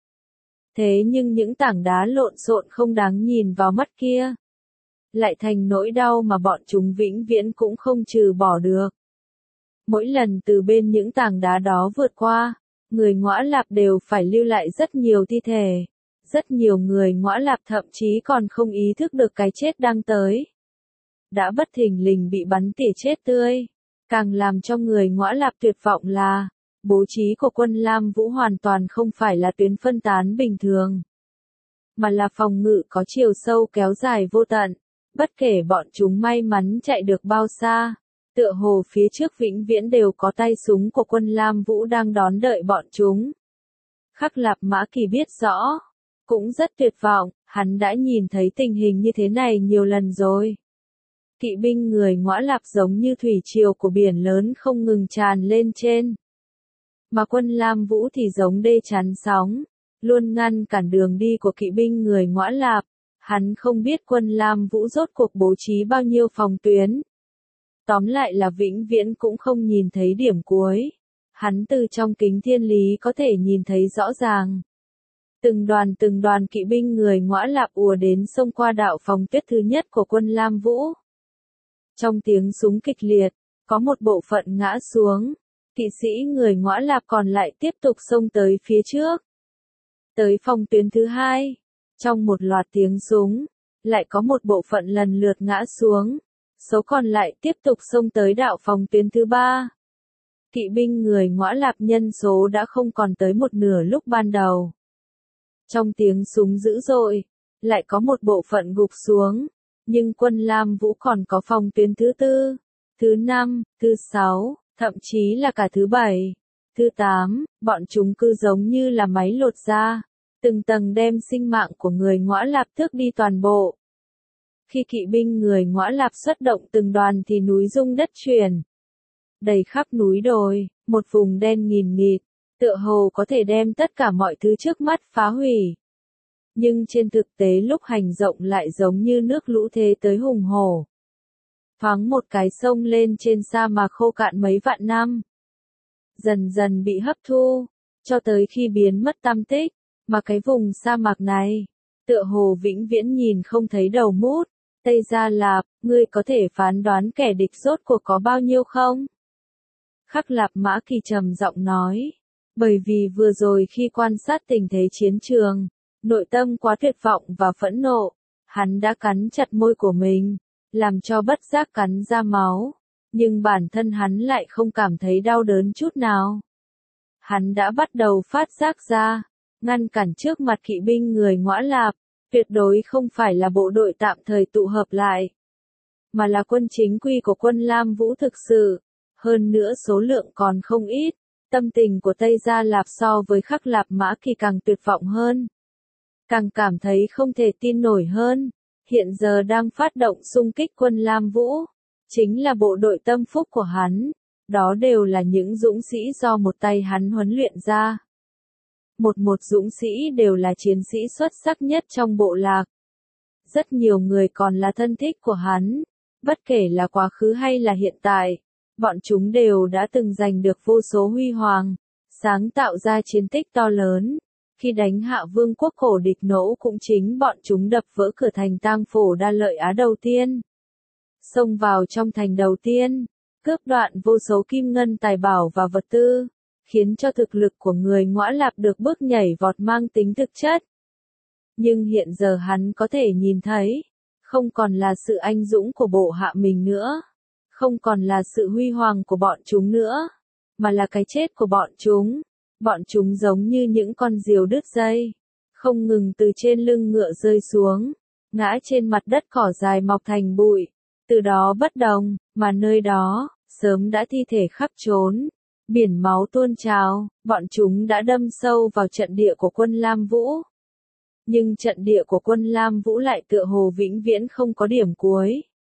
Thế nhưng những tảng đá lộn xộn không đáng nhìn vào mắt kia, lại thành nỗi đau mà bọn chúng vĩnh viễn cũng không trừ bỏ được. Mỗi lần từ bên những tảng đá đó vượt qua, người Ngõa Lạp đều phải lưu lại rất nhiều thi thể. Rất nhiều người Ngõa Lạp thậm chí còn không ý thức được cái chết đang tới. Đã bất thình lình bị bắn tỉa chết tươi. Càng làm cho người Ngõa Lạp tuyệt vọng là, bố trí của Quân Lam Vũ hoàn toàn không phải là tuyến phân tán bình thường, mà là phòng ngự có chiều sâu kéo dài vô tận. Bất kể bọn chúng may mắn chạy được bao xa, tựa hồ phía trước vĩnh viễn đều có tay súng của Quân Lam Vũ đang đón đợi bọn chúng. Khắc Lạp Mã Kỳ biết rõ, cũng rất tuyệt vọng, hắn đã nhìn thấy tình hình như thế này nhiều lần rồi. Kỵ binh người Ngõa Lạp giống như thủy triều của biển lớn không ngừng tràn lên trên. Mà Quân Lam Vũ thì giống đê chắn sóng, luôn ngăn cản đường đi của kỵ binh người Ngõa Lạp. Hắn không biết Quân Lam Vũ rốt cuộc bố trí bao nhiêu phòng tuyến. Tóm lại là vĩnh viễn cũng không nhìn thấy điểm cuối. Hắn từ trong kính thiên lý có thể nhìn thấy rõ ràng. Từng đoàn từng đoàn kỵ binh người Ngõa Lạp ùa đến xông qua đạo phòng tuyết thứ nhất của Quân Lam Vũ. Trong tiếng súng kịch liệt, có một bộ phận ngã xuống. Kỵ sĩ người Ngõa Lạp còn lại tiếp tục xông tới phía trước. Tới phòng tuyến thứ hai, trong một loạt tiếng súng, lại có một bộ phận lần lượt ngã xuống. Số còn lại tiếp tục xông tới đạo phòng tuyến thứ ba. Kỵ binh người Ngõa Lạp nhân số đã không còn tới một nửa lúc ban đầu. Trong tiếng súng dữ dội, lại có một bộ phận gục xuống, nhưng Quân Lam Vũ còn có phòng tuyến thứ tư, thứ năm, thứ sáu, thậm chí là cả thứ bảy. Thứ tám, bọn chúng cứ giống như là máy lột da, từng tầng đem sinh mạng của người Ngõa Lạp tước đi toàn bộ. Khi kỵ binh người Ngõa Lạp xuất động từng đoàn thì núi rung đất chuyển. Đầy khắp núi đồi, một vùng đen nghìn nghịt, tựa hồ có thể đem tất cả mọi thứ trước mắt phá hủy. Nhưng trên thực tế lúc hành động lại giống như nước lũ thế tới hùng hổ. Thoáng một cái sông lên trên sa mạc khô cạn mấy vạn năm. Dần dần bị hấp thu, cho tới khi biến mất tăm tích, mà cái vùng sa mạc này, tựa hồ vĩnh viễn nhìn không thấy đầu mút. Tây Gia Lạp, ngươi có thể phán đoán kẻ địch rốt cuộc có bao nhiêu không? Khắc Lạp Mã Kỳ trầm giọng nói, bởi vì vừa rồi khi quan sát tình thế chiến trường, nội tâm quá tuyệt vọng và phẫn nộ, hắn đã cắn chặt môi của mình, làm cho bất giác cắn ra máu, nhưng bản thân hắn lại không cảm thấy đau đớn chút nào. Hắn đã bắt đầu phát giác ra, ngăn cản trước mặt kỵ binh người Ngõa Lạp, tuyệt đối không phải là bộ đội tạm thời tụ hợp lại, mà là quân chính quy của quân Lam Vũ thực sự, hơn nữa số lượng còn không ít. Tâm tình của Tây Gia Lạp so với Khắc Lạp Mã Kỳ càng tuyệt vọng hơn, càng cảm thấy không thể tin nổi hơn. Hiện giờ đang phát động xung kích quân Lam Vũ, chính là bộ đội tâm phúc của hắn, đó đều là những dũng sĩ do một tay hắn huấn luyện ra. Một một dũng sĩ đều là chiến sĩ xuất sắc nhất trong bộ lạc. Rất nhiều người còn là thân thích của hắn, bất kể là quá khứ hay là hiện tại, bọn chúng đều đã từng giành được vô số huy hoàng, sáng tạo ra chiến tích to lớn. Khi đánh hạ vương quốc cổ địch nỗ cũng chính bọn chúng đập vỡ cửa thành Tang Phổ Đa Lợi Á đầu tiên. Xông vào trong thành đầu tiên, cướp đoạn vô số kim ngân tài bảo và vật tư, khiến cho thực lực của người Ngõa Lạp được bước nhảy vọt mang tính thực chất. Nhưng hiện giờ hắn có thể nhìn thấy, không còn là sự anh dũng của bộ hạ mình nữa, không còn là sự huy hoàng của bọn chúng nữa, mà là cái chết của bọn chúng. Bọn chúng giống như những con diều đứt dây, không ngừng từ trên lưng ngựa rơi xuống, ngã trên mặt đất cỏ dài mọc thành bụi. Từ đó bất đồng, mà nơi đó, sớm đã thi thể khắp trốn, biển máu tuôn trào, bọn chúng đã đâm sâu vào trận địa của quân Lam Vũ. Nhưng trận địa của quân Lam Vũ lại tựa hồ vĩnh viễn không có điểm cuối.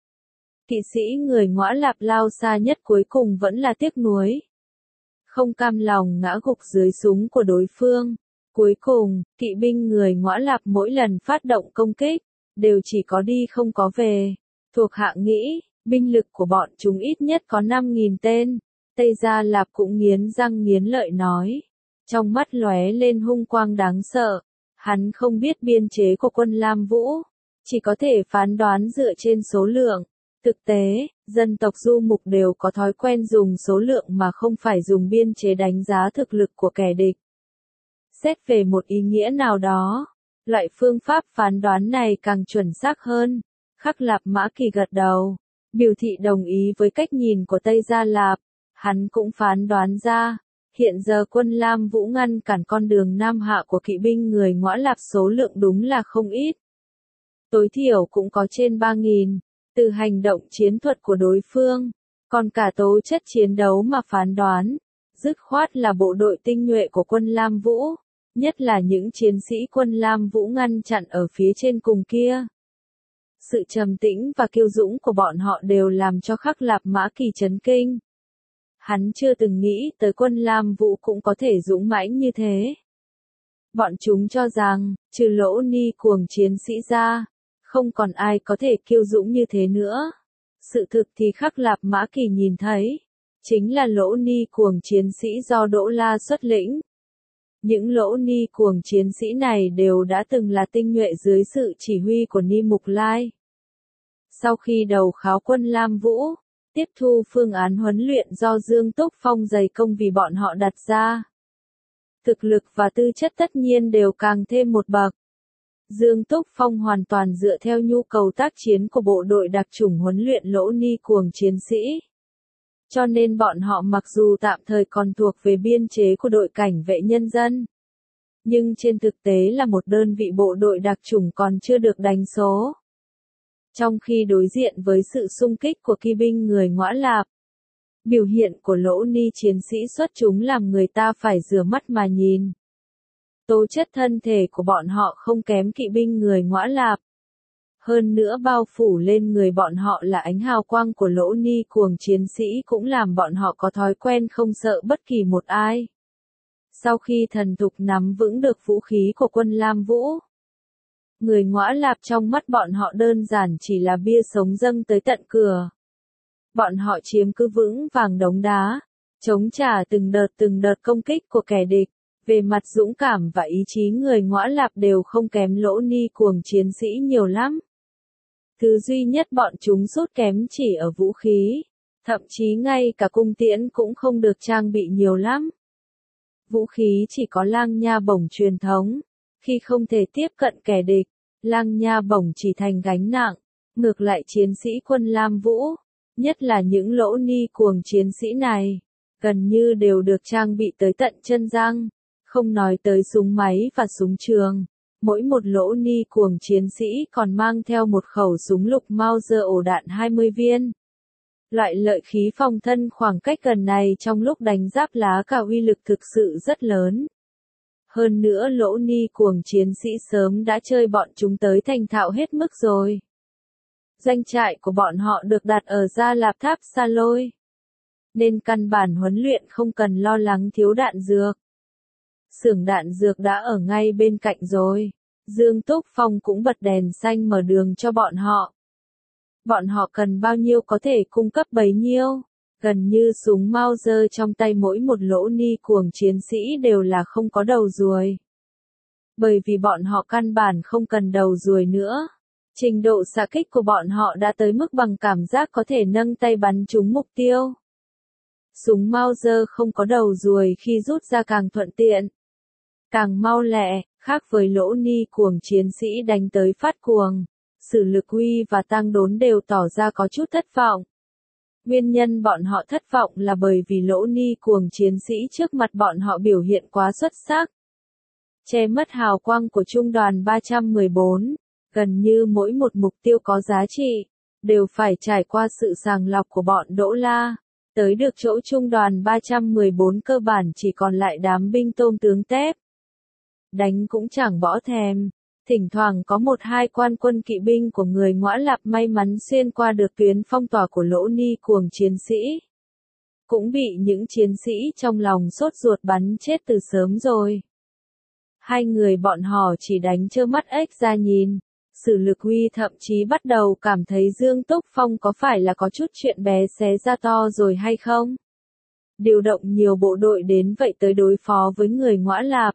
Kỵ sĩ người Ngõa Lạp lao xa nhất cuối cùng vẫn là tiếc nuối. Không cam lòng ngã gục dưới súng của đối phương. Cuối cùng, kỵ binh người Ngõa Lạp mỗi lần phát động công kích, đều chỉ có đi không có về. Thuộc hạ nghĩ, binh lực của bọn chúng ít nhất có năm nghìn tên. Tây Gia Lạp cũng nghiến răng nghiến lợi nói. Trong mắt lóe lên hung quang đáng sợ. Hắn không biết biên chế của quân Lam Vũ, chỉ có thể phán đoán dựa trên số lượng. Thực tế, dân tộc du mục đều có thói quen dùng số lượng mà không phải dùng biên chế đánh giá thực lực của kẻ địch. Xét về một ý nghĩa nào đó, loại phương pháp phán đoán này càng chuẩn xác hơn. Khắc Lạp Mã Kỳ gật đầu, biểu thị đồng ý với cách nhìn của Tây Gia Lạp. Hắn cũng phán đoán ra, hiện giờ quân Lam Vũ ngăn cản con đường Nam Hạ của kỵ binh người Ngõa Lạp số lượng đúng là không ít. Tối thiểu cũng có trên ba nghìn. Từ hành động chiến thuật của đối phương, còn cả tố chất chiến đấu mà phán đoán, dứt khoát là bộ đội tinh nhuệ của quân Lam Vũ, nhất là những chiến sĩ quân Lam Vũ ngăn chặn ở phía trên cùng kia. Sự trầm tĩnh và kiêu dũng của bọn họ đều làm cho Khắc Lạp Mã Kỳ chấn kinh. Hắn chưa từng nghĩ tới quân Lam Vũ cũng có thể dũng mãnh như thế. Bọn chúng cho rằng, trừ Lỗ Ni cuồng chiến sĩ ra, không còn ai có thể kiêu dũng như thế nữa. Sự thực thì Khắc Lạp Mã Kỳ nhìn thấy, chính là Lỗ Ni cuồng chiến sĩ do Đỗ La xuất lĩnh. Những Lỗ Ni cuồng chiến sĩ này đều đã từng là tinh nhuệ dưới sự chỉ huy của Ni Mục Lai. Sau khi đầu kháo quân Lam Vũ, tiếp thu phương án huấn luyện do Dương Túc Phong dày công vì bọn họ đặt ra. Thực lực và tư chất tất nhiên đều càng thêm một bậc. Dương Túc Phong hoàn toàn dựa theo nhu cầu tác chiến của bộ đội đặc chủng huấn luyện Lỗ Ni cuồng chiến sĩ. Cho nên bọn họ mặc dù tạm thời còn thuộc về biên chế của đội cảnh vệ nhân dân, nhưng trên thực tế là một đơn vị bộ đội đặc chủng còn chưa được đánh số. Trong khi đối diện với sự xung kích của kỵ binh người Ngõa Lạp, Biểu hiện của Lỗ Ni chiến sĩ xuất chúng làm người ta phải rửa mắt mà nhìn. Tố chất thân thể của bọn họ không kém kỵ binh người Ngõa Lạp. Hơn nữa bao phủ lên người bọn họ là ánh hào quang của Lỗ Ni cuồng chiến sĩ cũng làm bọn họ có thói quen không sợ bất kỳ một ai. Sau khi thần thục nắm vững được vũ khí của quân Lam Vũ, người Ngõa Lạp trong mắt bọn họ đơn giản chỉ là bia sống dâng tới tận cửa. Bọn họ chiếm cứ vững vàng đống đá, chống trả từng đợt từng đợt công kích của kẻ địch. Về mặt dũng cảm và ý chí người Ngõa Lạp đều không kém Lỗ Ni cuồng chiến sĩ nhiều lắm. Thứ duy nhất bọn chúng sút kém chỉ ở vũ khí, thậm chí ngay cả cung tiễn cũng không được trang bị nhiều lắm. Vũ khí chỉ có lang nha bổng truyền thống, khi không thể tiếp cận kẻ địch, lang nha bổng chỉ thành gánh nặng. Ngược lại chiến sĩ quân Lam Vũ, nhất là những Lỗ Ni cuồng chiến sĩ này, gần như đều được trang bị tới tận chân răng, không nói tới súng máy và súng trường. Mỗi một Lỗ Ni cuồng chiến sĩ còn mang theo một khẩu súng lục Mauser ổ đạn hai mươi viên. Loại lợi khí phòng thân khoảng cách gần này trong lúc đánh giáp lá cả uy lực thực sự rất lớn. Hơn nữa Lỗ Ni cuồng chiến sĩ sớm đã chơi bọn chúng tới thành thạo hết mức rồi. Doanh trại của bọn họ được đặt ở Gia Lạp Tháp Sa Lôi, nên căn bản huấn luyện không cần lo lắng thiếu đạn dược. Xưởng đạn dược đã ở ngay bên cạnh rồi. Dương Túc Phong cũng bật đèn xanh mở đường cho bọn họ. Bọn họ cần bao nhiêu có thể cung cấp bấy nhiêu. Gần như súng Mauser trong tay mỗi một Lỗ Ni cuồng chiến sĩ đều là không có đầu ruồi. Bởi vì bọn họ căn bản không cần đầu ruồi nữa. Trình độ xạ kích của bọn họ đã tới mức bằng cảm giác có thể nâng tay bắn trúng mục tiêu. Súng Mauser không có đầu ruồi khi rút ra càng thuận tiện, càng mau lẹ, khác với Lỗ Ni cuồng chiến sĩ đánh tới phát cuồng. Sử Lực Huy và Tăng Đốn đều tỏ ra có chút thất vọng. Nguyên nhân bọn họ thất vọng là bởi vì Lỗ Ni cuồng chiến sĩ trước mặt bọn họ biểu hiện quá xuất sắc. Che mất hào quang của trung đoàn ba trăm mười bốn, gần như mỗi một mục tiêu có giá trị, đều phải trải qua sự sàng lọc của bọn Đỗ La. Tới được chỗ trung đoàn ba trăm mười bốn cơ bản chỉ còn lại đám binh tôm tướng tép. Đánh cũng chẳng bỏ thèm. Thỉnh thoảng có một hai quan quân kỵ binh của người Ngõa Lạp may mắn xuyên qua được tuyến phong tỏa của Lỗ Ni cuồng chiến sĩ. Cũng bị những chiến sĩ trong lòng sốt ruột bắn chết từ sớm rồi. Hai người bọn họ chỉ đánh trơ mắt ếch ra nhìn. Sử Lực Huy thậm chí bắt đầu cảm thấy Dương Túc Phong có phải là có chút chuyện bé xé ra to rồi hay không? Điều động nhiều bộ đội đến vậy tới đối phó với người Ngõa Lạp.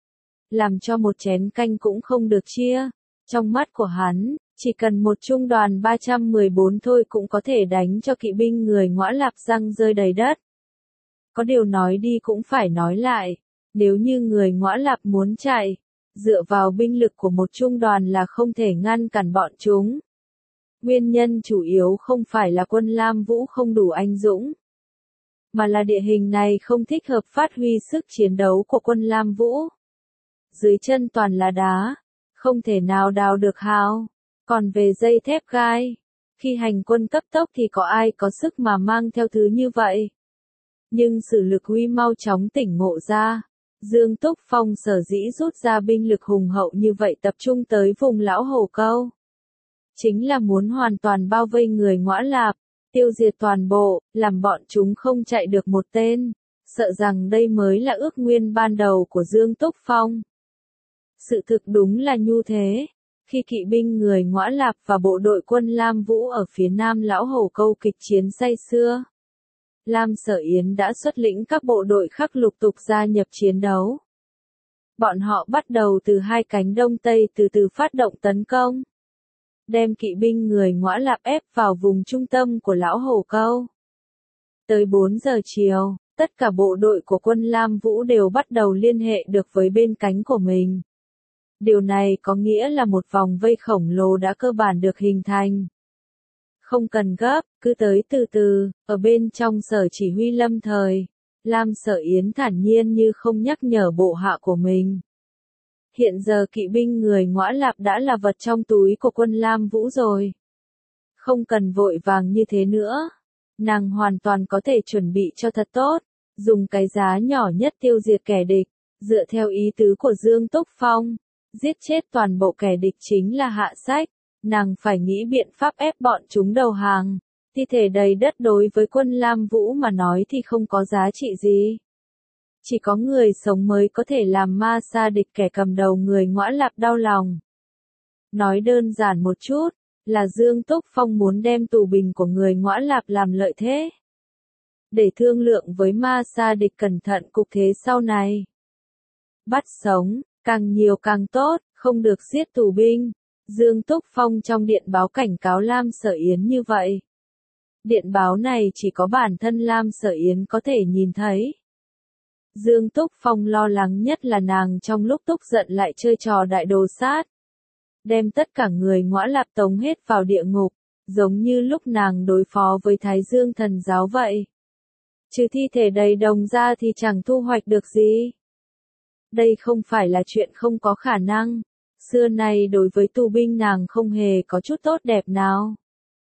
Làm cho một chén canh cũng không được chia. Trong mắt của hắn, chỉ cần một trung đoàn ba trăm mười bốn thôi cũng có thể đánh cho kỵ binh người Ngõa Lạp răng rơi đầy đất. Có điều nói đi cũng phải nói lại, nếu như người Ngõa Lạp muốn chạy, dựa vào binh lực của một trung đoàn là không thể ngăn cản bọn chúng. Nguyên nhân chủ yếu không phải là quân Lam Vũ không đủ anh dũng, mà là địa hình này không thích hợp phát huy sức chiến đấu của quân Lam Vũ. Dưới chân toàn là đá, không thể nào đào được hào. Còn về dây thép gai, khi hành quân cấp tốc thì có ai có sức mà mang theo thứ như vậy. Nhưng Sử Lực Huy mau chóng tỉnh ngộ ra. Dương Túc Phong sở dĩ rút ra binh lực hùng hậu như vậy tập trung tới vùng Lão Hổ Câu. Chính là muốn hoàn toàn bao vây người Ngõa Lạp, tiêu diệt toàn bộ, làm bọn chúng không chạy được một tên. Sợ rằng đây mới là ước nguyên ban đầu của Dương Túc Phong. Sự thực đúng là như thế. Khi kỵ binh người Ngõa Lạp và bộ đội quân Lam Vũ ở phía nam Lão Hổ Câu kịch chiến say sưa, Lam Sở Yến đã xuất lĩnh các bộ đội khác lục tục gia nhập chiến đấu. Bọn họ bắt đầu từ hai cánh đông tây từ từ phát động tấn công, đem kỵ binh người Ngõa Lạp ép vào vùng trung tâm của Lão Hổ Câu. Tới bốn giờ chiều, tất cả bộ đội của quân Lam Vũ đều bắt đầu liên hệ được với bên cánh của mình. Điều này có nghĩa là một vòng vây khổng lồ đã cơ bản được hình thành. Không cần gấp, cứ tới từ từ, ở bên trong sở chỉ huy lâm thời, Lam Sở Yến thản nhiên như không nhắc nhở bộ hạ của mình. Hiện giờ kỵ binh người Ngõa Lạp đã là vật trong túi của quân Lam Vũ rồi. Không cần vội vàng như thế nữa. nàng hoàn toàn có thể chuẩn bị cho thật tốt, dùng cái giá nhỏ nhất tiêu diệt kẻ địch, dựa theo ý tứ của Dương Túc Phong, giết chết toàn bộ kẻ địch chính là hạ sách, nàng phải nghĩ biện pháp ép bọn chúng đầu hàng. Thi thể đầy đất đối với quân Lam Vũ mà nói thì không có giá trị gì. Chỉ có người sống mới có thể làm ma sa địch kẻ cầm đầu người Ngõa Lạp đau lòng. Nói đơn giản một chút, là Dương Túc Phong muốn đem tù binh của người Ngõa Lạp làm lợi thế. Để thương lượng với ma sa địch cẩn thận cục thế sau này. Bắt sống, càng nhiều càng tốt, không được giết tù binh. Dương Túc Phong trong điện báo cảnh cáo Lam Sở Yến như vậy. Điện báo này chỉ có bản thân Lam Sở Yến có thể nhìn thấy. Dương Túc Phong lo lắng nhất là nàng trong lúc tức giận lại chơi trò đại đồ sát. Đem tất cả người Ngõa Lạp tống hết vào địa ngục, giống như lúc nàng đối phó với Thái Dương thần giáo vậy. Trừ thi thể đầy đồng ra thì chẳng thu hoạch được gì. Đây không phải là chuyện không có khả năng. Xưa nay đối với tù binh nàng không hề có chút tốt đẹp nào.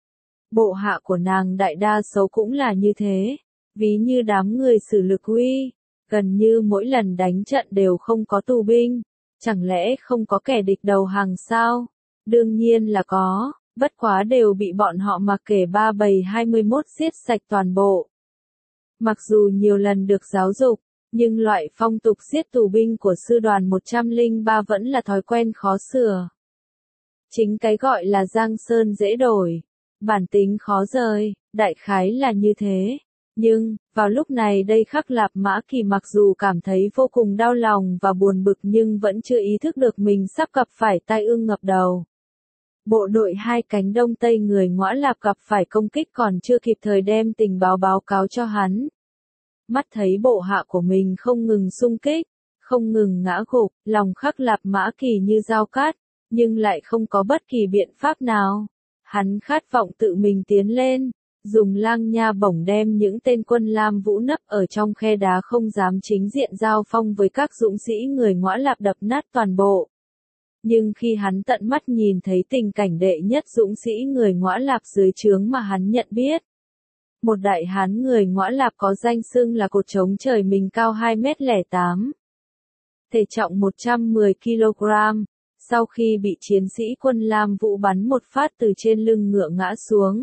Bộ hạ của nàng đại đa số cũng là như thế. Ví như đám người Sử Lực Uy, gần như mỗi lần đánh trận đều không có tù binh. Chẳng lẽ không có kẻ địch đầu hàng sao? Đương nhiên là có, bất quá đều bị bọn họ mặc kệ ba bầy hai mươi mốt giết sạch toàn bộ. Mặc dù nhiều lần được giáo dục, nhưng loại phong tục giết tù binh của sư đoàn một trăm lẻ ba vẫn là thói quen khó sửa. Chính cái gọi là giang sơn dễ đổi, bản tính khó rời, đại khái là như thế. Nhưng, vào lúc này đây Khắc Lạp Mã Kỳ mặc dù cảm thấy vô cùng đau lòng và buồn bực nhưng vẫn chưa ý thức được mình sắp gặp phải tai ương ngập đầu. Bộ đội hai cánh đông tây người Ngõa Lạp gặp phải công kích còn chưa kịp thời đem tình báo báo cáo cho hắn. Mắt thấy bộ hạ của mình không ngừng xung kích, không ngừng ngã gục, lòng Khắc Lạp Mã Kỳ như dao cát, nhưng lại không có bất kỳ biện pháp nào. Hắn khát vọng tự mình tiến lên, dùng lang nha bổng đem những tên quân Lam Vũ nấp ở trong khe đá không dám chính diện giao phong với các dũng sĩ người Ngõa Lạp đập nát toàn bộ. Nhưng khi hắn tận mắt nhìn thấy tình cảnh đệ nhất dũng sĩ người Ngõa Lạp dưới trướng mà hắn nhận biết. Một đại hán người Ngõa Lạp có danh xưng là cột trống trời mình cao hai mét lẻ tám. Thể trọng một trăm mười ki lô gam, sau khi bị chiến sĩ quân Lam Vũ bắn một phát từ trên lưng ngựa ngã xuống.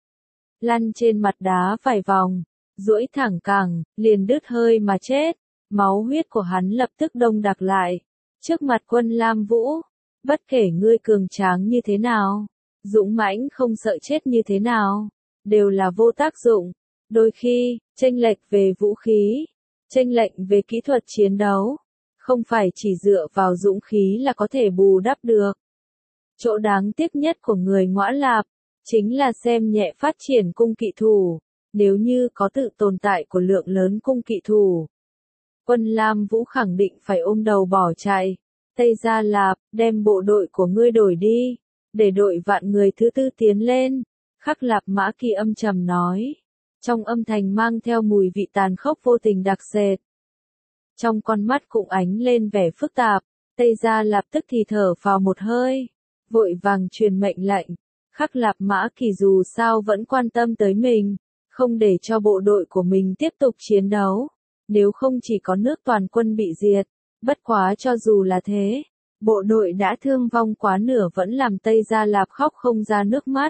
Lăn trên mặt đá vài vòng, duỗi thẳng cẳng, liền đứt hơi mà chết, máu huyết của hắn lập tức đông đặc lại. Trước mặt quân Lam Vũ, bất kể ngươi cường tráng như thế nào, dũng mãnh không sợ chết như thế nào, đều là vô tác dụng. Đôi khi, chênh lệch về vũ khí, chênh lệch về kỹ thuật chiến đấu, không phải chỉ dựa vào dũng khí là có thể bù đắp được. Chỗ đáng tiếc nhất của người Ngõa Lạp, chính là xem nhẹ phát triển cung kỵ thủ, nếu như có tự tồn tại của lượng lớn cung kỵ thủ. Quân Lam Vũ khẳng định phải ôm đầu bỏ chạy. Tây Gia Lạp, đem bộ đội của ngươi đổi đi, để đội vạn người thứ tư tiến lên. Khắc Lạp Mã Kỳ âm trầm nói. Trong âm thanh mang theo mùi vị tàn khốc vô tình đặc sệt. Trong con mắt cũng ánh lên vẻ phức tạp, Tây Gia Lạp tức thì thở phào một hơi, vội vàng truyền mệnh lệnh. Khắc Lạp Mã Kỳ dù sao vẫn quan tâm tới mình, không để cho bộ đội của mình tiếp tục chiến đấu, nếu không chỉ có nước toàn quân bị diệt. Bất quá cho dù là thế, bộ đội đã thương vong quá nửa vẫn làm Tây Gia Lạp khóc không ra nước mắt.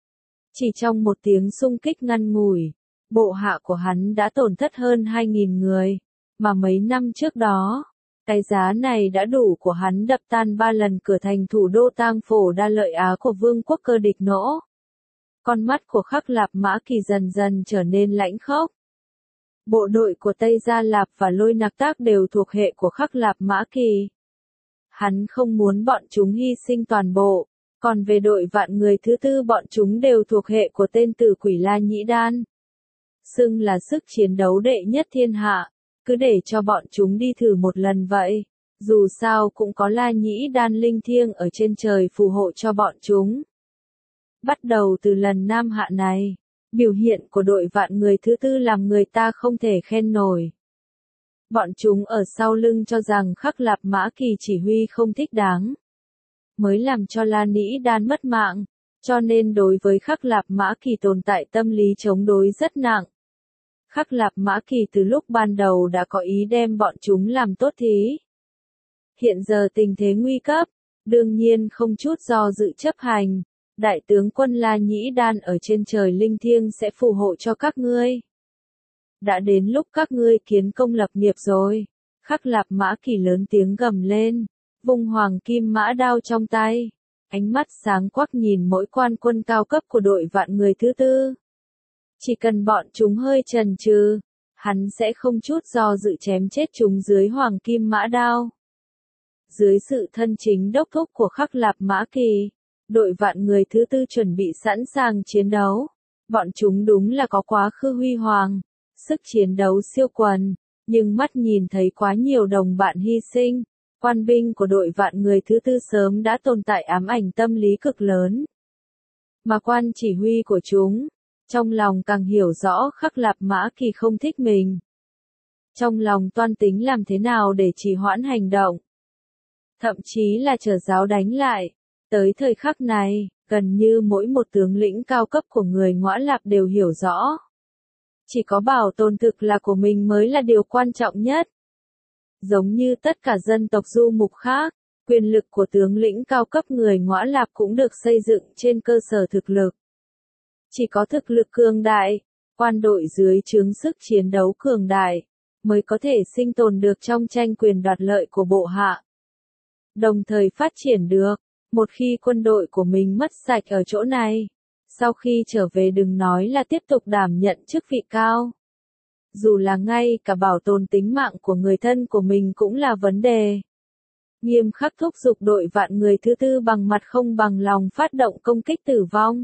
Chỉ trong một tiếng xung kích ngắn ngủi, bộ hạ của hắn đã tổn thất hơn hai nghìn người, mà mấy năm trước đó, cái giá này đã đủ của hắn đập tan ba lần cửa thành thủ đô tang phổ đa lợi Á của vương quốc cơ địch nỗ. Con mắt của Khắc Lạp Mã Kỳ dần dần trở nên lãnh khốc. Bộ đội của Tây Gia Lạp và Lôi Nặc Tác đều thuộc hệ của Khắc Lạp Mã Kỳ. Hắn không muốn bọn chúng hy sinh toàn bộ, còn về đội vạn người thứ tư bọn chúng đều thuộc hệ của tên tử quỷ La Nhĩ Đan. Xưng là sức chiến đấu đệ nhất thiên hạ, cứ để cho bọn chúng đi thử một lần vậy, dù sao cũng có La Nhĩ Đan linh thiêng ở trên trời phù hộ cho bọn chúng. Bắt đầu từ lần Nam Hạ này, biểu hiện của đội vạn người thứ tư làm người ta không thể khen nổi. Bọn chúng ở sau lưng cho rằng Khắc Lạp Mã Kỳ chỉ huy không thích đáng, mới làm cho La Nhĩ Đan mất mạng, Cho nên đối với Khắc Lạp Mã Kỳ tồn tại tâm lý chống đối rất nặng. Khắc Lạp Mã Kỳ từ lúc ban đầu đã có ý đem bọn chúng làm tốt thí. Hiện giờ tình thế nguy cấp, đương nhiên không chút do dự chấp hành. Đại tướng quân La Nhĩ Đan ở trên trời linh thiêng sẽ phù hộ cho các ngươi. Đã đến lúc các ngươi kiến công lập nghiệp rồi. Khắc Lạp Mã Kỳ lớn tiếng gầm lên, vung hoàng kim mã đao trong tay, ánh mắt sáng quắc nhìn mỗi quan quân cao cấp của đội vạn người thứ tư. Chỉ cần bọn chúng hơi chần chừ, hắn sẽ không chút do dự chém chết chúng dưới hoàng kim mã đao. Dưới sự thân chính đốc thúc của Khắc Lạp Mã Kỳ, đội vạn người thứ tư chuẩn bị sẵn sàng chiến đấu. Bọn chúng đúng là có quá khứ huy hoàng, sức chiến đấu siêu quần, nhưng mắt nhìn thấy quá nhiều đồng bạn hy sinh, quan binh của đội vạn người thứ tư sớm đã tồn tại ám ảnh tâm lý cực lớn. Mà quan chỉ huy của chúng, trong lòng càng hiểu rõ Khắc Lạp Mã Kỳ không thích mình. Trong lòng toan tính làm thế nào để trì hoãn hành động. Thậm chí là chờ giáo đánh lại. Tới thời khắc này, gần như mỗi một tướng lĩnh cao cấp của người Ngõa Lạp đều hiểu rõ. Chỉ có bảo tồn thực là của mình mới là điều quan trọng nhất. Giống như tất cả dân tộc du mục khác, quyền lực của tướng lĩnh cao cấp người Ngõa Lạp cũng được xây dựng trên cơ sở thực lực. Chỉ có thực lực cường đại, quan đội dưới trướng sức chiến đấu cường đại, mới có thể sinh tồn được trong tranh quyền đoạt lợi của bộ hạ. Đồng thời phát triển được, một khi quân đội của mình mất sạch ở chỗ này, sau khi trở về đừng nói là tiếp tục đảm nhận chức vị cao. Dù là ngay cả bảo tồn tính mạng của người thân của mình cũng là vấn đề. Nghiêm khắc thúc giục đội vạn người thứ tư bằng mặt không bằng lòng phát động công kích tử vong.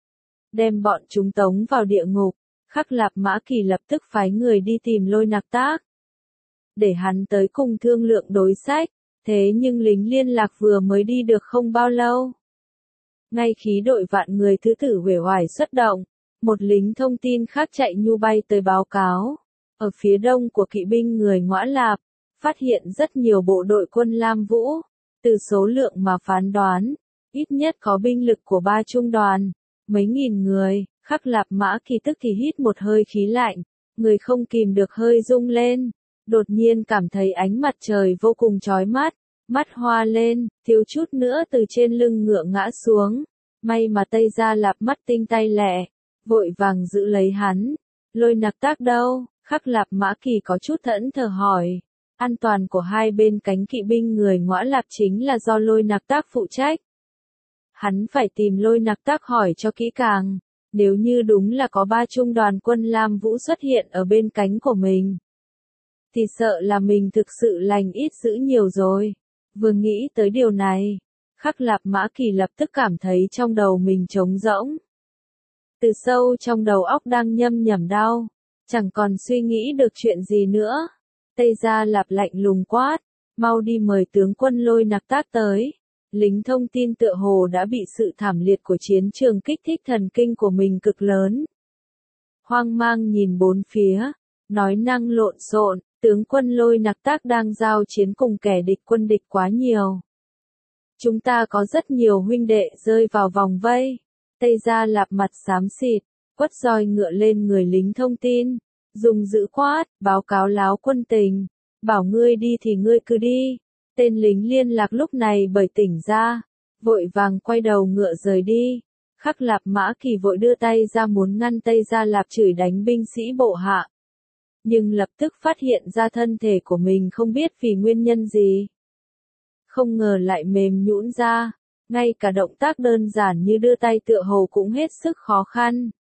Đem bọn chúng tống vào địa ngục, Khắc Lạp Mã Kỳ lập tức phái người đi tìm Lôi Nặc Tác. Để hắn tới cùng thương lượng đối sách, thế nhưng lính liên lạc vừa mới đi được không bao lâu. Ngay khi đội vạn người thứ tử uể oải xuất động, một lính thông tin khác chạy nhu bay tới báo cáo. Ở phía đông của kỵ binh người Ngõa Lạp, phát hiện rất nhiều bộ đội quân Lam Vũ. Từ số lượng mà phán đoán, ít nhất có binh lực của ba trung đoàn, mấy nghìn người. Khắc Lạp Mã Kỳ tức thì hít một hơi khí lạnh, người không kìm được hơi rung lên. Đột nhiên cảm thấy ánh mặt trời vô cùng chói mắt, mắt hoa lên, thiếu chút nữa từ trên lưng ngựa ngã xuống. May mà Tây Gia Lạp mắt tinh tay lẹ, vội vàng giữ lấy hắn. Lôi Nặc Tác đâu? Khắc Lạp Mã Kỳ có chút thẫn thờ hỏi. An toàn của hai bên cánh kỵ binh người Ngõa Lạp chính là do Lôi Nặc Tác phụ trách. Hắn phải tìm Lôi Nặc Tác hỏi cho kỹ càng. Nếu như đúng là có ba trung đoàn quân Lam Vũ xuất hiện ở bên cánh của mình, thì sợ là mình thực sự lành ít dữ nhiều rồi. Vừa nghĩ tới điều này, Khắc Lạp Mã Kỳ lập tức cảm thấy trong đầu mình trống rỗng. Từ sâu trong đầu óc đang nhâm nhẩm đau, chẳng còn suy nghĩ được chuyện gì nữa. Tây Gia Lạp lạnh lùng quát, mau đi mời tướng quân Lôi Nặc Tác tới. Lính thông tin tựa hồ đã bị sự thảm liệt của chiến trường kích thích thần kinh của mình cực lớn. Hoang mang nhìn bốn phía, nói năng lộn xộn, tướng quân Lôi Nặc Tác đang giao chiến cùng kẻ địch quân địch quá nhiều. Chúng ta có rất nhiều huynh đệ rơi vào vòng vây. Tây Gia Lạp mặt xám xịt, quất roi ngựa lên người lính thông tin, dùng dữ quát, báo cáo láo quân tình, bảo ngươi đi thì ngươi cứ đi. Tên lính liên lạc lúc này bởi tỉnh ra, vội vàng quay đầu ngựa rời đi. Khắc Lạp Mã Kỳ vội đưa tay ra muốn ngăn Tây Gia Lạp chửi đánh binh sĩ bộ hạ. Nhưng lập tức phát hiện ra thân thể của mình không biết vì nguyên nhân gì. Không ngờ lại mềm nhũn ra, ngay cả động tác đơn giản như đưa tay tựa hồ cũng hết sức khó khăn.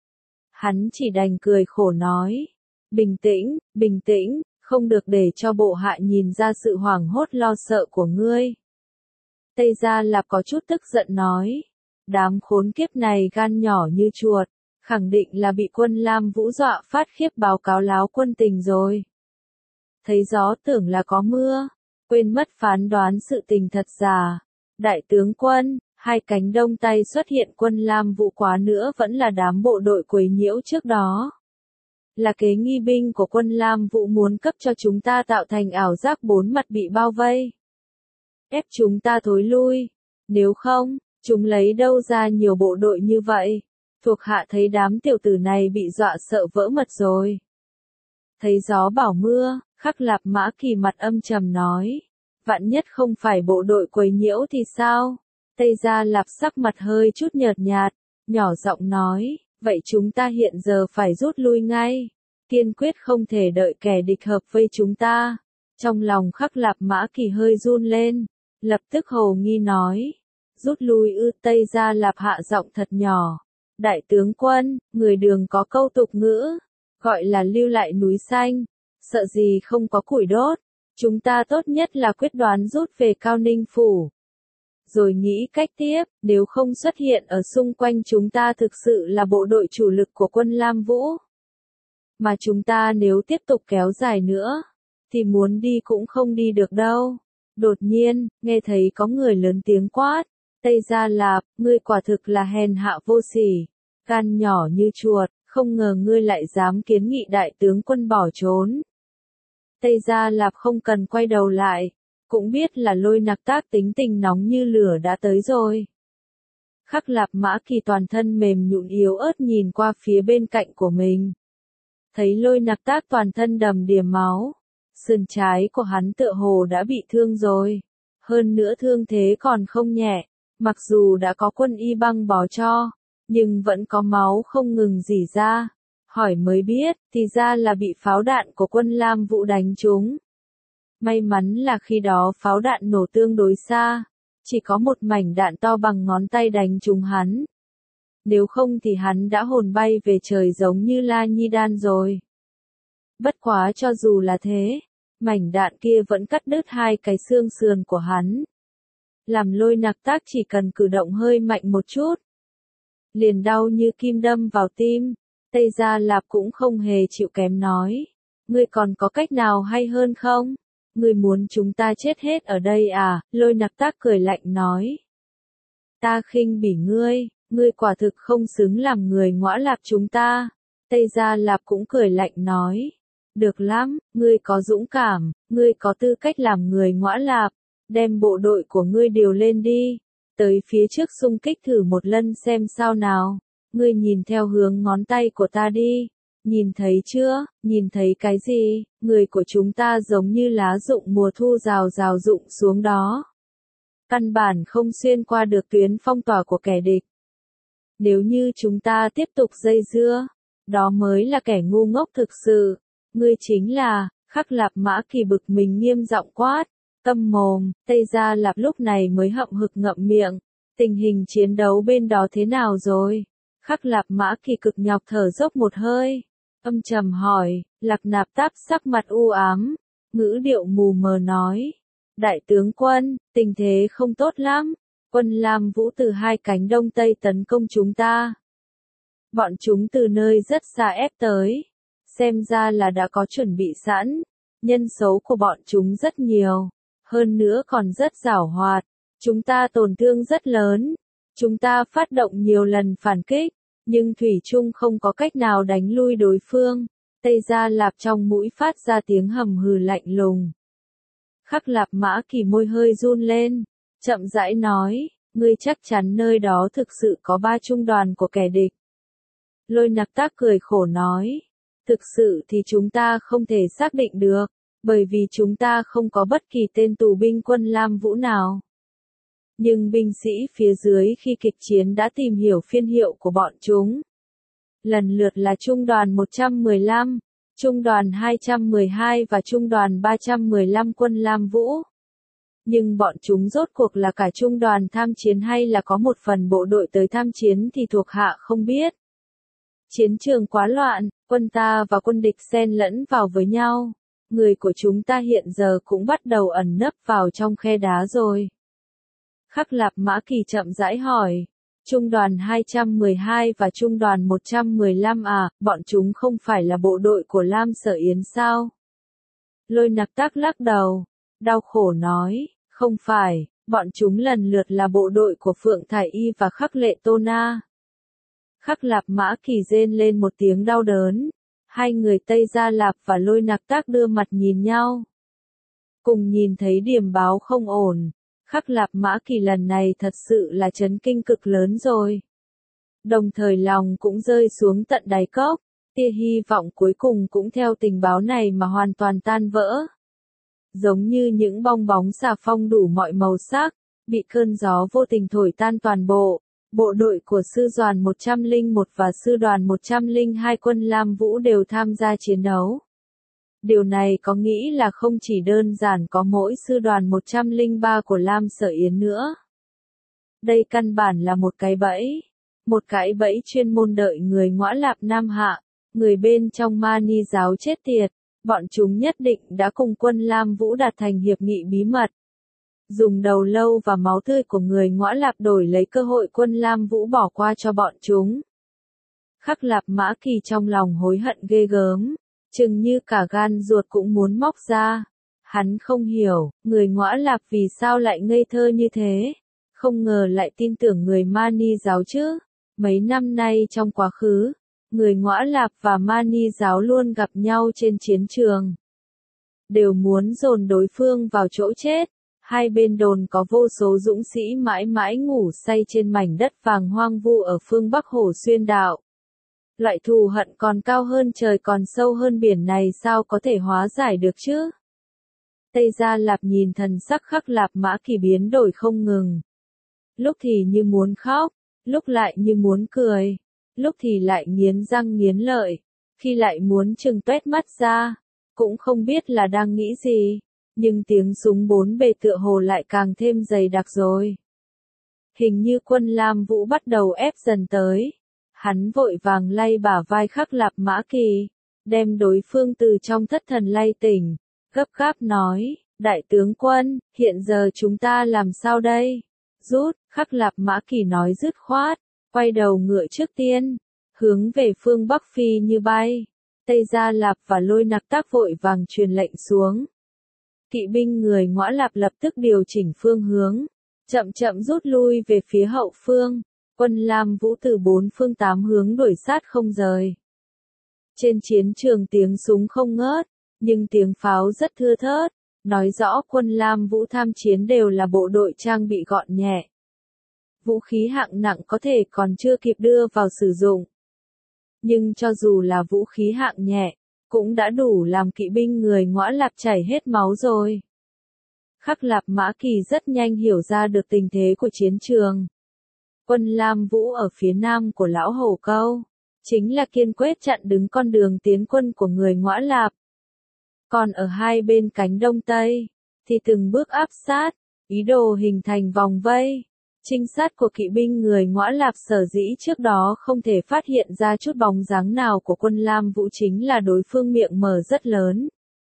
Hắn chỉ đành cười khổ nói, bình tĩnh, bình tĩnh. Không được để cho bộ hạ nhìn ra sự hoảng hốt lo sợ của ngươi. Tây Gia Lạp có chút tức giận nói. Đám khốn kiếp này gan nhỏ như chuột, khẳng định là bị quân Lam Vũ dọa phát khiếp báo cáo láo quân tình rồi. Thấy gió tưởng là có mưa, quên mất phán đoán sự tình thật giả. Đại tướng quân, hai cánh đông tay xuất hiện quân Lam Vũ quá nữa vẫn là đám bộ đội quấy nhiễu trước đó. Là kế nghi binh của quân Lam Vũ muốn cấp cho chúng ta tạo thành ảo giác bốn mặt bị bao vây. Ép chúng ta thối lui. Nếu không, Chúng lấy đâu ra nhiều bộ đội như vậy? Thuộc hạ thấy đám tiểu tử này bị dọa sợ vỡ mật rồi. Thấy gió bảo mưa, Khắc Lạp Mã Kỳ mặt âm trầm nói. Vạn nhất không phải bộ đội quấy nhiễu thì sao? Tây Gia Lạp sắc mặt hơi chút nhợt nhạt, nhỏ giọng nói, vậy chúng ta hiện giờ phải rút lui ngay. Kiên quyết không thể đợi kẻ địch hợp vây chúng ta. Trong lòng Khắc Lạp Mã Kỳ hơi run lên, lập tức hồ nghi nói. Rút lui ư? Tây Gia Lạp hạ giọng thật nhỏ. Đại tướng quân, người Đường có câu tục ngữ, gọi là lưu lại núi xanh, sợ gì không có củi đốt. Chúng ta tốt nhất là quyết đoán rút về Cao Ninh Phủ. Rồi nghĩ cách tiếp, nếu không xuất hiện ở xung quanh chúng ta thực sự là bộ đội chủ lực của quân Lam Vũ. Mà chúng ta nếu tiếp tục kéo dài nữa, thì muốn đi cũng không đi được đâu. Đột nhiên, nghe thấy có người lớn tiếng quát. Tây Gia Lạp, ngươi quả thực là hèn hạ vô sỉ, gan nhỏ như chuột, không ngờ ngươi lại dám kiến nghị đại tướng quân bỏ trốn. Tây Gia Lạp không cần quay đầu lại, cũng biết là Lôi Nặc Tác tính tình nóng như lửa đã tới rồi. Khắc Lạp Mã Kỳ toàn thân mềm nhũn yếu ớt nhìn qua phía bên cạnh của mình. Thấy Lôi Nặc Tác toàn thân đầm đìa máu, sườn trái của hắn tựa hồ đã bị thương rồi. Hơn nữa thương thế còn không nhẹ, mặc dù đã có quân y băng bó cho, nhưng vẫn có máu không ngừng rỉ ra. Hỏi mới biết, thì ra là bị pháo đạn của quân Lam Vũ đánh trúng. May mắn là khi đó pháo đạn nổ tương đối xa, chỉ có một mảnh đạn to bằng ngón tay đánh trúng hắn. Nếu không thì hắn đã hồn bay về trời giống như La Nhi Đan rồi. Bất quá cho dù là thế, mảnh đạn kia vẫn cắt đứt hai cái xương sườn của hắn. Làm Lôi Nặc Tác chỉ cần cử động hơi mạnh một chút, liền đau như kim đâm vào tim. Tây Gia Lạp cũng không hề chịu kém nói. Ngươi còn có cách nào hay hơn không? Ngươi muốn chúng ta chết hết ở đây à? Lôi Nặc Tác cười lạnh nói. Ta khinh bỉ ngươi, ngươi quả thực không xứng làm người ngõa lạp chúng ta. Tây Gia Lạp cũng cười lạnh nói. Được lắm, ngươi có dũng cảm, ngươi có tư cách làm người ngõa lạp. Đem bộ đội của ngươi điều lên đi. Tới phía trước xung kích thử một lần xem sao nào. Ngươi nhìn theo hướng ngón tay của ta đi. Nhìn thấy chưa? Nhìn thấy cái gì? Người của chúng ta giống như lá rụng mùa thu rào rào rụng xuống đó. Căn bản không xuyên qua được tuyến phong tỏa của kẻ địch. Nếu như chúng ta tiếp tục dây dưa, đó mới là kẻ ngu ngốc thực sự. Ngươi chính là, Khắc Lạp Mã Kỳ bực mình nghiêm giọng quát. Câm mồm. Tây Gia Lạp lúc này mới hậm hực ngậm miệng. Tình hình chiến đấu bên đó thế nào rồi? Khắc Lạp Mã Kỳ cực nhọc thở dốc một hơi. Âm trầm hỏi. Lạc Nạp Tác sắc mặt u ám, ngữ điệu mù mờ nói. Đại tướng quân, tình thế không tốt lắm. Quân Lam Vũ từ hai cánh đông tây tấn công chúng ta. Bọn chúng từ nơi rất xa ép tới. Xem ra là đã có chuẩn bị sẵn. Nhân số của bọn chúng rất nhiều. Hơn nữa còn rất giảo hoạt. Chúng ta tổn thương rất lớn. Chúng ta phát động nhiều lần phản kích, nhưng thủy chung không có cách nào đánh lui đối phương. Tây Gia Lạp trong mũi phát ra tiếng hầm hừ lạnh lùng. Khắc Lạp Mã Kỳ môi hơi run lên, chậm rãi nói, ngươi chắc chắn nơi đó thực sự có ba trung đoàn của kẻ địch. Lôi Nặc Tác cười khổ nói, thực sự thì chúng ta không thể xác định được, bởi vì chúng ta không có bất kỳ tên tù binh quân Lam Vũ nào. Nhưng binh sĩ phía dưới khi kịch chiến đã tìm hiểu phiên hiệu của bọn chúng. Lần lượt là trung đoàn một trăm mười lăm, trung đoàn hai trăm mười hai và trung đoàn ba trăm mười lăm quân Lam Vũ. Nhưng bọn chúng rốt cuộc là cả trung đoàn tham chiến hay là có một phần bộ đội tới tham chiến thì thuộc hạ không biết. Chiến trường quá loạn, quân ta và quân địch xen lẫn vào với nhau. Người của chúng ta hiện giờ cũng bắt đầu ẩn nấp vào trong khe đá rồi. Khắc Lạp Mã Kỳ chậm rãi hỏi, trung đoàn hai trăm mười hai và trung đoàn một trăm mười lăm à, bọn chúng không phải là bộ đội của Lam Sở Yến sao? Lôi Nặc Tác lắc đầu, đau khổ nói, không phải, bọn chúng lần lượt là bộ đội của Phượng Thải Y và Khắc Lệ Tô Na. Khắc Lạp Mã Kỳ rên lên một tiếng đau đớn, hai người Tây Gia Lạp và Lôi Nặc Tác đưa mặt nhìn nhau. Cùng nhìn thấy điểm báo không ổn. Khắc Lạp Mã Kỳ lần này thật sự là chấn kinh cực lớn rồi. Đồng thời lòng cũng rơi xuống tận đáy cốc, tia hy vọng cuối cùng cũng theo tình báo này mà hoàn toàn tan vỡ. Giống như những bong bóng xà phong đủ mọi màu sắc, bị cơn gió vô tình thổi tan toàn bộ. Bộ đội của sư đoàn một trăm lẻ một và sư đoàn một trăm lẻ hai quân Lam Vũ đều tham gia chiến đấu. Điều này có nghĩ là không chỉ đơn giản có mỗi sư đoàn một trăm lẻ ba của Lam Sở Yến nữa. Đây căn bản là một cái bẫy. Một cái bẫy chuyên môn đợi người Ngõa Lạp Nam hạ, người bên trong Mani giáo chết tiệt. Bọn chúng nhất định đã cùng quân Lam Vũ đạt thành hiệp nghị bí mật. Dùng đầu lâu và máu tươi của người Ngõa Lạp đổi lấy cơ hội quân Lam Vũ bỏ qua cho bọn chúng. Khắc Lạp Mã Kỳ trong lòng hối hận ghê gớm, chừng như cả gan ruột cũng muốn móc ra. Hắn không hiểu, người Ngõa Lạp vì sao lại ngây thơ như thế, không ngờ lại tin tưởng người Mani giáo chứ. Mấy năm nay trong quá khứ, người Ngõa Lạp và Mani giáo luôn gặp nhau trên chiến trường. Đều muốn dồn đối phương vào chỗ chết. Hai bên đồn có vô số dũng sĩ mãi mãi ngủ say trên mảnh đất vàng hoang vu ở phương Bắc Hồ Xuyên Đạo. Loại thù hận còn cao hơn trời còn sâu hơn biển này sao có thể hóa giải được chứ? Tây Gia Lạp nhìn thần sắc Khắc Lạp Mã Kỳ biến đổi không ngừng. Lúc thì như muốn khóc, lúc lại như muốn cười, lúc thì lại nghiến răng nghiến lợi, khi lại muốn trừng toét mắt ra, cũng không biết là đang nghĩ gì. Nhưng tiếng súng bốn bề tựa hồ lại càng thêm dày đặc rồi. Hình như quân Lam Vũ bắt đầu ép dần tới. Hắn vội vàng lay bả vai Khắc Lạp Mã Kỳ, đem đối phương từ trong thất thần lay tỉnh, gấp gáp nói, đại tướng quân, hiện giờ chúng ta làm sao đây? Rút, Khắc Lạp Mã Kỳ nói dứt khoát, quay đầu ngựa trước tiên, hướng về phương Bắc phi như bay. Tây Gia Lạp và Lôi Nặc Tác vội vàng truyền lệnh xuống. Kỵ binh người Ngõa Lạp lập tức điều chỉnh phương hướng, chậm chậm rút lui về phía hậu phương, quân Lam Vũ từ bốn phương tám hướng đuổi sát không rời. Trên chiến trường tiếng súng không ngớt, nhưng tiếng pháo rất thưa thớt, nói rõ quân Lam Vũ tham chiến đều là bộ đội trang bị gọn nhẹ. Vũ khí hạng nặng có thể còn chưa kịp đưa vào sử dụng. Nhưng cho dù là vũ khí hạng nhẹ, cũng đã đủ làm kỵ binh người Ngõa Lạp chảy hết máu rồi. Khắc Lạp Mã Kỳ rất nhanh hiểu ra được tình thế của chiến trường. Quân Lam Vũ ở phía nam của Lão Hổ Câu, chính là kiên quyết chặn đứng con đường tiến quân của người Ngõa Lạp. Còn ở hai bên cánh đông tây, thì từng bước áp sát, ý đồ hình thành vòng vây. Trinh sát của kỵ binh người Ngõa Lạp sở dĩ trước đó không thể phát hiện ra chút bóng dáng nào của quân Lam Vũ chính là đối phương miệng mở rất lớn.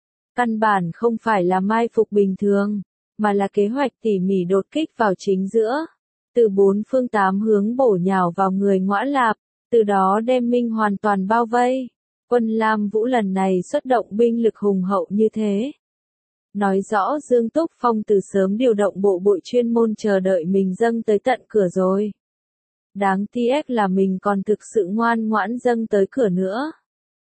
Căn bản không phải là mai phục bình thường, mà là kế hoạch tỉ mỉ đột kích vào chính giữa. Từ bốn phương tám hướng bổ nhào vào người Ngõa Lạp, từ đó đem Minh hoàn toàn bao vây. Quân Lam Vũ lần này xuất động binh lực hùng hậu như thế. Nói rõ Dương Túc Phong từ sớm điều động bộ bội chuyên môn chờ đợi mình dâng tới tận cửa rồi. Đáng tiếc là mình còn thực sự ngoan ngoãn dâng tới cửa nữa.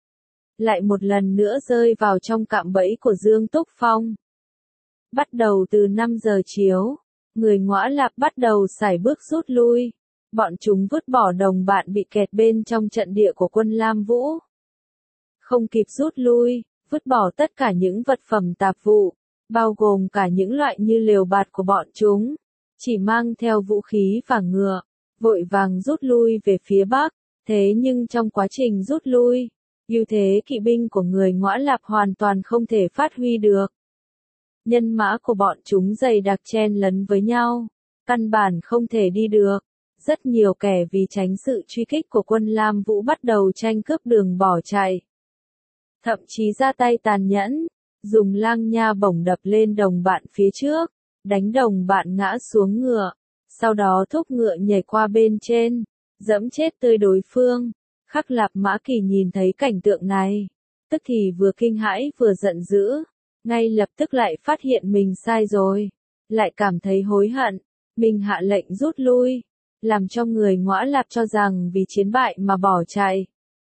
Lại một lần nữa rơi vào trong cạm bẫy của Dương Túc Phong. Bắt đầu từ năm giờ chiều, người Ngõa Lạp bắt đầu sải bước rút lui. Bọn chúng vứt bỏ đồng bạn bị kẹt bên trong trận địa của quân Lam Vũ. Không kịp rút lui, vứt bỏ tất cả những vật phẩm tạp vụ, bao gồm cả những loại như lều bạt của bọn chúng, chỉ mang theo vũ khí và ngựa, vội vàng rút lui về phía bắc. Thế nhưng trong quá trình rút lui, ưu thế kỵ binh của người Ngõa Lạp hoàn toàn không thể phát huy được. Nhân mã của bọn chúng dày đặc chen lấn với nhau, căn bản không thể đi được. Rất nhiều kẻ vì tránh sự truy kích của quân Lam Vũ bắt đầu tranh cướp đường bỏ chạy. Thậm chí ra tay tàn nhẫn, dùng lang nha bổng đập lên đồng bạn phía trước, đánh đồng bạn ngã xuống ngựa, sau đó thúc ngựa nhảy qua bên trên, dẫm chết tươi đối phương. Khắc Lạp Mã Kỳ nhìn thấy cảnh tượng này, tức thì vừa kinh hãi vừa giận dữ, ngay lập tức lại phát hiện mình sai rồi, lại cảm thấy hối hận, mình hạ lệnh rút lui, làm cho người Ngõa Lạp cho rằng vì chiến bại mà bỏ chạy.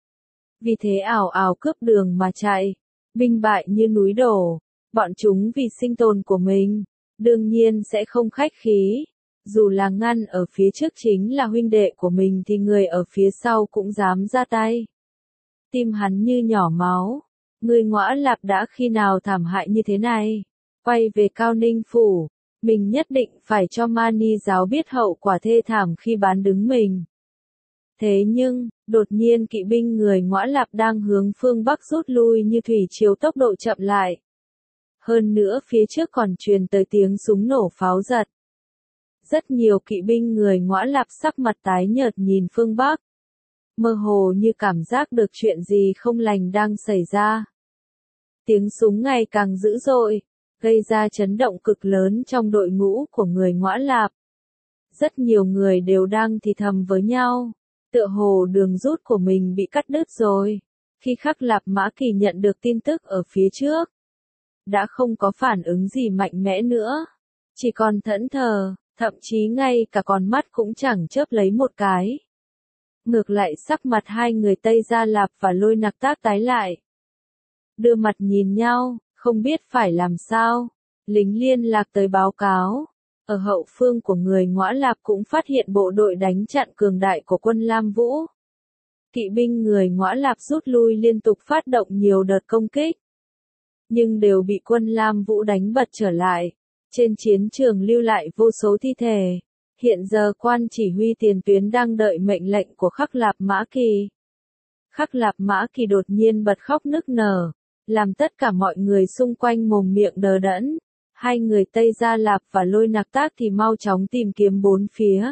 Vì thế ảo ảo cướp đường mà chạy, binh bại như núi đổ, bọn chúng vì sinh tồn của mình, đương nhiên sẽ không khách khí. Dù là ngăn ở phía trước chính là huynh đệ của mình thì người ở phía sau cũng dám ra tay. Tim hắn như nhỏ máu. Người Ngõa Lạp đã khi nào thảm hại như thế này? Quay về Cao Ninh Phủ, mình nhất định phải cho Mani giáo biết hậu quả thê thảm khi bán đứng mình. Thế nhưng, đột nhiên kỵ binh người Ngõa Lạp đang hướng phương Bắc rút lui như thủy triều tốc độ chậm lại. Hơn nữa phía trước còn truyền tới tiếng súng nổ pháo giật. Rất nhiều kỵ binh người Ngõa Lạp sắc mặt tái nhợt nhìn phương Bắc. Mơ hồ như cảm giác được chuyện gì không lành đang xảy ra. Tiếng súng ngày càng dữ dội, gây ra chấn động cực lớn trong đội ngũ của người Ngõa Lạp. Rất nhiều người đều đang thì thầm với nhau, tựa hồ đường rút của mình bị cắt đứt rồi. Khi Khắc Lạp Mã Kỳ nhận được tin tức ở phía trước, đã không có phản ứng gì mạnh mẽ nữa, chỉ còn thẫn thờ, thậm chí ngay cả con mắt cũng chẳng chớp lấy một cái. Ngược lại sắc mặt hai người Tây Gia Lạp và Lôi Nặc Tác tái lại. Đưa mặt nhìn nhau, không biết phải làm sao. Lính liên lạc tới báo cáo. Ở hậu phương của người Ngõa Lạp cũng phát hiện bộ đội đánh chặn cường đại của quân Lam Vũ. Kỵ binh người Ngõa Lạp rút lui liên tục phát động nhiều đợt công kích. Nhưng đều bị quân Lam Vũ đánh bật trở lại. Trên chiến trường lưu lại vô số thi thể. Hiện giờ quan chỉ huy tiền tuyến đang đợi mệnh lệnh của Khắc Lạp Mã Kỳ. Khắc Lạp Mã Kỳ đột nhiên bật khóc nức nở, làm tất cả mọi người xung quanh mồm miệng đờ đẫn. Hai người Tây Gia Lạp và Lôi Nặc Tác thì mau chóng tìm kiếm bốn phía.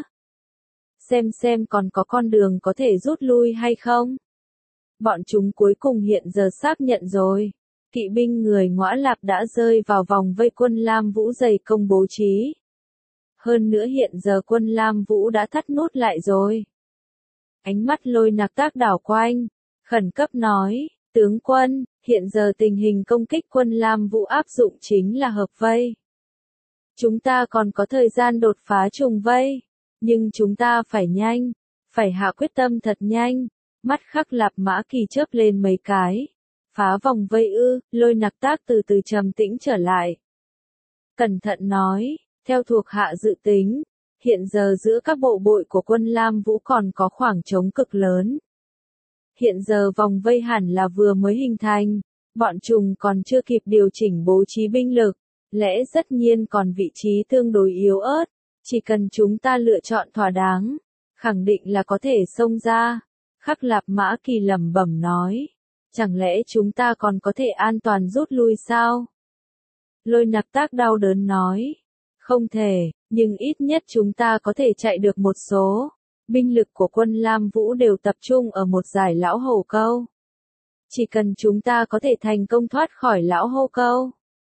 Xem xem còn có con đường có thể rút lui hay không. Bọn chúng cuối cùng hiện giờ xác nhận rồi. Kỵ binh người Ngõa Lạp đã rơi vào vòng vây quân Lam Vũ dày công bố trí. Hơn nữa hiện giờ quân Lam Vũ đã thắt nút lại rồi. Ánh mắt Lôi Nặc Tác đảo quanh, khẩn cấp nói, tướng quân, hiện giờ tình hình công kích quân Lam Vũ áp dụng chính là hợp vây. Chúng ta còn có thời gian đột phá trùng vây, nhưng chúng ta phải nhanh, phải hạ quyết tâm thật nhanh. Mắt Khắc Lạp Mã Kỳ chớp lên mấy cái. Phá vòng vây ư? Lôi Nặc Tác từ từ trầm tĩnh trở lại. Cẩn thận nói, theo thuộc hạ dự tính, hiện giờ giữa các bộ bội của quân Lam Vũ còn có khoảng trống cực lớn. Hiện giờ vòng vây hẳn là vừa mới hình thành, bọn chúng còn chưa kịp điều chỉnh bố trí binh lực, lẽ tất nhiên còn vị trí tương đối yếu ớt, chỉ cần chúng ta lựa chọn thỏa đáng, khẳng định là có thể xông ra. Khắc Lạp Mã Kỳ lẩm bẩm nói, chẳng lẽ chúng ta còn có thể an toàn rút lui sao? Lôi Nặc Tác đau đớn nói, không thể, nhưng ít nhất chúng ta có thể chạy được một số. Binh lực của quân Lam Vũ đều tập trung ở một dải Lão Hầu Câu. Chỉ cần chúng ta có thể thành công thoát khỏi Lão Hầu Câu,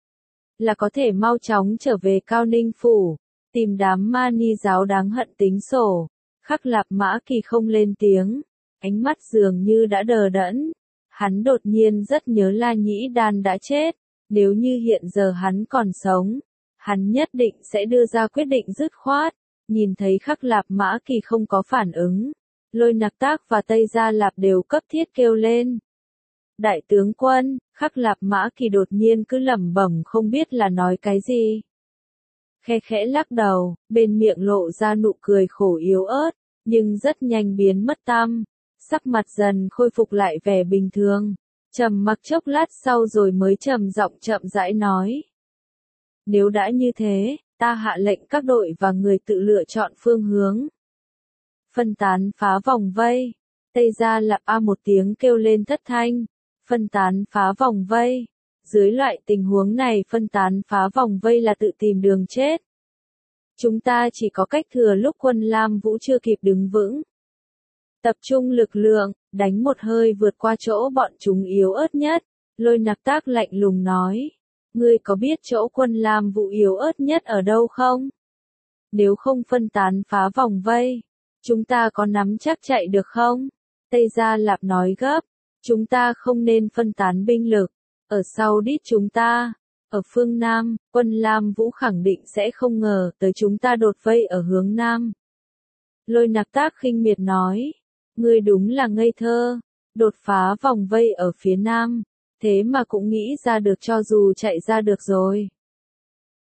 là có thể mau chóng trở về Cao Ninh Phủ, tìm đám Mani giáo đáng hận tính sổ. Khắc Lạp Mã Kỳ không lên tiếng, ánh mắt dường như đã đờ đẫn. Hắn đột nhiên rất nhớ La Nhĩ Đan đã chết, nếu như hiện giờ hắn còn sống, hắn nhất định sẽ đưa ra quyết định dứt khoát. Nhìn thấy Khắc Lạp Mã Kỳ không có phản ứng, Lôi Nặc Tác và Tây Gia Lạp đều cấp thiết kêu lên. Đại tướng quân, Khắc Lạp Mã Kỳ đột nhiên cứ lẩm bẩm không biết là nói cái gì. Khe khẽ lắc đầu, bên miệng lộ ra nụ cười khổ yếu ớt, nhưng rất nhanh biến mất tăm, sắc mặt dần khôi phục lại vẻ bình thường. Trầm mặc chốc lát sau rồi mới trầm giọng chậm rãi nói. Nếu đã như thế, ta hạ lệnh các đội và người tự lựa chọn phương hướng. Phân tán phá vòng vây. Tây Gia Lạp a một tiếng kêu lên thất thanh. Phân tán phá vòng vây. Dưới loại tình huống này phân tán phá vòng vây là tự tìm đường chết. Chúng ta chỉ có cách thừa lúc quân Lam Vũ chưa kịp đứng vững. Tập trung lực lượng, đánh một hơi vượt qua chỗ bọn chúng yếu ớt nhất. Lôi Nặc Tác lạnh lùng nói. Ngươi có biết chỗ quân Lam Vũ yếu ớt nhất ở đâu không? Nếu không phân tán phá vòng vây, chúng ta có nắm chắc chạy được không? Tây Gia Lạp nói gấp, chúng ta không nên phân tán binh lực. Ở sau đít chúng ta, ở phương Nam, quân Lam Vũ khẳng định sẽ không ngờ tới chúng ta đột vây ở hướng Nam. Lôi Nặc Tác khinh miệt nói, ngươi đúng là ngây thơ, đột phá vòng vây ở phía Nam. Thế mà cũng nghĩ ra được cho dù chạy ra được rồi.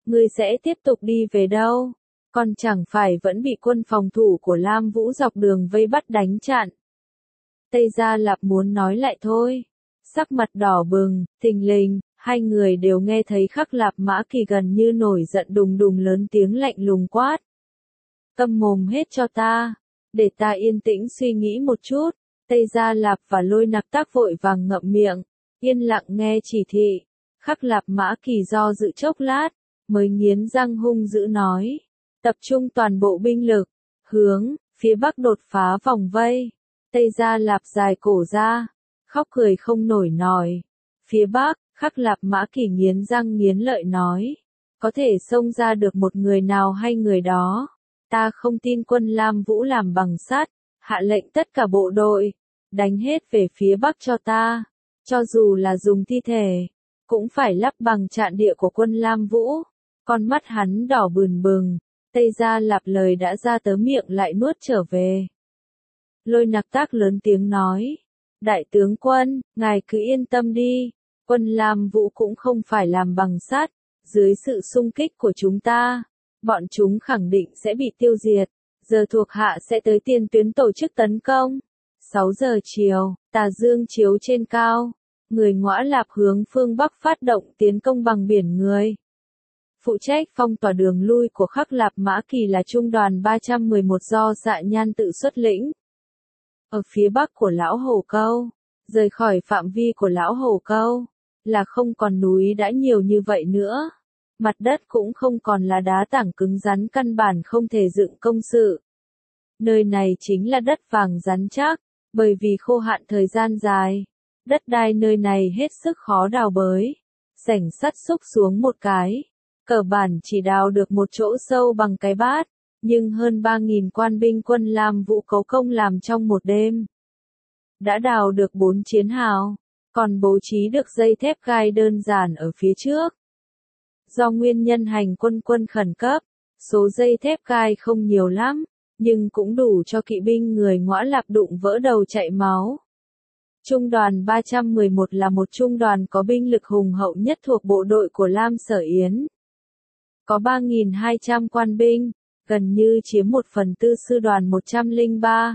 ngươi sẽ tiếp tục đi về đâu? Còn chẳng phải vẫn bị quân phòng thủ của Lam Vũ dọc đường vây bắt đánh chặn. Tây Gia Lạp muốn nói lại thôi. Sắc mặt đỏ bừng, thình lình, hai người đều nghe thấy Khắc Lạp Mã Kỳ gần như nổi giận đùng đùng lớn tiếng lạnh lùng quát. Câm mồm hết cho ta, để ta yên tĩnh suy nghĩ một chút. Tây Gia Lạp và Lôi Nặc Tác vội vàng ngậm miệng, yên lặng nghe chỉ thị. Khắc Lạp Mã Kỳ do dự chốc lát, mới nghiến răng hung dữ nói. Tập trung toàn bộ binh lực, hướng, phía bắc đột phá vòng vây. Tây Gia Lạp dài cổ ra, khóc cười không nổi nòi. Phía bắc, Khắc Lạp Mã Kỳ nghiến răng nghiến lợi nói. Có thể xông ra được một người nào hay người đó. Ta không tin quân Lam Vũ làm bằng sắt, hạ lệnh tất cả bộ đội, đánh hết về phía bắc cho ta. Cho dù là dùng thi thể, cũng phải lắp bằng trạm địa của quân Lam Vũ. Con mắt hắn đỏ bừng bừng, Tây Gia Lạp lời đã ra tới miệng lại nuốt trở về. Lôi Nặc Tác lớn tiếng nói, đại tướng quân, ngài cứ yên tâm đi, quân Lam Vũ cũng không phải làm bằng sắt, dưới sự xung kích của chúng ta, bọn chúng khẳng định sẽ bị tiêu diệt, giờ thuộc hạ sẽ tới tiền tuyến tổ chức tấn công. sáu giờ chiều, tà dương chiếu trên cao, người Ngõa Lạp hướng phương Bắc phát động tiến công bằng biển người. Phụ trách phong tỏa đường lui của Khắc Lạp Mã Kỳ là trung đoàn ba trăm mười một do Dạ Nhan tự xuất lĩnh. Ở phía bắc của Lão Hổ Câu, rời khỏi phạm vi của Lão Hổ Câu, là không còn núi đã nhiều như vậy nữa. Mặt đất cũng không còn là đá tảng cứng rắn căn bản không thể dựng công sự. Nơi này chính là đất vàng rắn chắc, bởi vì khô hạn thời gian dài. Đất đai nơi này hết sức khó đào bới. Sảnh sắt xúc xuống một cái. Cờ bản chỉ đào được một chỗ sâu bằng cái bát, nhưng hơn ba nghìn quan binh quân Lam Vũ cấu công làm trong một đêm. Đã đào được bốn chiến hào, còn bố trí được dây thép gai đơn giản ở phía trước. Do nguyên nhân hành quân quân khẩn cấp, số dây thép gai không nhiều lắm, nhưng cũng đủ cho kỵ binh người Ngõa Lạp đụng vỡ đầu chạy máu. Trung đoàn ba trăm mười một là một trung đoàn có binh lực hùng hậu nhất thuộc bộ đội của Lam Sở Yến. Có ba nghìn hai trăm quan binh, gần như chiếm một phần tư sư đoàn một trăm lẻ ba.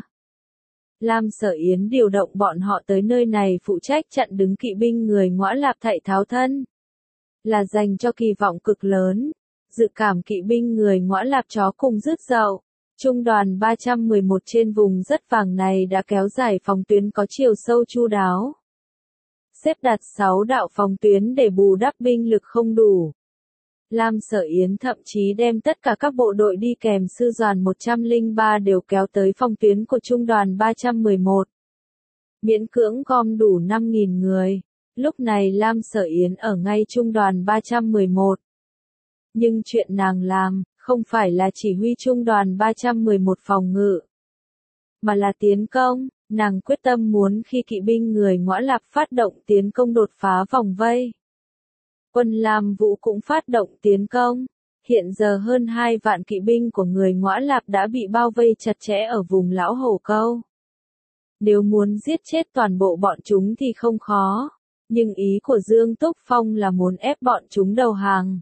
Lam Sở Yến điều động bọn họ tới nơi này phụ trách chặn đứng kỵ binh người Ngõa Lạp thạy tháo thân. Là dành cho kỳ vọng cực lớn, dự cảm kỵ binh người Ngõa Lạp chó cùng rứt dậu. Trung đoàn ba trăm mười một trên vùng rất vàng này đã kéo dài phòng tuyến có chiều sâu chu đáo. Xếp đặt sáu đạo phòng tuyến để bù đắp binh lực không đủ. Lam Sở Yến thậm chí đem tất cả các bộ đội đi kèm sư đoàn một trăm lẻ ba đều kéo tới phòng tuyến của trung đoàn ba trăm mười một. Miễn cưỡng gom đủ năm nghìn người. Lúc này Lam Sở Yến ở ngay trung đoàn ba trăm mười một. Nhưng chuyện nàng làm, không phải là chỉ huy trung đoàn ba trăm mười một phòng ngự, mà là tiến công. Nàng quyết tâm muốn khi kỵ binh người Ngõa Lạp phát động tiến công đột phá vòng vây. Quân Lam Vũ cũng phát động tiến công. Hiện giờ hơn hai vạn kỵ binh của người Ngõa Lạp đã bị bao vây chặt chẽ ở vùng Lão Hổ Câu. Nếu muốn giết chết toàn bộ bọn chúng thì không khó, nhưng ý của Dương Túc Phong là muốn ép bọn chúng đầu hàng.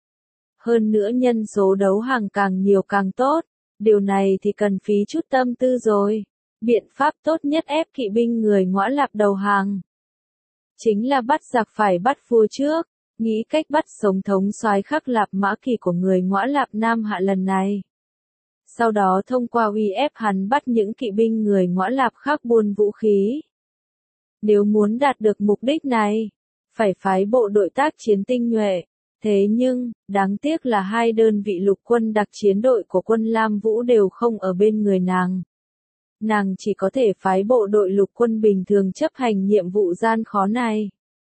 Hơn nữa nhân số đấu hàng càng nhiều càng tốt, điều này thì cần phí chút tâm tư rồi. Biện pháp tốt nhất ép kỵ binh người Ngõa Lạp đầu hàng chính là bắt giặc phải bắt vua trước, nghĩ cách bắt sống thống soái Khắc Lạp Mã Kỳ của người Ngõa Lạp Nam Hạ lần này. Sau đó thông qua uy ép hắn bắt những kỵ binh người Ngõa Lạp khác buôn vũ khí. Nếu muốn đạt được mục đích này, phải phái bộ đội tác chiến tinh nhuệ. Thế nhưng, đáng tiếc là hai đơn vị lục quân đặc chiến đội của quân Lam Vũ đều không ở bên người nàng. Nàng chỉ có thể phái bộ đội lục quân bình thường chấp hành nhiệm vụ gian khó này.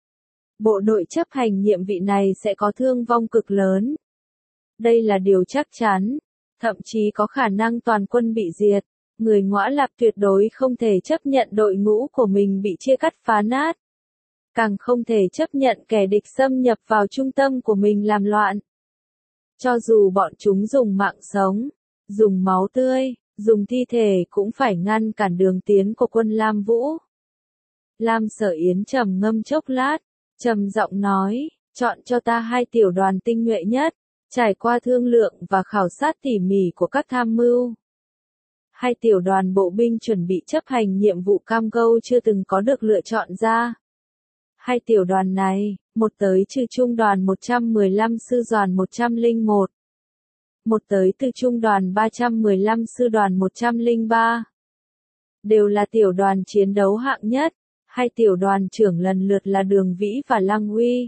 Bộ đội chấp hành nhiệm vụ này sẽ có thương vong cực lớn. Đây là điều chắc chắn, thậm chí có khả năng toàn quân bị diệt. Người Ngõa Lạp tuyệt đối không thể chấp nhận đội ngũ của mình bị chia cắt phá nát. Càng không thể chấp nhận kẻ địch xâm nhập vào trung tâm của mình làm loạn. Cho dù bọn chúng dùng mạng sống, dùng máu tươi, dùng thi thể cũng phải ngăn cản đường tiến của quân Lam Vũ. Lam Sở Yến trầm ngâm chốc lát, trầm giọng nói, chọn cho ta hai tiểu đoàn tinh nhuệ nhất, Trải qua thương lượng và khảo sát tỉ mỉ của các tham mưu, hai tiểu đoàn bộ binh chuẩn bị chấp hành nhiệm vụ Cam Go chưa từng có được lựa chọn ra. Hai tiểu đoàn này, một tới từ trung đoàn một trăm mười lăm sư đoàn một trăm lẻ một, một tới từ trung đoàn ba trăm mười lăm sư đoàn một trăm lẻ ba, đều là tiểu đoàn chiến đấu hạng nhất. Hai tiểu đoàn trưởng lần lượt là Đường Vĩ và Lăng Uy.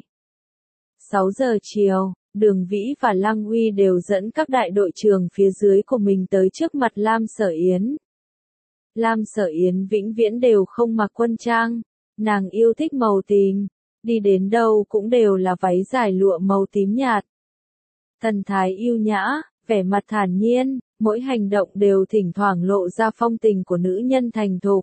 sáu giờ chiều, Đường Vĩ và Lăng Uy đều dẫn các đại đội trưởng phía dưới của mình tới trước mặt Lam Sở Yến. Lam Sở Yến vĩnh viễn đều không mặc quân trang, nàng yêu thích màu tím, đi đến đâu cũng đều là váy dài lụa màu tím nhạt. Thần thái yêu nhã, vẻ mặt thản nhiên, mỗi hành động đều thỉnh thoảng lộ ra phong tình của nữ nhân thành thục.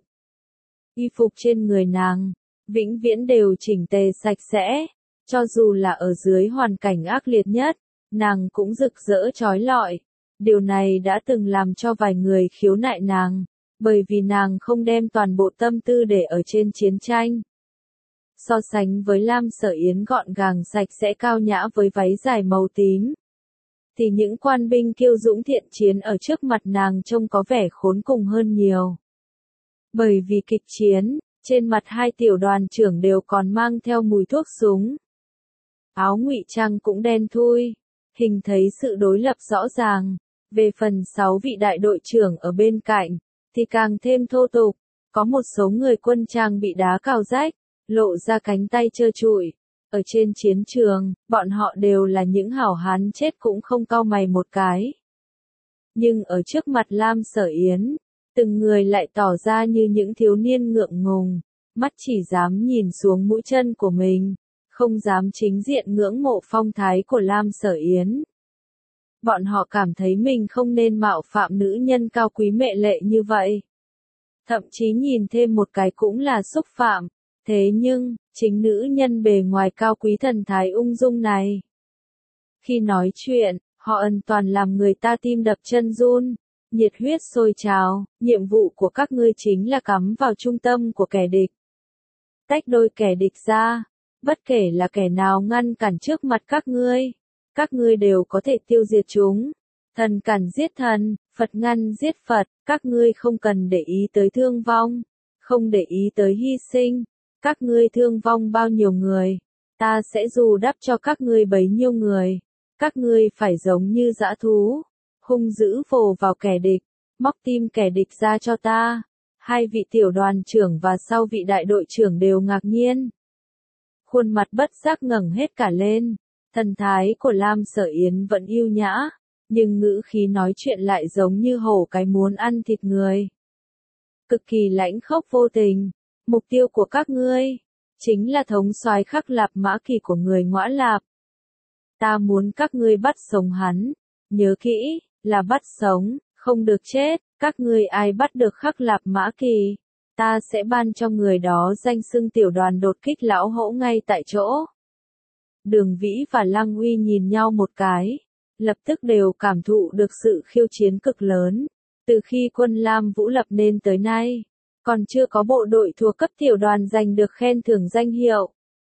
Y phục trên người nàng, vĩnh viễn đều chỉnh tề sạch sẽ, cho dù là ở dưới hoàn cảnh ác liệt nhất, nàng cũng rực rỡ chói lọi. Điều này đã từng làm cho vài người khiếu nại nàng, bởi vì nàng không đem toàn bộ tâm tư để ở trên chiến tranh. So sánh với Lam Sở Yến gọn gàng sạch sẽ cao nhã với váy dài màu tím, thì những quan binh kiêu dũng thiện chiến ở trước mặt nàng trông có vẻ khốn cùng hơn nhiều. Bởi vì kịch chiến, trên mặt hai tiểu đoàn trưởng đều còn mang theo mùi thuốc súng. Áo ngụy trang cũng đen thui, hình thấy sự đối lập rõ ràng. Về phần sáu vị đại đội trưởng ở bên cạnh, thì càng thêm thô tục, có một số người quân trang bị đá cào rách, lộ ra cánh tay trơ trụi. Ở trên chiến trường, bọn họ đều là những hảo hán chết cũng không cau mày một cái. Nhưng ở trước mặt Lam Sở Yến, từng người lại tỏ ra như những thiếu niên ngượng ngùng, mắt chỉ dám nhìn xuống mũi chân của mình, không dám chính diện ngưỡng mộ phong thái của Lam Sở Yến. Bọn họ cảm thấy mình không nên mạo phạm nữ nhân cao quý mệ lệ như vậy. Thậm chí nhìn thêm một cái cũng là xúc phạm. Thế nhưng, chính nữ nhân bề ngoài cao quý thần thái ung dung này, khi nói chuyện, họ ẩn toàn làm người ta tim đập chân run, nhiệt huyết sôi trào. Nhiệm vụ của các ngươi chính là cắm vào trung tâm của kẻ địch, tách đôi kẻ địch ra, bất kể là kẻ nào ngăn cản trước mặt các ngươi, các ngươi đều có thể tiêu diệt chúng. Thần cản giết thần, Phật ngăn giết Phật, các ngươi không cần để ý tới thương vong, không để ý tới hy sinh. Các ngươi thương vong bao nhiêu người, ta sẽ bù đắp cho các ngươi bấy nhiêu người. Các ngươi phải giống như dã thú, hung dữ vồ vào kẻ địch, móc tim kẻ địch ra cho ta. Hai vị tiểu đoàn trưởng và sau vị đại đội trưởng đều ngạc nhiên. Khuôn mặt bất giác ngẩng hết cả lên, thần thái của Lam Sở Yến vẫn yêu nhã, nhưng ngữ khí nói chuyện lại giống như hổ cái muốn ăn thịt người. Cực kỳ lãnh khốc vô tình. Mục tiêu của các ngươi, chính là thống soái Khắc Lạp Mã Kỳ của người Ngõa Lạp. Ta muốn các ngươi bắt sống hắn, nhớ kỹ, là bắt sống, không được chết. Các ngươi ai bắt được Khắc Lạp Mã Kỳ, ta sẽ ban cho người đó danh xưng tiểu đoàn đột kích lão hổ ngay tại chỗ. Đường Vĩ và Lăng Uy nhìn nhau một cái, lập tức đều cảm thụ được sự khiêu chiến cực lớn. Từ khi quân Lam Vũ lập nên tới nay, còn chưa có bộ đội thuộc cấp tiểu đoàn giành được khen thưởng danh hiệu.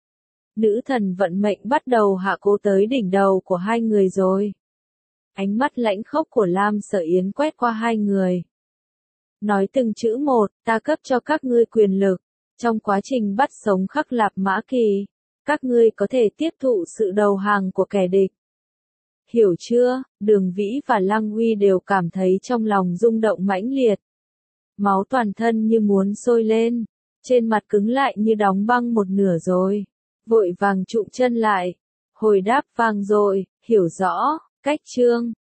Nữ thần vận mệnh bắt đầu hạ cố tới đỉnh đầu của hai người rồi. Ánh mắt lãnh khốc của Lam Sở Yến quét qua hai người. Nói từng chữ một, ta cấp cho các ngươi quyền lực. Trong quá trình bắt sống Khắc Lạp Mã Kỳ, các ngươi có thể tiếp thụ sự đầu hàng của kẻ địch. Hiểu chưa? Đường Vĩ và Lăng Uy đều cảm thấy trong lòng rung động mãnh liệt. Máu toàn thân như muốn sôi lên, trên mặt cứng lại như đóng băng một nửa rồi. Vội vàng trụm chân lại, hồi đáp vang dội, hiểu rõ, cách chương.